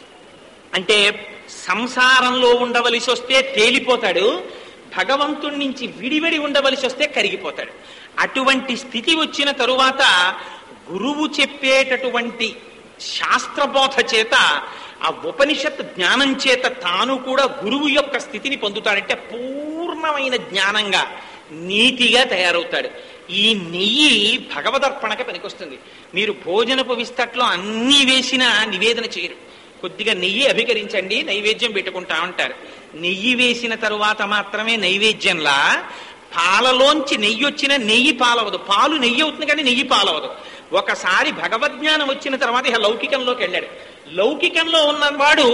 అంటే సంసారంలో ఉండవలసి వస్తే తేలిపోతాడు, భగవంతుడి నుంచి విడివడి ఉండవలసి వస్తే కరిగిపోతాడు. అటువంటి స్థితి వచ్చిన తరువాత గురువు చెప్పేటటువంటి శాస్త్రబోధ చేత, ఆ ఉపనిషత్ జ్ఞానం చేత తాను కూడా గురువు యొక్క స్థితిని పొందుతాడంటే పూర్ణమైన జ్ఞానంగా నీతిగా తయారవుతాడు. ఈ నెయ్యి భగవదర్పణకి పనికొస్తుంది. మీరు భోజనపు విస్తట్లో అన్నీ వేసినా నివేదన చేయరు. కొద్దిగా నెయ్యి అభికరించండి, నైవేద్యం పెట్టుకుంటా ఉంటారు. నెయ్యి వేసిన తరువాత మాత్రమే నైవేద్యంలా పాలలోంచి నెయ్యి వచ్చిన నెయ్యి పాలవదు, పాలు నెయ్యి అవుతుంది కానీ నెయ్యి పాలవదు. ఒకసారి భగవద్జ్ఞానం వచ్చిన తర్వాత ఇక లౌకికంలోకి వెళ్ళాడు. లౌకికంలో ఉన్నవాడు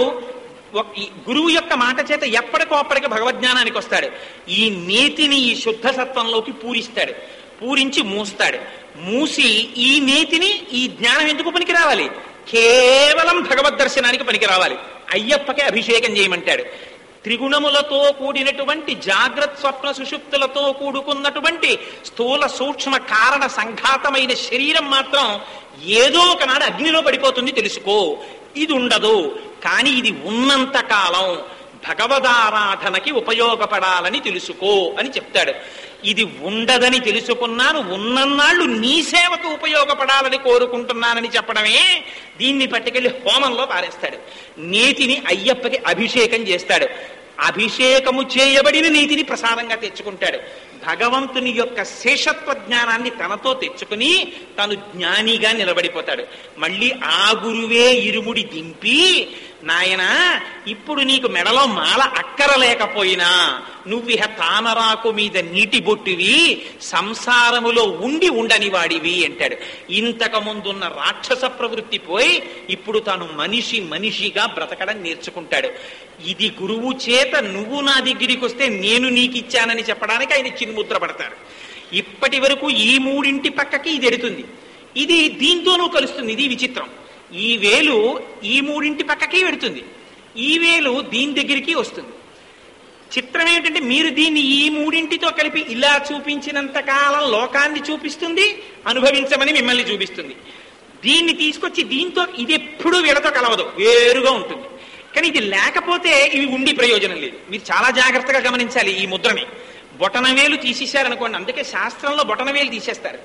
గురువు యొక్క మాట చేత ఎప్పటికోప్పటికి భగవద్జ్ఞానానికి వస్తాడు. ఈ నేతిని ఈ శుద్ధ సత్వంలోకి పూరిస్తాడు. పూరించి మూస్తాడు. మూసి ఈ నేతిని, ఈ జ్ఞానం ఎందుకు పనికి రావాలి? కేవలం భగవద్ దర్శనానికి పనికి రావాలి. అయ్యప్పకే అభిషేకం చేయమంటాడు. త్రిగుణములతో కూడినటువంటి జాగ్రత్త స్వప్న సుషుప్తులతో కూడుకున్నటువంటి స్థూల సూక్ష్మ కారణ సంఘాతమైన శరీరం మాత్రం ఏదో ఒకనాడు అగ్నిలో పడిపోతుంది తెలుసుకో. ఇది ఉండదు. కానీ ఇది ఉన్నంత కాలం భగవదారాధనకి ఉపయోగపడాలని తెలుసుకో అని చెప్తాడు. ఇది ఉండదని తెలుసుకున్నాను, ఉన్నన్నాళ్ళు నీ సేవకు ఉపయోగపడాలని కోరుకుంటున్నానని చెప్పడమే దీన్ని పట్టుకెళ్లి హోమంలో పారేస్తాడు. నీతిని అయ్యప్పకి అభిషేకం చేస్తాడు. అభిషేకము చేయబడిన నీతిని ప్రసాదంగా తెచ్చుకుంటాడు. భగవంతుని యొక్క శేషత్వ జ్ఞానాన్ని తనతో తెచ్చుకుని తను జ్ఞానిగా నిలబడిపోతాడు. మళ్ళీ ఆ గురువే ఇరుముడి దింపి, నాయనా ఇప్పుడు నీకు మెడలో మాల అక్కరలేకపోయినా నువ్విహ తామరాకు మీద నీటి బొట్టివి, సంసారములో ఉండి ఉండని వాడివి అంటాడు. ఇంతకు ముందున్న రాక్షస ప్రవృత్తి పోయి ఇప్పుడు తాను మనిషిగా బ్రతకడం నేర్చుకుంటాడు. ఇది గురువు చేత నువ్వు నా దగ్గరికి వస్తే నేను నీకు ఇచ్చానని చెప్పడానికి ఆయన చిన్ముద్ర పడతారు. ఇప్పటి వరకు ఈ మూడింటి పక్కకి ఇది ఎడుతుంది, ఇది దీంతోనూ కలుస్తుంది. ఇది విచిత్రం. ఈ వేలు ఈ మూడింటి పక్కకి వెడుతుంది, ఈ వేలు దీని దగ్గరికి వస్తుంది. చిత్రం ఏమిటంటే మీరు దీన్ని ఈ మూడింటితో కలిపి ఇలా చూపించినంత కాలం లోకాన్ని చూపిస్తుంది, అనుభవించమని మిమ్మల్ని చూపిస్తుంది. దీన్ని తీసుకొచ్చి దీంతో ఇది ఎప్పుడూ వీళ్ళతో కలవదు, వేరుగా ఉంటుంది. కానీ ఇది లేకపోతే ఇవి ఉండి ప్రయోజనం లేదు. మీరు చాలా జాగ్రత్తగా గమనించాలి ఈ ముద్రని. బొటనవేలు తీసేశారనుకోండి, అందుకే శాస్త్రంలో బొటనవేలు తీసేస్తారు.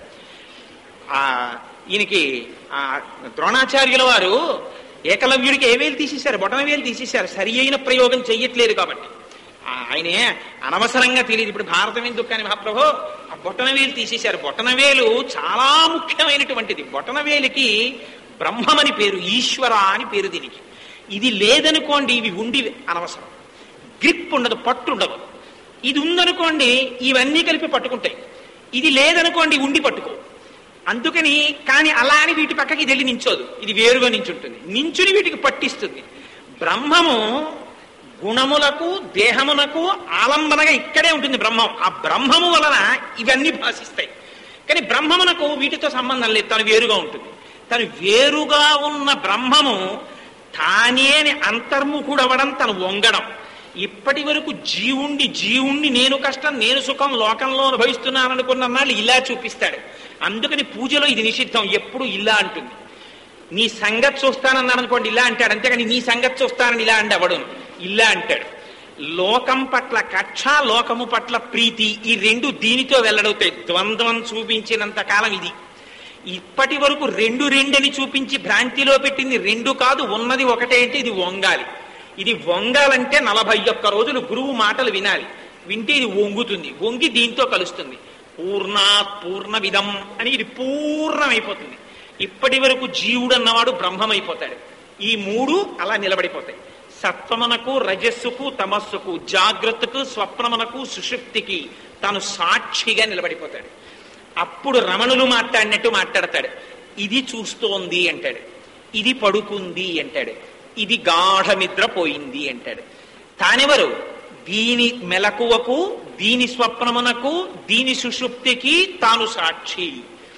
ఈయనకి ద్రోణాచార్యుల వారు ఏకలవ్యుడికి ఏ వేలు తీసేశారు? బొటనవేలు తీసేశారు. సరి అయిన ప్రయోగం చెయ్యట్లేదు కాబట్టి. ఆయనే అనవసరంగా తెలియదు. ఇప్పుడు భారతం ఎందుకు కానీ మహాప్రభు ఆ బొటనవేలు తీసేశారు. బొటనవేలు చాలా ముఖ్యమైనటువంటిది. బొటనవేలికి బ్రహ్మమని పేరు, ఈశ్వర అని పేరు దీనికి. ఇది లేదనుకోండి ఇవి ఉండి అనవసరం. గ్రిప్ ఉండదు, పట్టు ఉండదు. ఇది ఉందనుకోండి ఇవన్నీ కలిపి పట్టుకుంటాయి, ఇది లేదనుకోండి ఉండి పట్టుకో. అందుకని కానీ అలా అని వీటి పక్కకి ఇది వెళ్ళి నించోదు, ఇది వేరుగా నించుంటుంది, నించుని వీటికి పట్టిస్తుంది. బ్రహ్మము గుణములకు దేహమునకు ఆలంబనగా ఇక్కడే ఉంటుంది బ్రహ్మం. ఆ బ్రహ్మము వలన ఇవన్నీ భాషిస్తాయి. కానీ బ్రహ్మమునకు వీటితో సంబంధం లేదు, తను వేరుగా ఉంటుంది. తను వేరుగా ఉన్న బ్రహ్మము తానే అంతర్ముఖుడవడం, తను వంగడం. ఇప్పటి వరకు జీవుణ్ణి నేను కష్టం నేను సుఖం లోకంలో అనుభవిస్తున్నాను అనుకున్న నాళ్ళు ఇలా చూపిస్తాడు. అందుకని పూజలో ఇది నిషిద్ధం, ఎప్పుడు ఇలా అంటుంది. నీ సంగతి చూస్తానన్నాడు అనుకోండి ఇలా అంటాడు, అంతేగాని నీ సంగతి చూస్తానని ఇలా అండి అవడం, ఇలా అంటాడు. లోకం పట్ల కక్ష, లోకము పట్ల ప్రీతి, ఈ రెండు దీనితో వెల్లడవుతాయి. ద్వంద్వం చూపించినంత కాలం ఇది. ఇప్పటి వరకు రెండు రెండని చూపించి భ్రాంతిలో పెట్టింది రెండు కాదు, ఉన్నది ఒకటే. అంటే ఇది వంగాలి. ఇది వంగాలంటే 41 రోజులు గురువు మాటలు వినాలి. వింటే ఇది వంగుతుంది, వంగి దీంతో కలుస్తుంది. పూర్ణాత్ పూర్ణమిదం అని ఇది పూర్ణమైపోతుంది. ఇప్పటి వరకు జీవుడు అన్నవాడు బ్రహ్మమైపోతాడు. ఈ మూడు అలా నిలబడిపోతాయి. సత్వమునకు రజస్సుకు తమస్సుకు, జాగ్రత్తకు స్వప్నమునకు సుషుప్తికి తాను సాక్షిగా నిలబడిపోతాడు. అప్పుడు రమణులు మాట్లాడినట్టు మాట్లాడతాడు. ఇది చూస్తోంది అంటాడు, ఇది పడుకుంది అంటాడు, ఇది గాఢ నిద్ర పోయింది అంటాడు. తానెవరు? దీని మెలకువకు, దీని స్వప్నమునకు, దీని సుషుప్తికి తాను సాక్షి.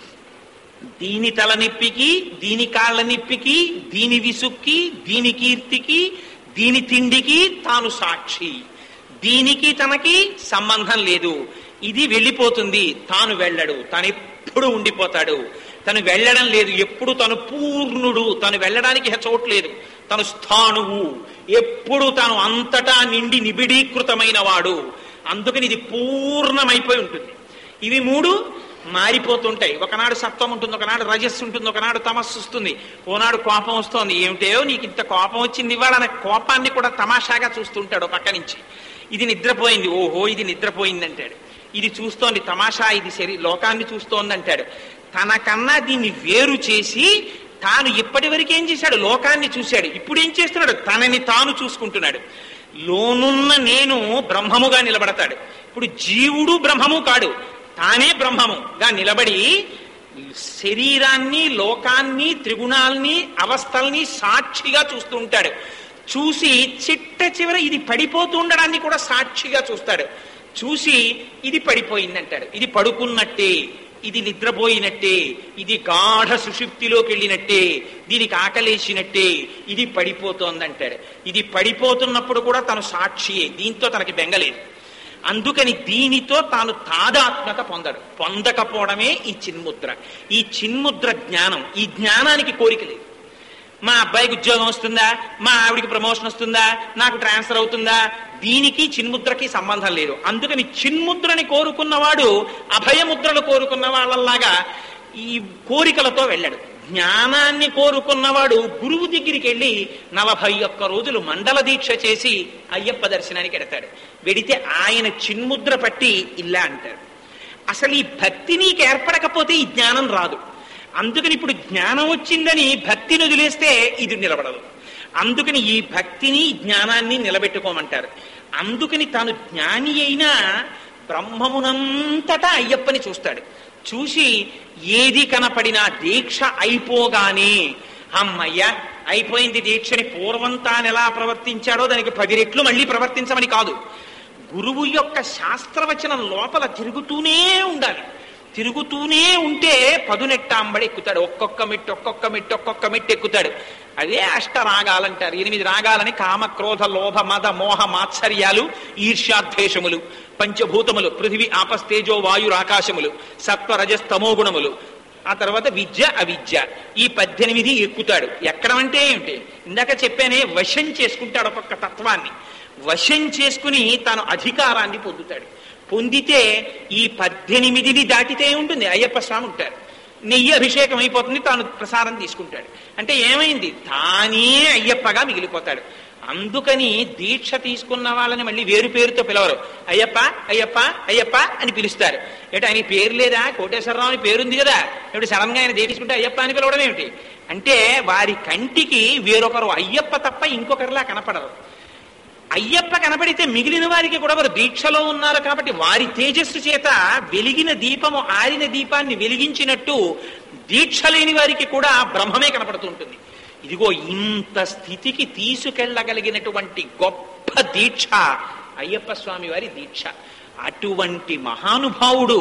దీని తలనొప్పికి, దీని కాళ్ళ నొప్పికి, దీని విసుక్కి, దీని కీర్తికి, దీని తిండికి తాను సాక్షి. దీనికి తనకి సంబంధం లేదు. ఇది వెళ్ళిపోతుంది, తాను వెళ్ళడు, తాను ఎప్పుడు ఉండిపోతాడు. తను వెళ్ళడం లేదు, ఎప్పుడు తను పూర్ణుడు, తను వెళ్ళడానికి చోట్లేదు, తను స్థాణువు, ఎప్పుడు తాను అంతటా నిండి నిబిడీకృతమైన వాడు. అందుకని ఇది పూర్ణమైపోయి ఉంటుంది. ఇవి మూడు మారిపోతుంటాయి. ఒకనాడు సత్వం ఉంటుంది, ఒకనాడు రజస్సు ఉంటుంది, ఒకనాడు తమస్సు వస్తుంది, ఓనాడు కోపం వస్తుంది. ఏమిటో నీకు ఇంత కోపం వచ్చింది ఇవాళ అనే కోపాన్ని కూడా తమాషాగా చూస్తుంటాడు పక్క నుంచి. ఇది నిద్రపోయింది, ఓహో ఇది నిద్రపోయింది అంటాడు. ఇది చూస్తోంది తమాషా, ఇది లోకాన్ని చూస్తోంది అంటాడు. తనకన్నా దీన్ని వేరు చేసి తాను ఇప్పటి వరకు ఏం చేశాడు? లోకాన్ని చూశాడు. ఇప్పుడు ఏం చేస్తున్నాడు? తనని తాను చూసుకుంటున్నాడు. లోనున్న నేను బ్రహ్మముగా నిలబడతాడు. ఇప్పుడు జీవుడు బ్రహ్మము కాడు, తానే బ్రహ్మముగా నిలబడి శరీరాన్ని, లోకాన్ని, త్రిగుణాల్ని, అవస్థల్ని సాక్షిగా చూస్తూ ఉంటాడు. చూసి చిట్ట చివర ఇది పడిపోతూ ఉండడాన్ని కూడా సాక్షిగా చూస్తాడు. చూసి ఇది పడిపోయిందంటాడు, ఇది పడుకున్నట్టే, ఇది నిద్రపోయినట్టే, ఇది గాఢ సుషుప్తిలోకి వెళ్ళినట్టే, దీనికి ఆకలేసినట్టే, ఇది పడిపోతోందంటాడు. ఇది పడిపోతున్నప్పుడు కూడా తను సాక్షియే, దీంతో తనకి బెంగలేదు. అందుకని దీనితో తాను తాదాత్మక పొందకపోవడమే ఈ చిన్ముద్ర. ఈ చిన్ముద్ర జ్ఞానం. ఈ జ్ఞానానికి కోరిక లేదు. మా అబ్బాయికి ఉద్యోగం వస్తుందా, మా ఆవిడికి ప్రమోషన్ వస్తుందా, నాకు ట్రాన్స్ఫర్ అవుతుందా, దీనికి చిన్ముద్రకి సంబంధం లేదు. అందుకని చిన్ముద్రని కోరుకున్నవాడు అభయముద్రలు కోరుకున్న వాళ్ళలాగా ఈ కోరికలతో వెళ్ళాడు. జ్ఞానాన్ని కోరుకున్నవాడు గురువు దగ్గరికి వెళ్ళి 41 రోజులు మండల దీక్ష చేసి అయ్యప్ప దర్శనానికి వెడతాడు. వెడితే ఆయన చిన్ముద్ర పట్టి ఇలా అంటారు. అసలు ఈ భక్తి నీకు ఏర్పడకపోతే ఈ జ్ఞానం రాదు. అందుకని ఇప్పుడు జ్ఞానం వచ్చిందని భక్తిని వదిలేస్తే ఇది నిలబడదు. అందుకని ఈ భక్తిని, జ్ఞానాన్ని నిలబెట్టుకోమంటారు. అందుకని తాను జ్ఞాని అయినా బ్రహ్మమునంతటా అయ్యప్పని చూస్తాడు. చూసి ఏది కనపడినా దీక్ష అయిపోగానే అమ్మయ్య అయిపోయింది దీక్షని, పూర్వం తాను ఎలా ప్రవర్తించాడో దానికి 10 రెట్లు మళ్ళీ ప్రవర్తించమని కాదు. గురువు యొక్క శాస్త్రవచనం లోపల తిరుగుతూనే ఉండాలి. తిరుగుతూనే ఉంటే పదునెట్టాంబడి ఎక్కుతాడు. ఒక్కొక్క మెట్టు ఎక్కుతాడు. అదే అష్టరాగాలంటారు. 8 రాగాలని కామ, క్రోధ, లోభ, మద, మోహ, మాత్సర్యాలు, ఈర్ష్యాద్వేషములు, పంచభూతములు, పృథివీ, ఆపస్తేజో, వాయురు, ఆకాశములు, సత్వ, రజస్తమో గుణములు, ఆ తర్వాత విద్య, అవిద్య, ఈ 18 ఎక్కుతాడు. ఎక్కడం అంటే ఏమిటి? ఇందాక చెప్పానే, వశం చేసుకుంటాడు. ఒక్కొక్క తత్వాన్ని వశం చేసుకుని తాను అధికారాన్ని పొందుతాడు. పొందితే ఈ 18 దాటితే ఉంటుంది. అయ్యప్ప స్వామి ఉంటారు, నెయ్యి అభిషేకం అయిపోతుంది, తాను ప్రసాదం తీసుకుంటాడు. అంటే ఏమైంది? తానే అయ్యప్పగా మిగిలిపోతాడు. అందుకని దీక్ష తీసుకున్న వాళ్ళని మళ్ళీ వేరు పేరుతో పిలవరు. అయ్యప్ప అయ్యప్ప అయ్యప్ప అని పిలుస్తారు. ఏమిటి ఆయన పేరు లేదా? కోటేశ్వరరావు అని పేరుంది కదా, ఏమిటి సడన్ గా ఆయన తీసుకుంటే అయ్యప్ప అని పిలవడం ఏమిటి? అంటే వారి కంటికి వేరొకరు అయ్యప్ప తప్ప ఇంకొకరిలా కనపడరు. అయ్యప్ప కనపడితే మిగిలిన వారికి కూడా వారు దీక్షలో ఉన్నారు కాబట్టి వారి తేజస్సు చేత వెలిగిన దీపము ఆరిన దీపాన్ని వెలిగించినట్టు దీక్ష లేని వారికి కూడా బ్రహ్మమే కనపడుతుంటుంది. ఇదిగో ఇంత స్థితికి తీసుకెళ్లగలిగినటువంటి గొప్ప దీక్ష అయ్యప్ప స్వామి వారి దీక్ష. అటువంటి మహానుభావుడు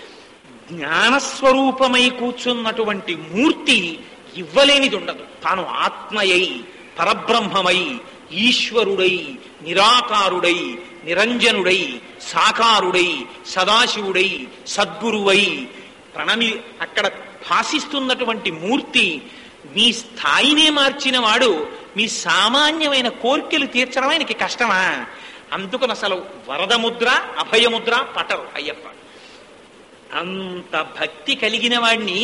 జ్ఞానస్వరూపమై కూర్చున్నటువంటి మూర్తి ఇవ్వలేనిది ఉండదు. తాను ఆత్మయై పరబ్రహ్మమై ఈశ్వరుడై నిరాకారుడై నిరంజనుడై సాకారుడై సదాశివుడై సద్గురువై అక్కడ భాసిస్తున్నటువంటి మూర్తి మీ స్థాయినే మార్చిన వాడు మీ సామాన్యమైన కోర్కెలు తీర్చడం ఆయనకి కష్టమా? అందుకని అసలు వరదముద్ర అభయముద్ర పటరు అయ్యప్ప. అంత భక్తి కలిగిన వాడిని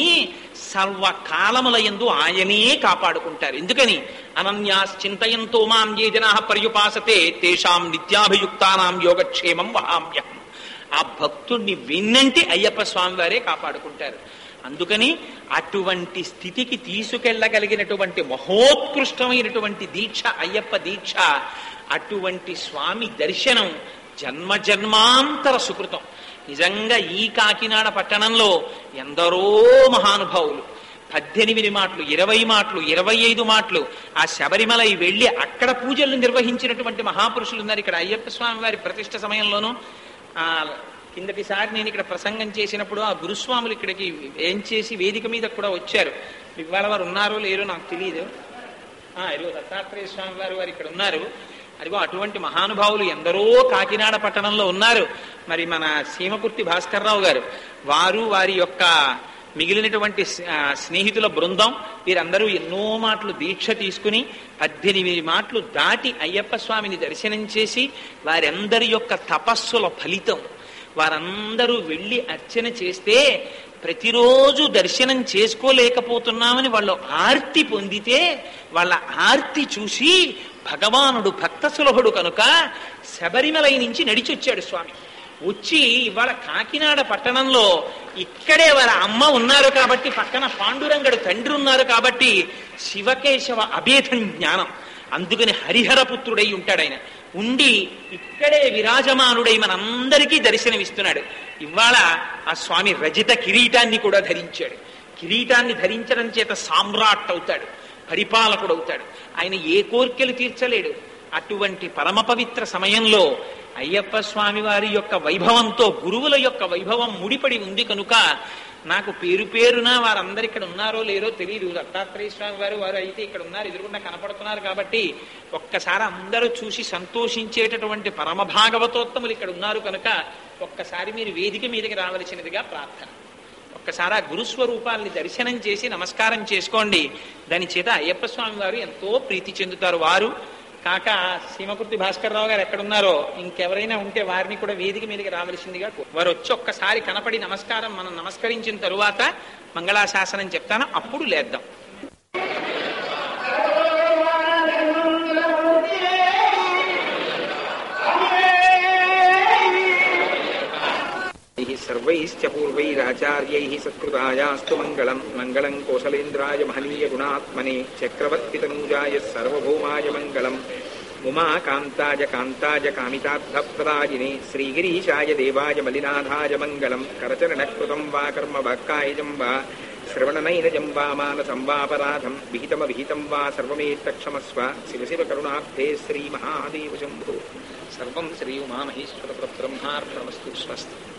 సర్వకాలముల యందు ఆయనే కాపాడుకుంటారు. ఎందుకని అనన్యాశ్చింతయంతో మాం ఏ జనా పర్యుపాసతే తేషాం నిత్యాభియుక్తానాం యోగక్షేమం వహామ్యహం. ఆ భక్తుణ్ణి విన్నంటి అయ్యప్ప స్వామి వారే కాపాడుకుంటారు. అందుకని అటువంటి స్థితికి తీసుకెళ్లగలిగినటువంటి మహోత్కృష్టమైనటువంటి దీక్ష అయ్యప్ప దీక్ష. అటువంటి స్వామి దర్శనం జన్మ జన్మాంతర సుకృతం. నిజంగా ఈ కాకినాడ పట్టణంలో ఎందరో మహానుభావులు 18 మాటలు 20 మాటలు 25 మాటలు ఆ శబరిమలై వెళ్లి అక్కడ పూజలు నిర్వహించినటువంటి మహాపురుషులు ఉన్నారు. ఇక్కడ అయ్యప్ప స్వామి వారి ప్రతిష్ఠ సమయంలోనూ కిందటిసారి నేను ఇక్కడ ప్రసంగం చేసినప్పుడు ఆ గురుస్వాములు ఇక్కడికి ఏం చేసి వేదిక మీద కూడా వచ్చారు. ఇవాళ వారు ఉన్నారో లేరో నాకు తెలియదు. ఇదిగో దత్తాత్రేయ స్వామి వారు ఇక్కడ ఉన్నారు. అదిగో అటువంటి మహానుభావులు ఎందరో కాకినాడ పట్టణంలో ఉన్నారు. మరి మన సీమకుర్తి భాస్కర్రావు గారు వారు వారి యొక్క మిగిలినటువంటి స్నేహితుల బృందం వీరందరూ ఎన్నో మాటలు దీక్ష తీసుకుని 18 మాటలు దాటి అయ్యప్ప స్వామిని దర్శనం చేసి వారందరి యొక్క తపస్సుల ఫలితం వారందరూ వెళ్ళి అర్చన చేస్తే ప్రతిరోజు దర్శనం చేసుకోలేకపోతున్నామని వాళ్ళు ఆర్తి పొందితే వాళ్ళ ఆర్తి చూసి భగవానుడు భక్త సులభుడు కనుక శబరిమలై నుంచి నడిచొచ్చాడు స్వామి. వచ్చి ఇవాళ కాకినాడ పట్టణంలో ఇక్కడే వారి అమ్మ ఉన్నారు కాబట్టి పక్కన పాండురంగడు తండ్రి ఉన్నారు కాబట్టి శివకేశవ అభేదం జ్ఞానం. అందుకని హరిహరపుత్రుడై ఉంటాడు ఆయన. ఉండి ఇక్కడే విరాజమానుడై మనందరికీ దర్శనమిస్తున్నాడు. ఇవాళ ఆ స్వామి రజిత కిరీటాన్ని కూడా ధరించాడు. కిరీటాన్ని ధరించడం చేత సామ్రాట్ అవుతాడు, పరిపాలకుడు అవుతాడు. ఆయన ఏ కోర్కెలు తీర్చలేడు. అటువంటి పరమ పవిత్ర సమయంలో అయ్యప్ప స్వామి వారి యొక్క వైభవంతో గురువుల యొక్క వైభవం ముడిపడి ఉంది కనుక నాకు పేరు పేరున వారందరు ఇక్కడ ఉన్నారో లేరో తెలియదు. దత్తాత్రేయ స్వామి వారు అయితే ఇక్కడ ఉన్నారు, ఎదురుకుండా కనపడుతున్నారు కాబట్టి ఒక్కసారి అందరూ చూసి సంతోషించేటటువంటి పరమ భాగవతోత్తములు ఇక్కడ ఉన్నారు కనుక ఒక్కసారి మీరు వేదిక మీదకి రావలసినదిగా ప్రార్థన. ఒక్కసారి ఆ గురుస్వరూపాలని దర్శనం చేసి నమస్కారం చేసుకోండి. దాని చేత అయ్యప్ప స్వామి వారు ఎంతో ప్రీతి చెందుతారు. వారు కాక సీమకుర్తి భాస్కర్రావు గారు ఎక్కడున్నారో ఇంకెవరైనా ఉంటే వారిని కూడా వేదిక మీదకి రావలసిందిగా వారు వచ్చి ఒక్కసారి కనపడి నమస్కారం మనం నమస్కరించిన తరువాత మంగళాశాసనం చెప్తాను, అప్పుడు లేద్దాం. సర్వైశ్చ పూర్వైరాచార్యైః సత్కృతాయాస్తు మంగళం. మంగళం కోసలేంద్రాయ మహనీయ గుణాత్మనే చక్రవర్తి తనూజాయ సర్వభౌమాయ మంగళం. ఉమాకాంతాయ కాంతాయ కామితార్థప్రదాయినే శ్రీగిరీశాయ దేవాయ మలినాథాయ మంగళం. కరచరణకృతం వా కర్మ వాక్కాయజం వా శ్రవణనైనజం వా మానసం వాపరాధం విహితమవిహితం వా సర్వమేత్తక్షమస్వ. శివ శివ కరుణాబ్ధే శ్రీ మహాదేవ శంభో. సర్వం శ్రీ ఉమామహేశ్వర బ్రహ్మార్పణమస్తు. స్వస్తి.